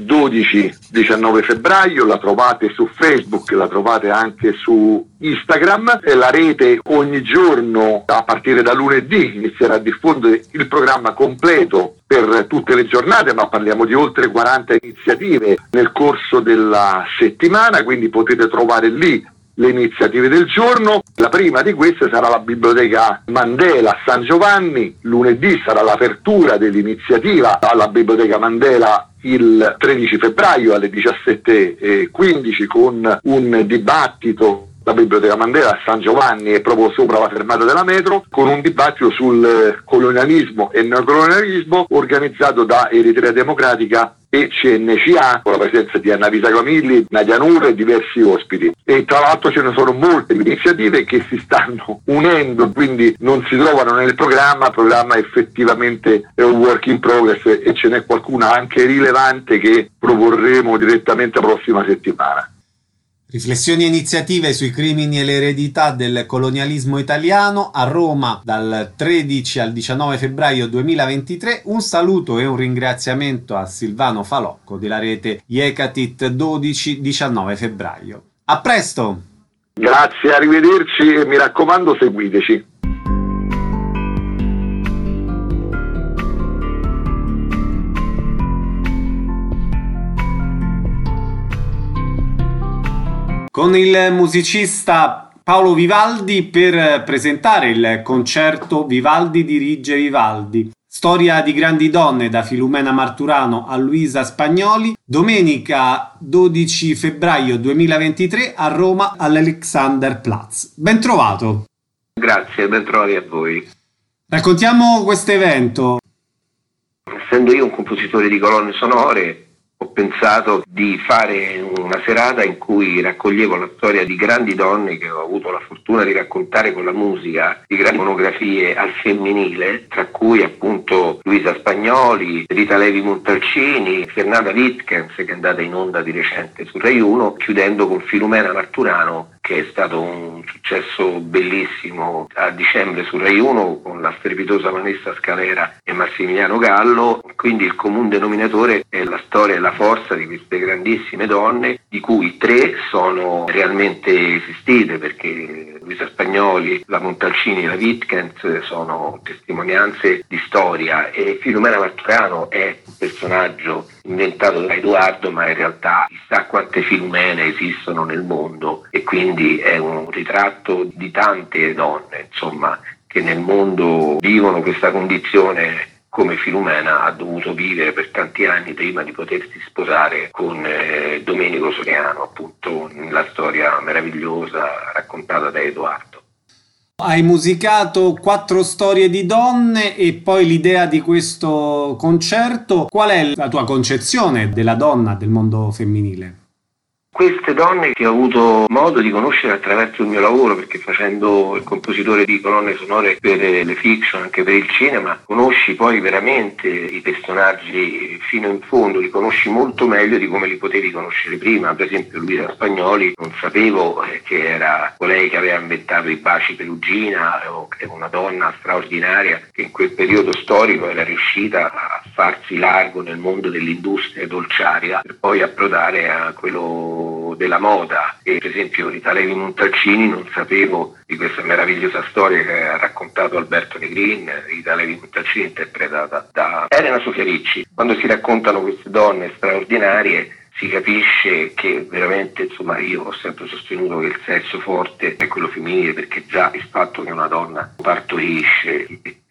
12-19 febbraio la trovate su Facebook, la trovate anche su Instagram, e la rete ogni giorno a partire da lunedì inizierà a diffondere il programma completo per tutte le giornate, ma parliamo di oltre 40 iniziative nel corso della settimana, quindi potete trovare lì le iniziative del giorno. La prima di queste sarà la Biblioteca Mandela a San Giovanni, lunedì sarà l'apertura dell'iniziativa alla Biblioteca Mandela il 13 febbraio alle 17:15 con un dibattito. La Biblioteca Mandela a San Giovanni è proprio sopra la fermata della metro, con un dibattito sul colonialismo e neocolonialismo organizzato da Eritrea Democratica e CNCA, con la presenza di Annavisa Camilli, Nadia Nur e diversi ospiti. E tra l'altro ce ne sono molte iniziative che si stanno unendo, quindi non si trovano nel programma. Il programma effettivamente è un work in progress e ce n'è qualcuna anche rilevante che proporremo direttamente la prossima settimana. Riflessioni e iniziative sui crimini e l'eredità del colonialismo italiano a Roma dal 13 al 19 febbraio 2023. Un saluto e un ringraziamento a Silvano Falocco della rete Iecatit 12-19 febbraio. A presto! Grazie, arrivederci e mi raccomando seguiteci. Con il musicista Paolo Vivaldi per presentare il concerto Vivaldi dirige Vivaldi. Storia di grandi donne da Filumena Marturano a Luisa Spagnoli, domenica 12 febbraio 2023 a Roma all'Alexanderplatz. Ben trovato! Grazie, ben trovati a voi. Raccontiamo questo evento. Essendo io un compositore di colonne sonore, ho pensato di fare una serata in cui raccoglievo la storia di grandi donne che ho avuto la fortuna di raccontare con la musica, di grandi monografie al femminile, tra cui appunto Luisa Spagnoli, Rita Levi Montalcini, Fernanda Wittgens, che è andata in onda di recente su Rai 1, chiudendo con Filumena Marturano, che è stato un successo bellissimo a dicembre su Rai 1 con la strepitosa Vanessa Scalera e Massimiliano Gallo. Quindi il comune denominatore è la storia e la forza di queste grandissime donne, di cui 3 sono realmente esistite, perché Luisa Spagnoli, la Montalcini e la Wittgens sono testimonianze di storia, e Filumena Marturano è un personaggio inventato da Edoardo, ma in realtà chissà quante Filumene esistono nel mondo, e quindi è un ritratto di tante donne, insomma, che nel mondo vivono questa condizione come Filumena ha dovuto vivere per tanti anni prima di potersi sposare con Domenico Soriano, appunto nella storia meravigliosa raccontata da Edoardo. Hai musicato 4 storie di donne e poi l'idea di questo concerto. Qual è la tua concezione della donna, del mondo femminile? Queste donne che ho avuto modo di conoscere attraverso il mio lavoro, perché facendo il compositore di colonne sonore per le fiction, anche per il cinema, conosci poi veramente i personaggi fino in fondo, li conosci molto meglio di come li potevi conoscere prima. Per esempio Luisa Spagnoli, non sapevo che era colei che aveva inventato i baci Perugina, è una donna straordinaria che in quel periodo storico era riuscita a farsi largo nel mondo dell'industria dolciaria per poi approdare a quello della moda. E per esempio Rita Levi Montalcini, non sapevo di questa meravigliosa storia che ha raccontato Alberto Negrin. Rita Levi Montalcini interpretata da Elena Sofia Ricci. Quando si raccontano queste donne straordinarie si capisce che veramente, insomma, io ho sempre sostenuto che il sesso forte è quello femminile, perché già il fatto che una donna partorisce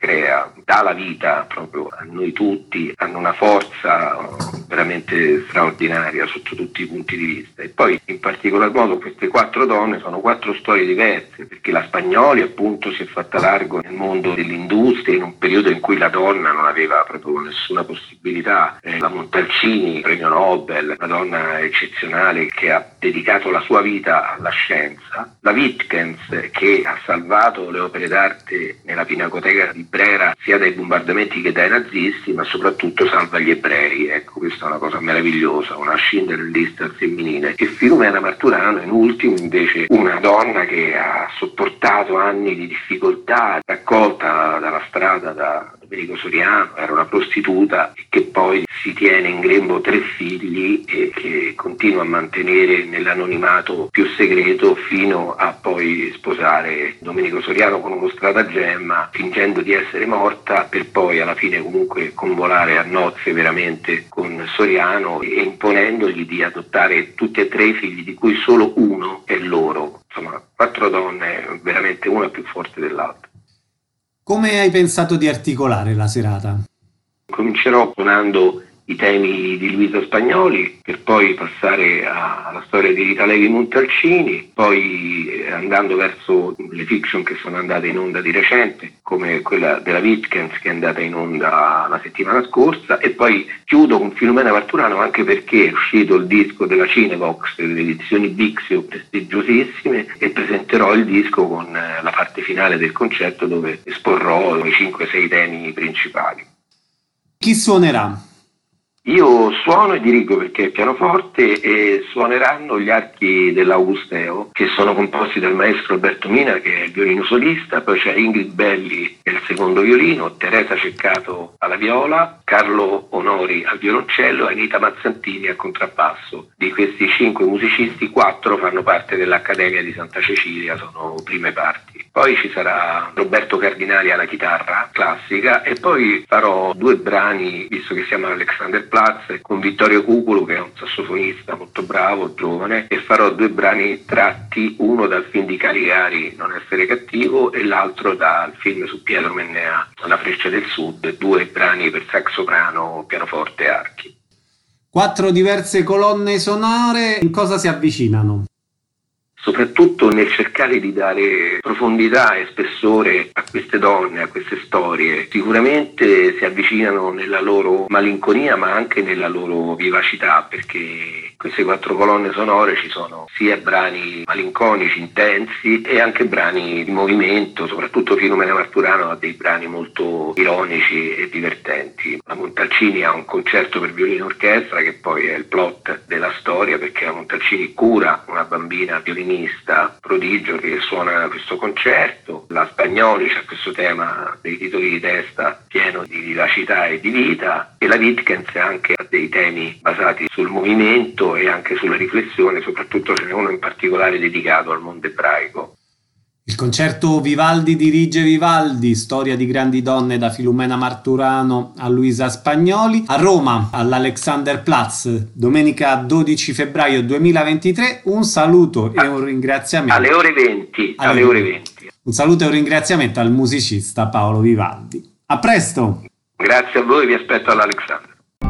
crea, dà la vita proprio a noi tutti, hanno una forza veramente straordinaria sotto tutti i punti di vista. E poi in particolar modo queste 4 donne sono 4 storie diverse, perché la Spagnoli appunto si è fatta largo nel mondo dell'industria in un periodo in cui la donna non aveva proprio nessuna possibilità. La Montalcini, premio Nobel, una donna eccezionale che ha dedicato la sua vita alla scienza. La Wittgens, che ha salvato le opere d'arte nella Pinacoteca di Brera sia dai bombardamenti che dai nazisti, ma soprattutto salva gli ebrei. Ecco, questa è una cosa meravigliosa, una Schindler List al femminile. E Filumena Marturano, in ultimo, invece, una donna che ha sopportato anni di difficoltà, raccolta dalla strada da Domenico Soriano, era una prostituta e che poi si tiene in grembo 3 figli e che continua a mantenere nell'anonimato più segreto fino a poi sposare Domenico Soriano con uno stratagemma, fingendo di essere morta, per poi alla fine comunque convolare a nozze veramente con Soriano e imponendogli di adottare tutti e 3 i figli, di cui solo uno è loro. Insomma, 4 donne, veramente una più forte dell'altra. Come hai pensato di articolare la serata? Comincerò suonando i temi di Luisa Spagnoli, per poi passare alla storia di Rita Levi Montalcini, poi andando verso le fiction che sono andate in onda di recente, come quella della Wittgens che è andata in onda la settimana scorsa, e poi chiudo con Filumena Marturano, anche perché è uscito il disco della Cinevox, delle edizioni Bixio prestigiosissime, e presenterò il disco con la parte finale del concerto dove esporrò i 5-6 temi principali. Chi suonerà? Io suono e dirigo perché è pianoforte, e suoneranno gli archi dell'Augusteo, che sono composti dal maestro Alberto Mina, che è il violino solista, poi c'è Ingrid Belli che è il secondo violino, Teresa Ceccato alla viola, Carlo Onori al violoncello e Anita Mazzantini al contrabbasso. Di questi 5 musicisti, 4 fanno parte dell'Accademia di Santa Cecilia, sono prime parti. Poi ci sarà Roberto Cardinali alla chitarra classica, e poi farò 2 brani, visto che siamo all'Alexanderplatz, con Vittorio Cuculo, che è un sassofonista molto bravo, giovane, e farò 2 brani tratti, uno dal film di Caligari, Non essere cattivo, e l'altro dal film su Pietro Mennea, La Freccia del Sud, 2 brani per sax soprano, pianoforte e archi. 4 diverse colonne sonore, in cosa si avvicinano? Soprattutto nel cercare di dare profondità e spessore a queste donne, a queste storie. Sicuramente si avvicinano nella loro malinconia, ma anche nella loro vivacità, perché queste 4 colonne sonore ci sono sia brani malinconici, intensi, e anche brani di movimento. Soprattutto Filumena Marturano ha dei brani molto ironici e divertenti. La Montalcini ha un concerto per violino e orchestra, che poi è il plot della storia, perché la Montalcini cura una bambina violinista prodigio che suona questo concerto. La Spagnoli c'ha questo tema dei titoli di testa pieno di vivacità e di vita, e la Wittgens anche ha dei temi basati sul movimento e anche sulla riflessione, soprattutto ce n'è uno in particolare dedicato al mondo ebraico. Il concerto Vivaldi dirige Vivaldi, storia di grandi donne, da Filumena Marturano a Luisa Spagnoli, a Roma all'Alexanderplatz domenica 12 febbraio 2023. Un saluto e un ringraziamento alle ore 20. Un saluto e un ringraziamento al musicista Paolo Vivaldi. A presto. Grazie a voi, vi aspetto all'Alexander.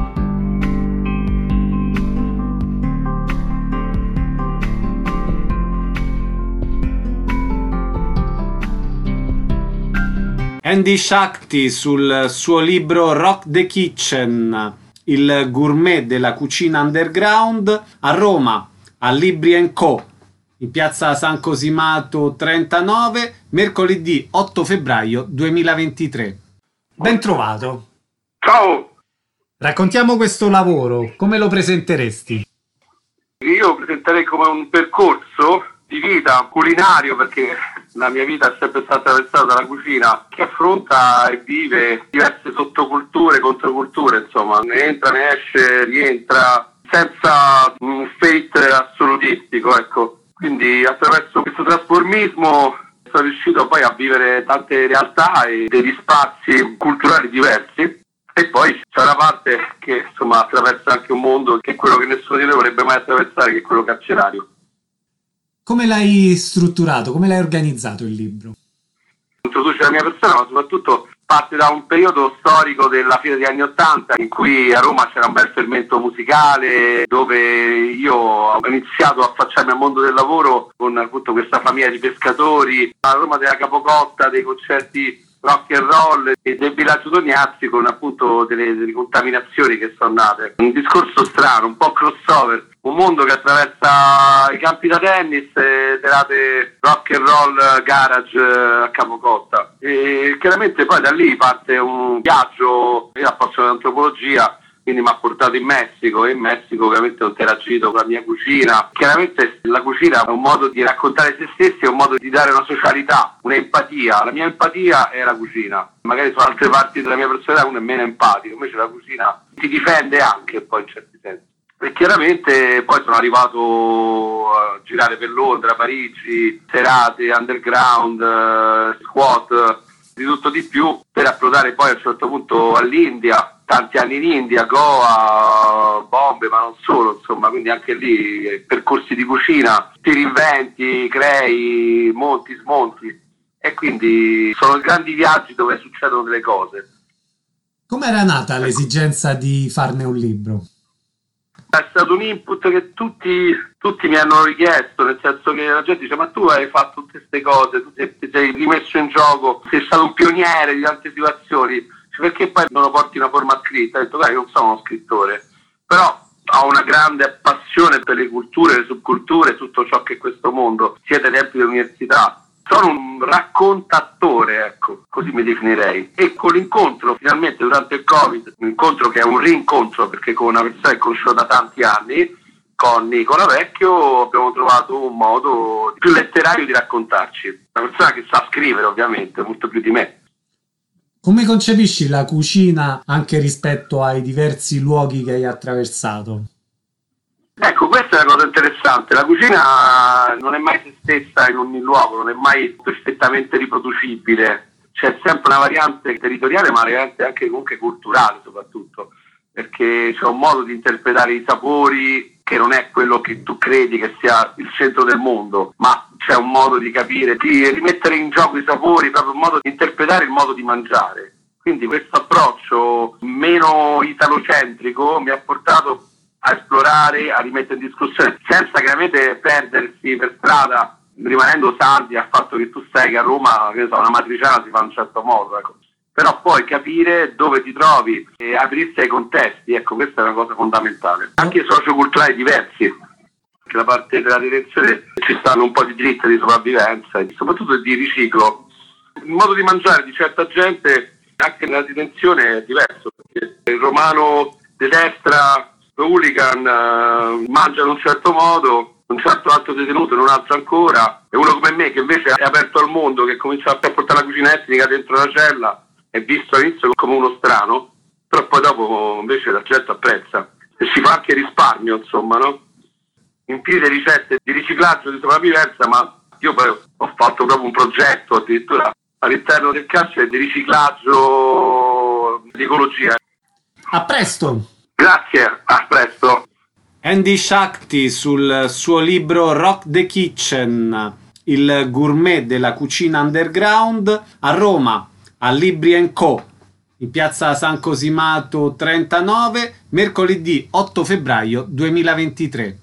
Andy Shakti sul suo libro Rock the Kitchen, il gourmet della cucina underground, a Roma, a Libri & Co, in piazza San Cosimato 39, mercoledì 8 febbraio 2023. Ben trovato. Ciao. Raccontiamo questo lavoro, come lo presenteresti? Io presenterei come un percorso di vita culinario, perché la mia vita è sempre stata attraversata dalla cucina, che affronta e vive diverse sottoculture, controculture, insomma, ne entra, ne esce, rientra, senza un fate assolutistico, ecco. Quindi attraverso questo trasformismo sono riuscito poi a vivere tante realtà e degli spazi culturali diversi. E poi c'è una parte che insomma attraversa anche un mondo che è quello che nessuno di noi vorrebbe mai attraversare, che è quello carcerario. Come l'hai strutturato? Come l'hai organizzato il libro? Introduce la mia persona, ma soprattutto parte da un periodo storico della fine degli anni '80 in cui a Roma c'era un bel fermento musicale, dove io ho iniziato a affacciarmi al mondo del lavoro con appunto questa famiglia di pescatori, a Roma della Capocotta, dei concerti rock and roll e del villaggio Tognazzi, con appunto delle contaminazioni che sono nate. Un discorso strano, un po' crossover, un mondo che attraversa i campi da tennis e serate rock and roll garage a Capocotta. E chiaramente poi da lì parte un viaggio, io appassionato all'antropologia, quindi mi ha portato in Messico, e in Messico ovviamente ho interagito con la mia cucina. Chiaramente la cucina è un modo di raccontare se stessi, è un modo di dare una socialità, un'empatia. La mia empatia è la cucina, magari sono altre parti della mia personalità uno è meno empatico, invece la cucina ti difende anche poi in certi sensi. E chiaramente poi sono arrivato a girare per Londra, Parigi, serate, underground, squat, di tutto di più, per approdare poi a un certo punto all'India, tanti anni in India, Goa, Bombay, ma non solo, insomma, quindi anche lì percorsi di cucina, ti reinventi, crei, monti, smonti, e quindi sono grandi viaggi dove succedono delle cose. Com'era nata l'esigenza di farne un libro? È stato un input che tutti mi hanno richiesto, nel senso che la gente dice: ma tu hai fatto tutte queste cose, tu ti sei rimesso in gioco, sei stato un pioniere di tante situazioni, perché poi non lo porti in una forma scritta? Ho detto: io non sono uno scrittore, però ho una grande passione per le culture, le subculture, tutto ciò che è questo mondo, sia dai tempi dell'università. Sono un raccontatore, ecco, così mi definirei. E con l'incontro, finalmente durante il Covid, un incontro che è un rincontro, perché con una persona che conoscevo da tanti anni, con Nicola Vecchio, abbiamo trovato un modo più letterario di raccontarci. Una persona che sa scrivere, ovviamente, molto più di me. Come concepisci la cucina anche rispetto ai diversi luoghi che hai attraversato? Ecco, questa è una cosa interessante. La cucina non è mai se stessa in ogni luogo, non è mai perfettamente riproducibile. C'è sempre una variante territoriale, ma una variante anche comunque culturale soprattutto, perché c'è un modo di interpretare i sapori che non è quello che tu credi che sia il centro del mondo, ma c'è un modo di capire, di rimettere in gioco i sapori, proprio un modo di interpretare il modo di mangiare. Quindi questo approccio meno italocentrico mi ha portato a esplorare, a rimettere in discussione, senza chiaramente perdersi per strada, rimanendo saldi al fatto che tu sai che a Roma, che so, una matriciana si fa in un certo modo, ecco. Però poi capire dove ti trovi e aprirsi ai contesti, ecco, questa è una cosa fondamentale. Anche socioculturali diversi, che la parte della detenzione ci stanno un po' di dritte di sopravvivenza e soprattutto di riciclo. Il modo di mangiare di certa gente anche nella detenzione è diverso, perché il romano di destra, hooligan, mangia in un certo modo, un certo altro detenuto in un altro ancora, e uno come me che invece è aperto al mondo, che comincia a portare la cucina etnica dentro la cella, è visto all'inizio come uno strano, però poi dopo invece la gente apprezza e si fa anche risparmio, insomma, no? Infinite ricette di riciclaggio, di sopravvivenza, ma io poi ho fatto proprio un progetto addirittura all'interno del carcere di riciclaggio, di ecologia. A presto! Grazie, a presto. Andy Shakti sul suo libro Rock the Kitchen, il gourmet della cucina underground, a Roma, a Libri & Co, in piazza San Cosimato 39, mercoledì 8 febbraio 2023.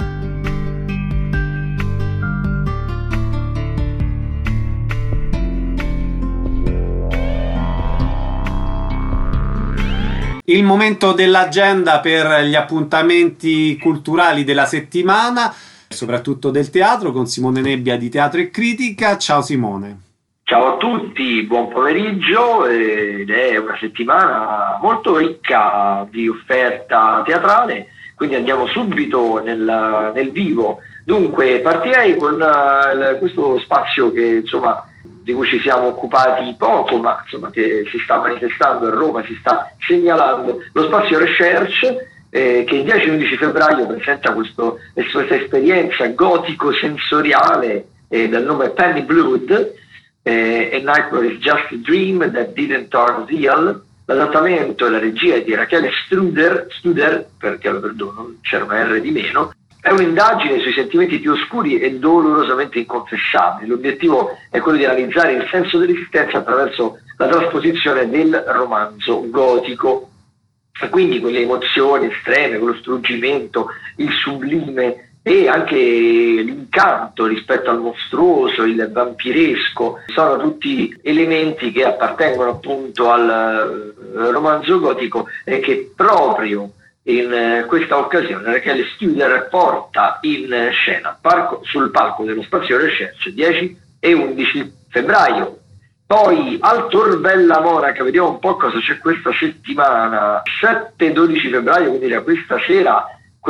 Il momento dell'agenda per gli appuntamenti culturali della settimana, soprattutto del teatro, con Simone Nebbia di Teatro e Critica. Ciao Simone. Ciao a tutti, buon pomeriggio, ed è una settimana molto ricca di offerta teatrale, quindi andiamo subito nel vivo. Dunque partirei con questo spazio che insomma di cui ci siamo occupati poco, ma insomma che si sta manifestando a Roma, si sta segnalando, lo spazio Recherche, che il 10 e 11 febbraio presenta questa esperienza gotico-sensoriale dal nome Penny Blood, A Nightmare is Just a Dream That Didn't Turn Real. L'adattamento e la regia è di Rachele Studer, perché lo perdono, c'era una R di meno. È un'indagine sui sentimenti più oscuri e dolorosamente inconfessabili. L'obiettivo è quello di analizzare il senso dell'esistenza attraverso la trasposizione del romanzo gotico. E quindi quelle emozioni estreme, quello struggimento, il sublime e anche l'incanto rispetto al mostruoso, il vampiresco, sono tutti elementi che appartengono appunto al romanzo gotico e che proprio in questa occasione Rachele Studer porta in scena sul palco dello Spazio Recherche 10 e 11 febbraio. Poi al Torbella Monaca, vediamo un po' cosa c'è questa settimana, 7 e 12 febbraio, quindi da questa sera,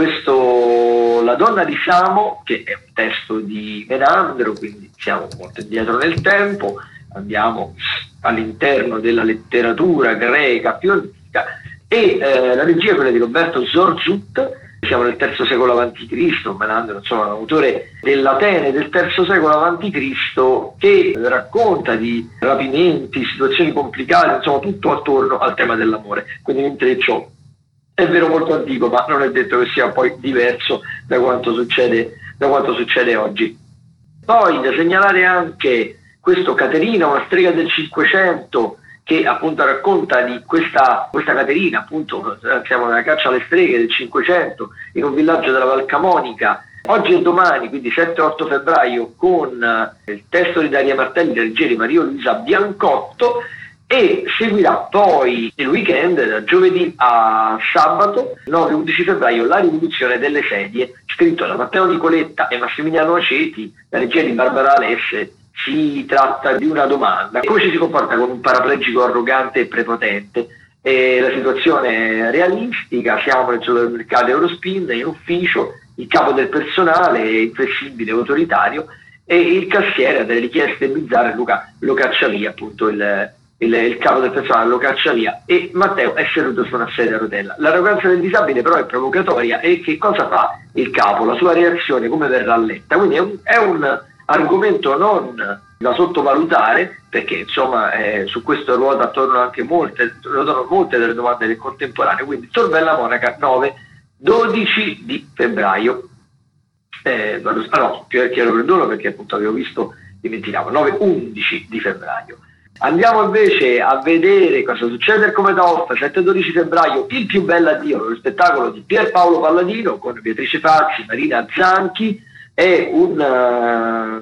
La donna di Samo, che è un testo di Menandro, quindi siamo molto indietro nel tempo, andiamo all'interno della letteratura greca più antica, e la regia è quella di Roberto Zorzut. Siamo nel III secolo a.C., Menandro, insomma, un autore dell'Atene del III secolo a.C., che racconta di rapimenti, situazioni complicate, insomma tutto attorno al tema dell'amore. Quindi l'intreccio è vero molto antico, ma non è detto che sia poi diverso da quanto succede oggi. Poi da segnalare anche questo Caterina, una strega del Cinquecento, che appunto racconta di questa Caterina, appunto siamo nella caccia alle streghe del Cinquecento, in un villaggio della Val Camonica, oggi e domani, quindi 7 e 8 febbraio, con il testo di Daria Martelli, la regia di Maria Luisa Biancotto, e seguirà poi il weekend, da giovedì a sabato, 9-11 febbraio, La rivoluzione delle sedie, scritto da Matteo Nicoletta e Massimiliano Aceti, la regia di Barbara Alesse. Si tratta di una domanda: come ci si comporta con un paraplegico arrogante e prepotente? La situazione è realistica, siamo nel supermercato Eurospin, in ufficio, il capo del personale è inflessibile, autoritario, e il cassiere ha delle richieste bizzarre, Luca lo caccia via, appunto il capo del personale lo caccia via, e Matteo è seduto su una sedia a rotella. L'arroganza del disabile però è provocatoria, e che cosa fa il capo? La sua reazione come verrà letta? Quindi è un argomento non da sottovalutare, perché insomma su questo ruota attorno anche molte delle domande del contemporaneo. Quindi Torbella Monaca 9-12 di febbraio, chiedo perdono perché appunto avevo visto, dimenticavo, 9-11 di febbraio. Andiamo invece a vedere cosa succede al Cometa Off, 7-12 febbraio, Il più bello addio, lo spettacolo di Pierpaolo Palladino con Beatrice Fazzi, Marina Zanchi. È un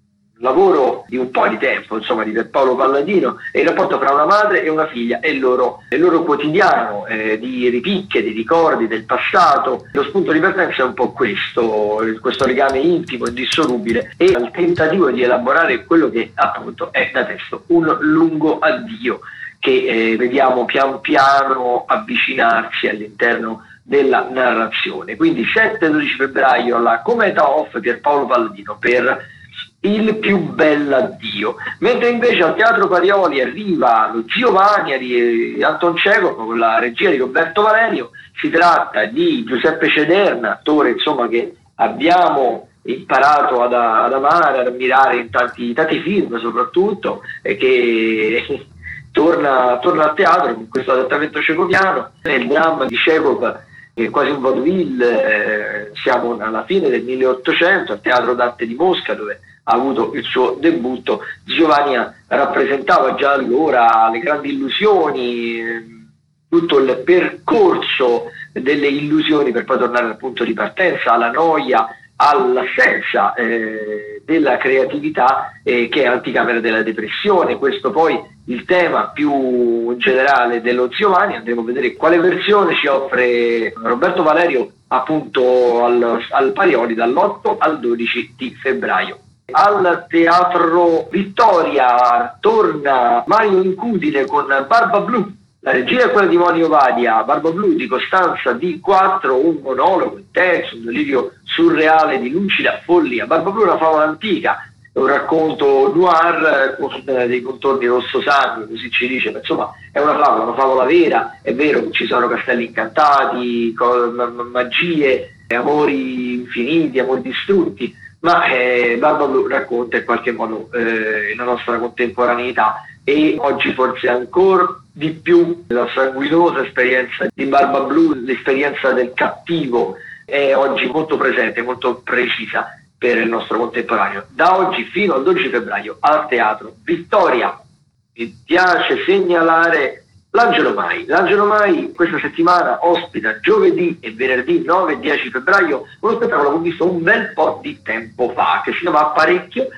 lavoro di un po' di tempo, insomma, di Pierpaolo Palladino, è il rapporto tra una madre e una figlia e il loro quotidiano di ripicche, di ricordi del passato. Lo spunto di partenza è un po' questo legame intimo e indissolubile, e il tentativo di elaborare quello che appunto è da testo un lungo addio che vediamo pian piano avvicinarsi all'interno della narrazione. Quindi 7-12 febbraio alla Cometa Off, Pierpaolo Palladino per Il più bell'addio. Mentre invece al Teatro Parioli arriva lo Giovanni di Anton Chekhov con la regia di Roberto Valerio. Si tratta di Giuseppe Cederna, attore insomma che abbiamo imparato ad amare, ad ammirare in tanti film soprattutto, e che torna a teatro con questo adattamento cecoviano. Il dramma di Chekhov è quasi un vaudeville, siamo alla fine del 1800 al Teatro d'Arte di Mosca, dove ha avuto il suo debutto. Giovanni rappresentava già allora le grandi illusioni, tutto il percorso delle illusioni per poi tornare al punto di partenza, alla noia, all'assenza della creatività, che è anticamera della depressione. Questo poi il tema più generale dello Giovanni. Andremo a vedere quale versione ci offre Roberto Valerio appunto al Parioli dall'8 al 12 di febbraio. Al Teatro Vittoria torna Mario Incudine con Barba Blu. La regia è quella di Monio Vadia, Barba Blu di Costanza D4, un monologo intenso, un delirio surreale di lucida follia. Barba Blu è una favola antica, è un racconto noir con dei contorni rosso sangue, così ci dice, ma insomma è una favola vera. È vero che ci sono castelli incantati, magie, amori infiniti, amori distrutti, ma Barba Blu racconta in qualche modo la nostra contemporaneità, e oggi forse ancora di più la sanguinosa esperienza di Barba Blu, l'esperienza del cattivo è oggi molto presente, molto precisa per il nostro contemporaneo. Da oggi fino al 12 febbraio al Teatro Vittoria. Mi piace segnalare l'Angelo Mai. L'Angelo Mai questa settimana ospita giovedì e venerdì 9 e 10 febbraio uno spettacolo che ho visto un bel po' di tempo fa, che si chiama Apparecchio,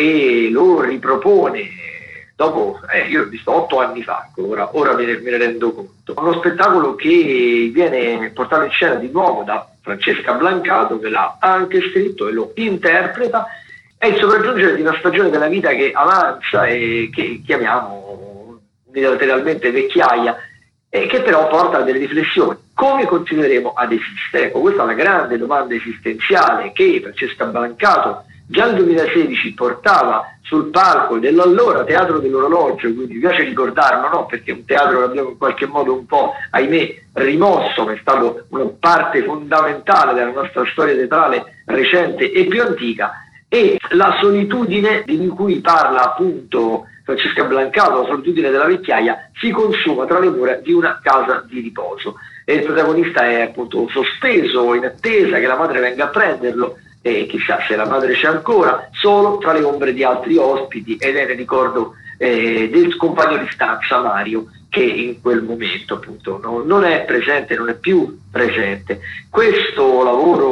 e lo ripropone dopo, io l'ho visto 8 anni fa, ora me ne rendo conto. Uno spettacolo che viene portato in scena di nuovo da Francesca Blancato, che l'ha anche scritto e lo interpreta. È il sopraggiungere di una stagione della vita che avanza e che chiamiamo unilateralmente vecchiaia, e che però porta a delle riflessioni. Come continueremo ad esistere? Ecco, questa è una grande domanda esistenziale che Francesca Blancato già nel 2016 portava sul palco dell'allora Teatro dell'Orologio, quindi mi piace ricordarlo, no? Perché è un teatro che abbiamo in qualche modo un po', ahimè, rimosso, ma è stato una parte fondamentale della nostra storia teatrale recente e più antica. E la solitudine di cui parla appunto Francesca Blancato, la solitudine della vecchiaia, si consuma tra le mura di una casa di riposo, e il protagonista è appunto sospeso in attesa che la madre venga a prenderlo, e chissà se la madre c'è ancora, solo tra le ombre di altri ospiti, ed è nel ricordo del compagno di stanza Mario, che in quel momento appunto non è presente, non è più presente. Questo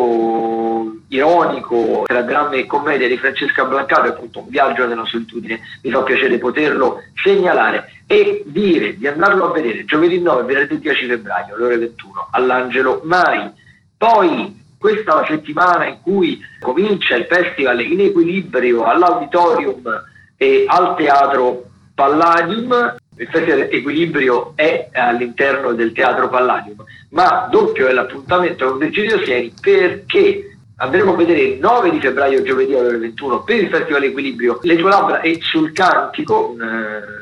lavoro ironico tra dramma e commedia di Francesca Blancato è appunto un viaggio nella solitudine. Mi fa piacere poterlo segnalare e dire di andarlo a vedere giovedì 9 e venerdì 10 febbraio alle ore 21 all'Angelo Mai. Poi questa è la settimana in cui comincia il festival In Equilibrio all'Auditorium e al Teatro Palladium. Il Festival Equilibrio è all'interno del Teatro Palladium, ma doppio è l'appuntamento con Virgilio Sieni, perché andremo a vedere il 9 di febbraio, giovedì alle ore 21, per il Festival Equilibrio, Le tue labbra e Sul cantico, un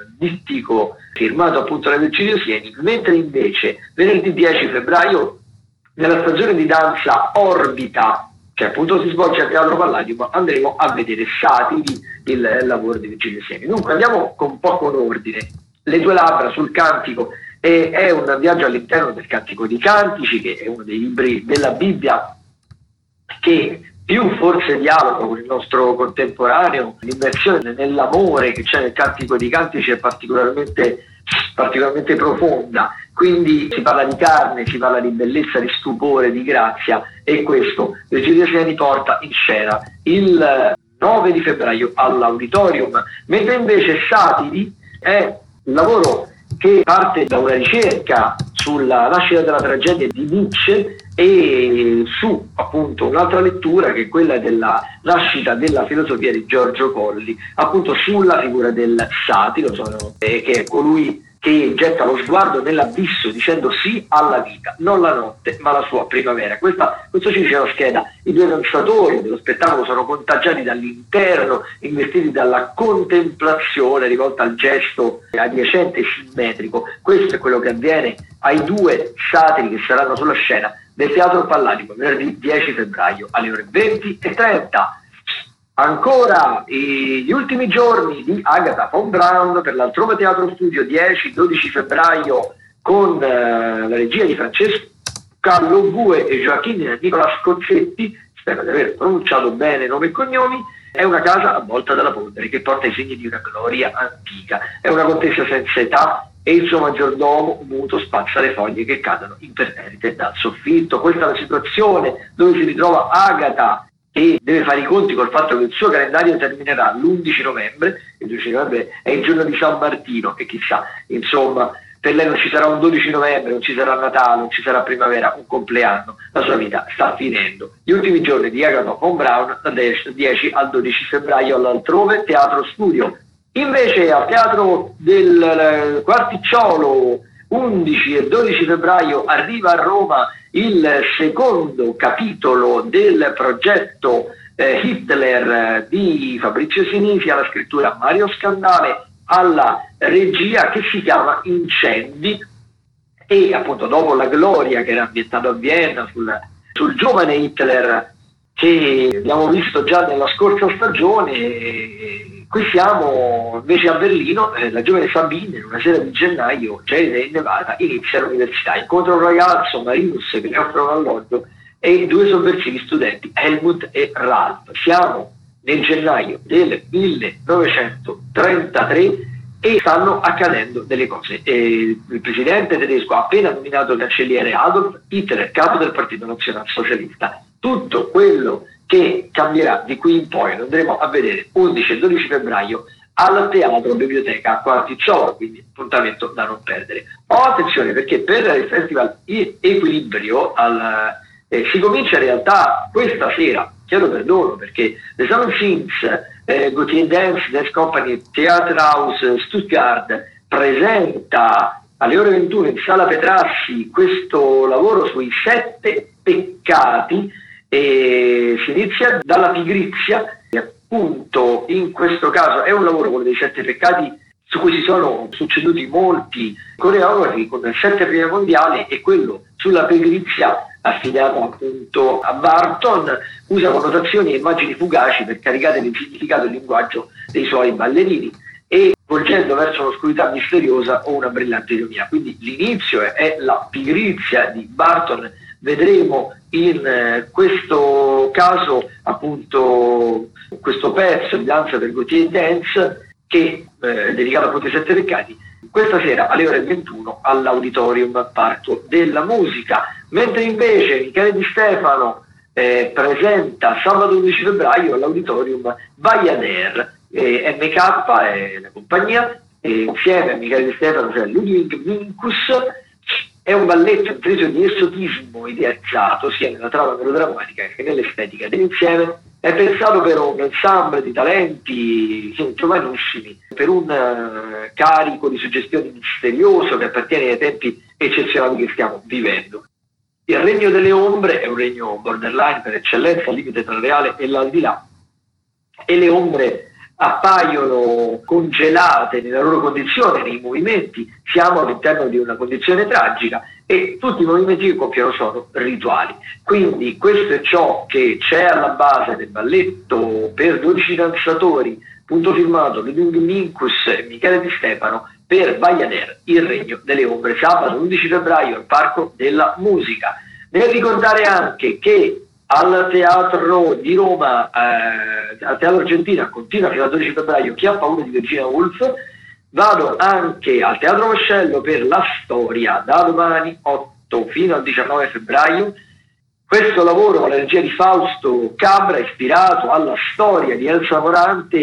dittico firmato appunto da Virgilio Sieni, mentre invece venerdì 10 febbraio, nella stagione di danza Orbita, che appunto si svolge al Teatro Palladium, andremo a vedere Satiri, il lavoro di Virgilio Sieni. Dunque andiamo con ordine. Le tue labbra sul cantico è un viaggio all'interno del Cantico dei Cantici, che è uno dei libri della Bibbia che più forse dialoga con il nostro contemporaneo. L'immersione nell'amore che c'è nel Cantico dei Cantici è particolarmente profonda, quindi si parla di carne, si parla di bellezza, di stupore, di grazia, e questo Virgilio Sieni porta in scena il 9 di febbraio all'Auditorium, mentre invece Satiri è un lavoro che parte da una ricerca sulla nascita della tragedia di Nietzsche e su appunto un'altra lettura, che è quella della nascita della filosofia di Giorgio Colli, appunto sulla figura del satiro, che è colui che getta lo sguardo nell'abisso dicendo sì alla vita, non la notte ma la sua primavera. Questo ci dice la scheda. I due danzatori dello spettacolo sono contagiati dall'interno, investiti dalla contemplazione rivolta al gesto adiacente e simmetrico. Questo è quello che avviene ai due satiri che saranno sulla scena del Teatro Palladium venerdì 10 febbraio alle ore 20:30. Ancora gli ultimi giorni di Agatha von Braun per l'Altrove Teatro Studio, 10-12 febbraio, con la regia di Francesca Lovue e Joaquin Nicola Scozzetti. Spero di aver pronunciato bene nome e cognomi. È una casa avvolta dalla polvere che porta i segni di una gloria antica. È una contessa senza età e il suo maggiordomo muto spazza le foglie che cadono imperterrite dal soffitto. Questa è la situazione dove si ritrova Agatha, e deve fare i conti col fatto che il suo calendario terminerà l'11 novembre, il 12 novembre è il giorno di San Martino, e chissà, insomma, per lei non ci sarà un 12 novembre, non ci sarà Natale, non ci sarà primavera, un compleanno, la sua vita sta finendo. Gli ultimi giorni di Agatha von Braun, dal 10 al 12 febbraio all'Altrove Teatro Studio. Invece al Teatro del Quarticciolo, 11 e 12 febbraio, arriva a Roma il secondo capitolo del progetto Hitler di Fabrizio Sinisi, alla scrittura Mario Scandale, alla regia, che si chiama Incendi, e appunto dopo La Gloria, che era ambientato a Vienna sul giovane Hitler che abbiamo visto già nella scorsa stagione, qui siamo invece a Berlino. La giovane Sabine, in una sera di gennaio, gelida e innevata, inizia l'università, incontra un ragazzo, Marius, che le offre un alloggio e i due sovversivi studenti Helmut e Ralph. Siamo nel gennaio del 1933 e stanno accadendo delle cose. Il presidente tedesco ha appena nominato il cancelliere Adolf Hitler, capo del Partito Nazionalsocialista. Tutto quello che cambierà di qui in poi lo andremo a vedere 11 e 12 febbraio al Teatro Biblioteca Quarticciolo, quindi appuntamento da non perdere. Attenzione, perché per il Festival Equilibrio si comincia in realtà questa sera, chiedo perdono perché The Sound Sings, Gautier Dance, Dance Company, Theaterhaus Stuttgart presenta alle ore 21 in Sala Petrassi questo lavoro sui 7 peccati e si inizia dalla pigrizia. Appunto in questo caso è un lavoro, quello dei 7 peccati, su cui si sono succeduti molti coreografi con 7 premi mondiali, e quello sulla pigrizia affidato appunto a Barton usa connotazioni e immagini fugaci per caricare di significato il linguaggio dei suoi ballerini e volgendo verso un'oscurità misteriosa o una brillante ironia. Quindi l'inizio è la pigrizia di Barton. Vedremo in questo caso appunto questo pezzo di danza del Gautier Dance che è dedicato appunto ai 7 peccati, questa sera alle ore 21 all'Auditorium Parco della Musica, mentre invece Michele Di Stefano presenta sabato 11 febbraio all'Auditorium Bayadère, MK è la compagnia, insieme a Michele Di Stefano c'è Ludwig Minkus. È un balletto intriso di esotismo idealizzato sia nella trama melodrammatica che nell'estetica dell'insieme. È pensato per un ensemble di talenti giovanissimi, per un carico di suggestione misterioso che appartiene ai tempi eccezionali che stiamo vivendo. Il Regno delle Ombre è un regno borderline per eccellenza, al limite tra il reale e l'aldilà, e le ombre appaiono congelate nella loro condizione, nei movimenti. Siamo all'interno di una condizione tragica e tutti i movimenti che compiono sono rituali. Quindi questo è ciò che c'è alla base del balletto per 12 danzatori, punto firmato Ludwig Minkus e Michele Di Stefano, per Bayadère, il Regno delle Ombre, sabato 11 febbraio al Parco della Musica. Nel ricordare anche che al Teatro di Roma, al Teatro Argentina, continua fino al 12 febbraio Chi ha paura di Virginia Woolf. Vado anche al Teatro Vascello per La Storia, da domani 8 fino al 19 febbraio. Questo lavoro con la regia di Fausto Cabra, ispirato alla storia di Elsa Morante,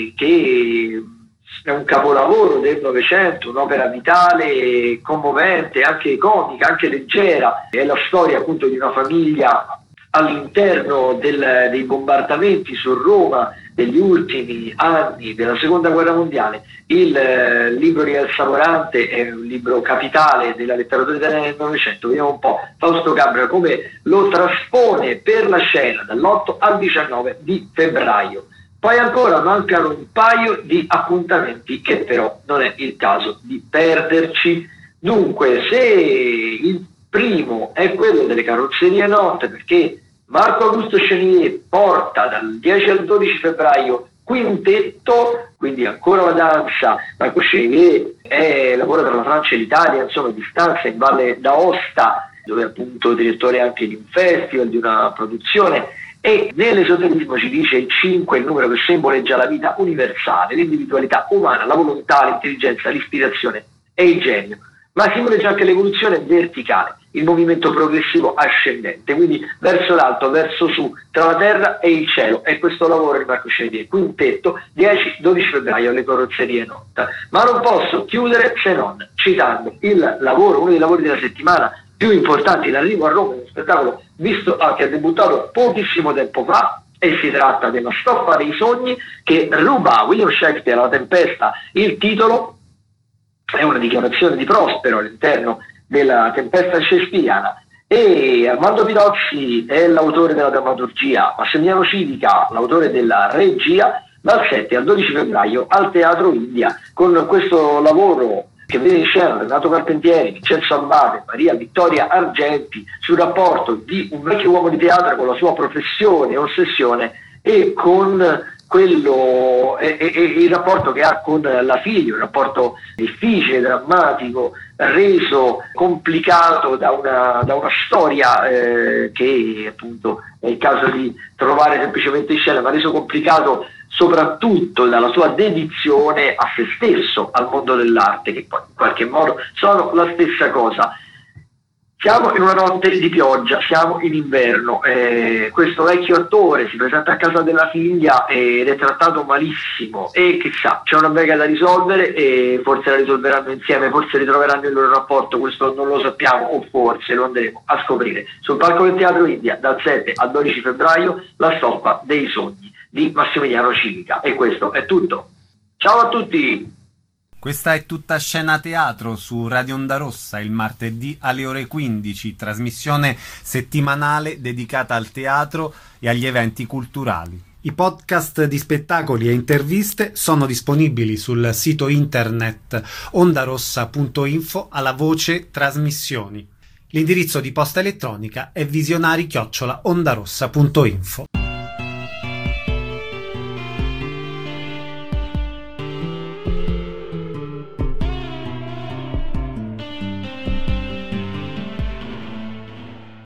che è un capolavoro del Novecento, un'opera vitale, commovente, anche comica, anche leggera. È la storia appunto di una famiglia all'interno dei bombardamenti su Roma degli ultimi anni della Seconda Guerra Mondiale. Il libro di Elsa Morante è un libro capitale della letteratura italiana del Novecento. Vediamo un po' Fausto Cabra come lo traspone per la scena dall'8 al 19 di febbraio. Poi ancora mancano un paio di appuntamenti che però non è il caso di perderci. Dunque, se il primo è quello delle carrozzerie notte, perché Marco Augusto Chenier porta dal 10 al 12 febbraio quintetto, quindi ancora la danza. Marco Chenier lavora per la Francia e l'Italia, insomma, di stanza in Valle d'Aosta, dove è appunto direttore anche di un festival, di una produzione. E nell'esoterismo ci dice il 5 è il numero che simboleggia la vita universale, l'individualità umana, la volontà, l'intelligenza, l'ispirazione e il genio. Ma simboleggia anche l'evoluzione verticale, il movimento progressivo ascendente, quindi verso l'alto, verso su, tra la terra e il cielo. E questo lavoro di Marco Chenier, quintetto, 10-12 febbraio alle carrozzerie notte. Ma non posso chiudere se non citando il lavoro, uno dei lavori della settimana più importanti, l'arrivo a Roma, uno spettacolo visto che ha debuttato pochissimo tempo fa, e si tratta della Stoffa dei sogni che ruba William Shakespeare alla Tempesta il titolo. È una dichiarazione di Prospero all'interno della Tempesta shakespeariana, e Armando Pidozzi è l'autore della drammaturgia, Massimiliano Civica l'autore della regia, dal 7 al 12 febbraio al Teatro India, con questo lavoro che vede in scena Renato Carpentieri, Vincenzo Abbate, Maria Vittoria Argenti, sul rapporto di un vecchio uomo di teatro con la sua professione e ossessione e con quello è il rapporto che ha con la figlia, un rapporto difficile, drammatico, reso complicato da una storia che appunto è il caso di trovare semplicemente in scena, ma reso complicato soprattutto dalla sua dedizione a se stesso, al mondo dell'arte, che poi in qualche modo sono la stessa cosa. Siamo in una notte di pioggia, siamo in inverno, questo vecchio attore si presenta a casa della figlia ed è trattato malissimo e chissà, c'è una bega da risolvere e forse la risolveranno insieme, forse ritroveranno il loro rapporto, questo non lo sappiamo o forse lo andremo a scoprire. Sul palco del Teatro India dal 7 al 12 febbraio La stoffa dei sogni di Massimiliano Civica, e questo è tutto. Ciao a tutti! Questa è Tutta Scena Teatro su Radio Onda Rossa il martedì alle ore 15, trasmissione settimanale dedicata al teatro e agli eventi culturali. I podcast di spettacoli e interviste sono disponibili sul sito internet ondarossa.info alla voce trasmissioni. L'indirizzo di posta elettronica è visionari@ondarossa.info.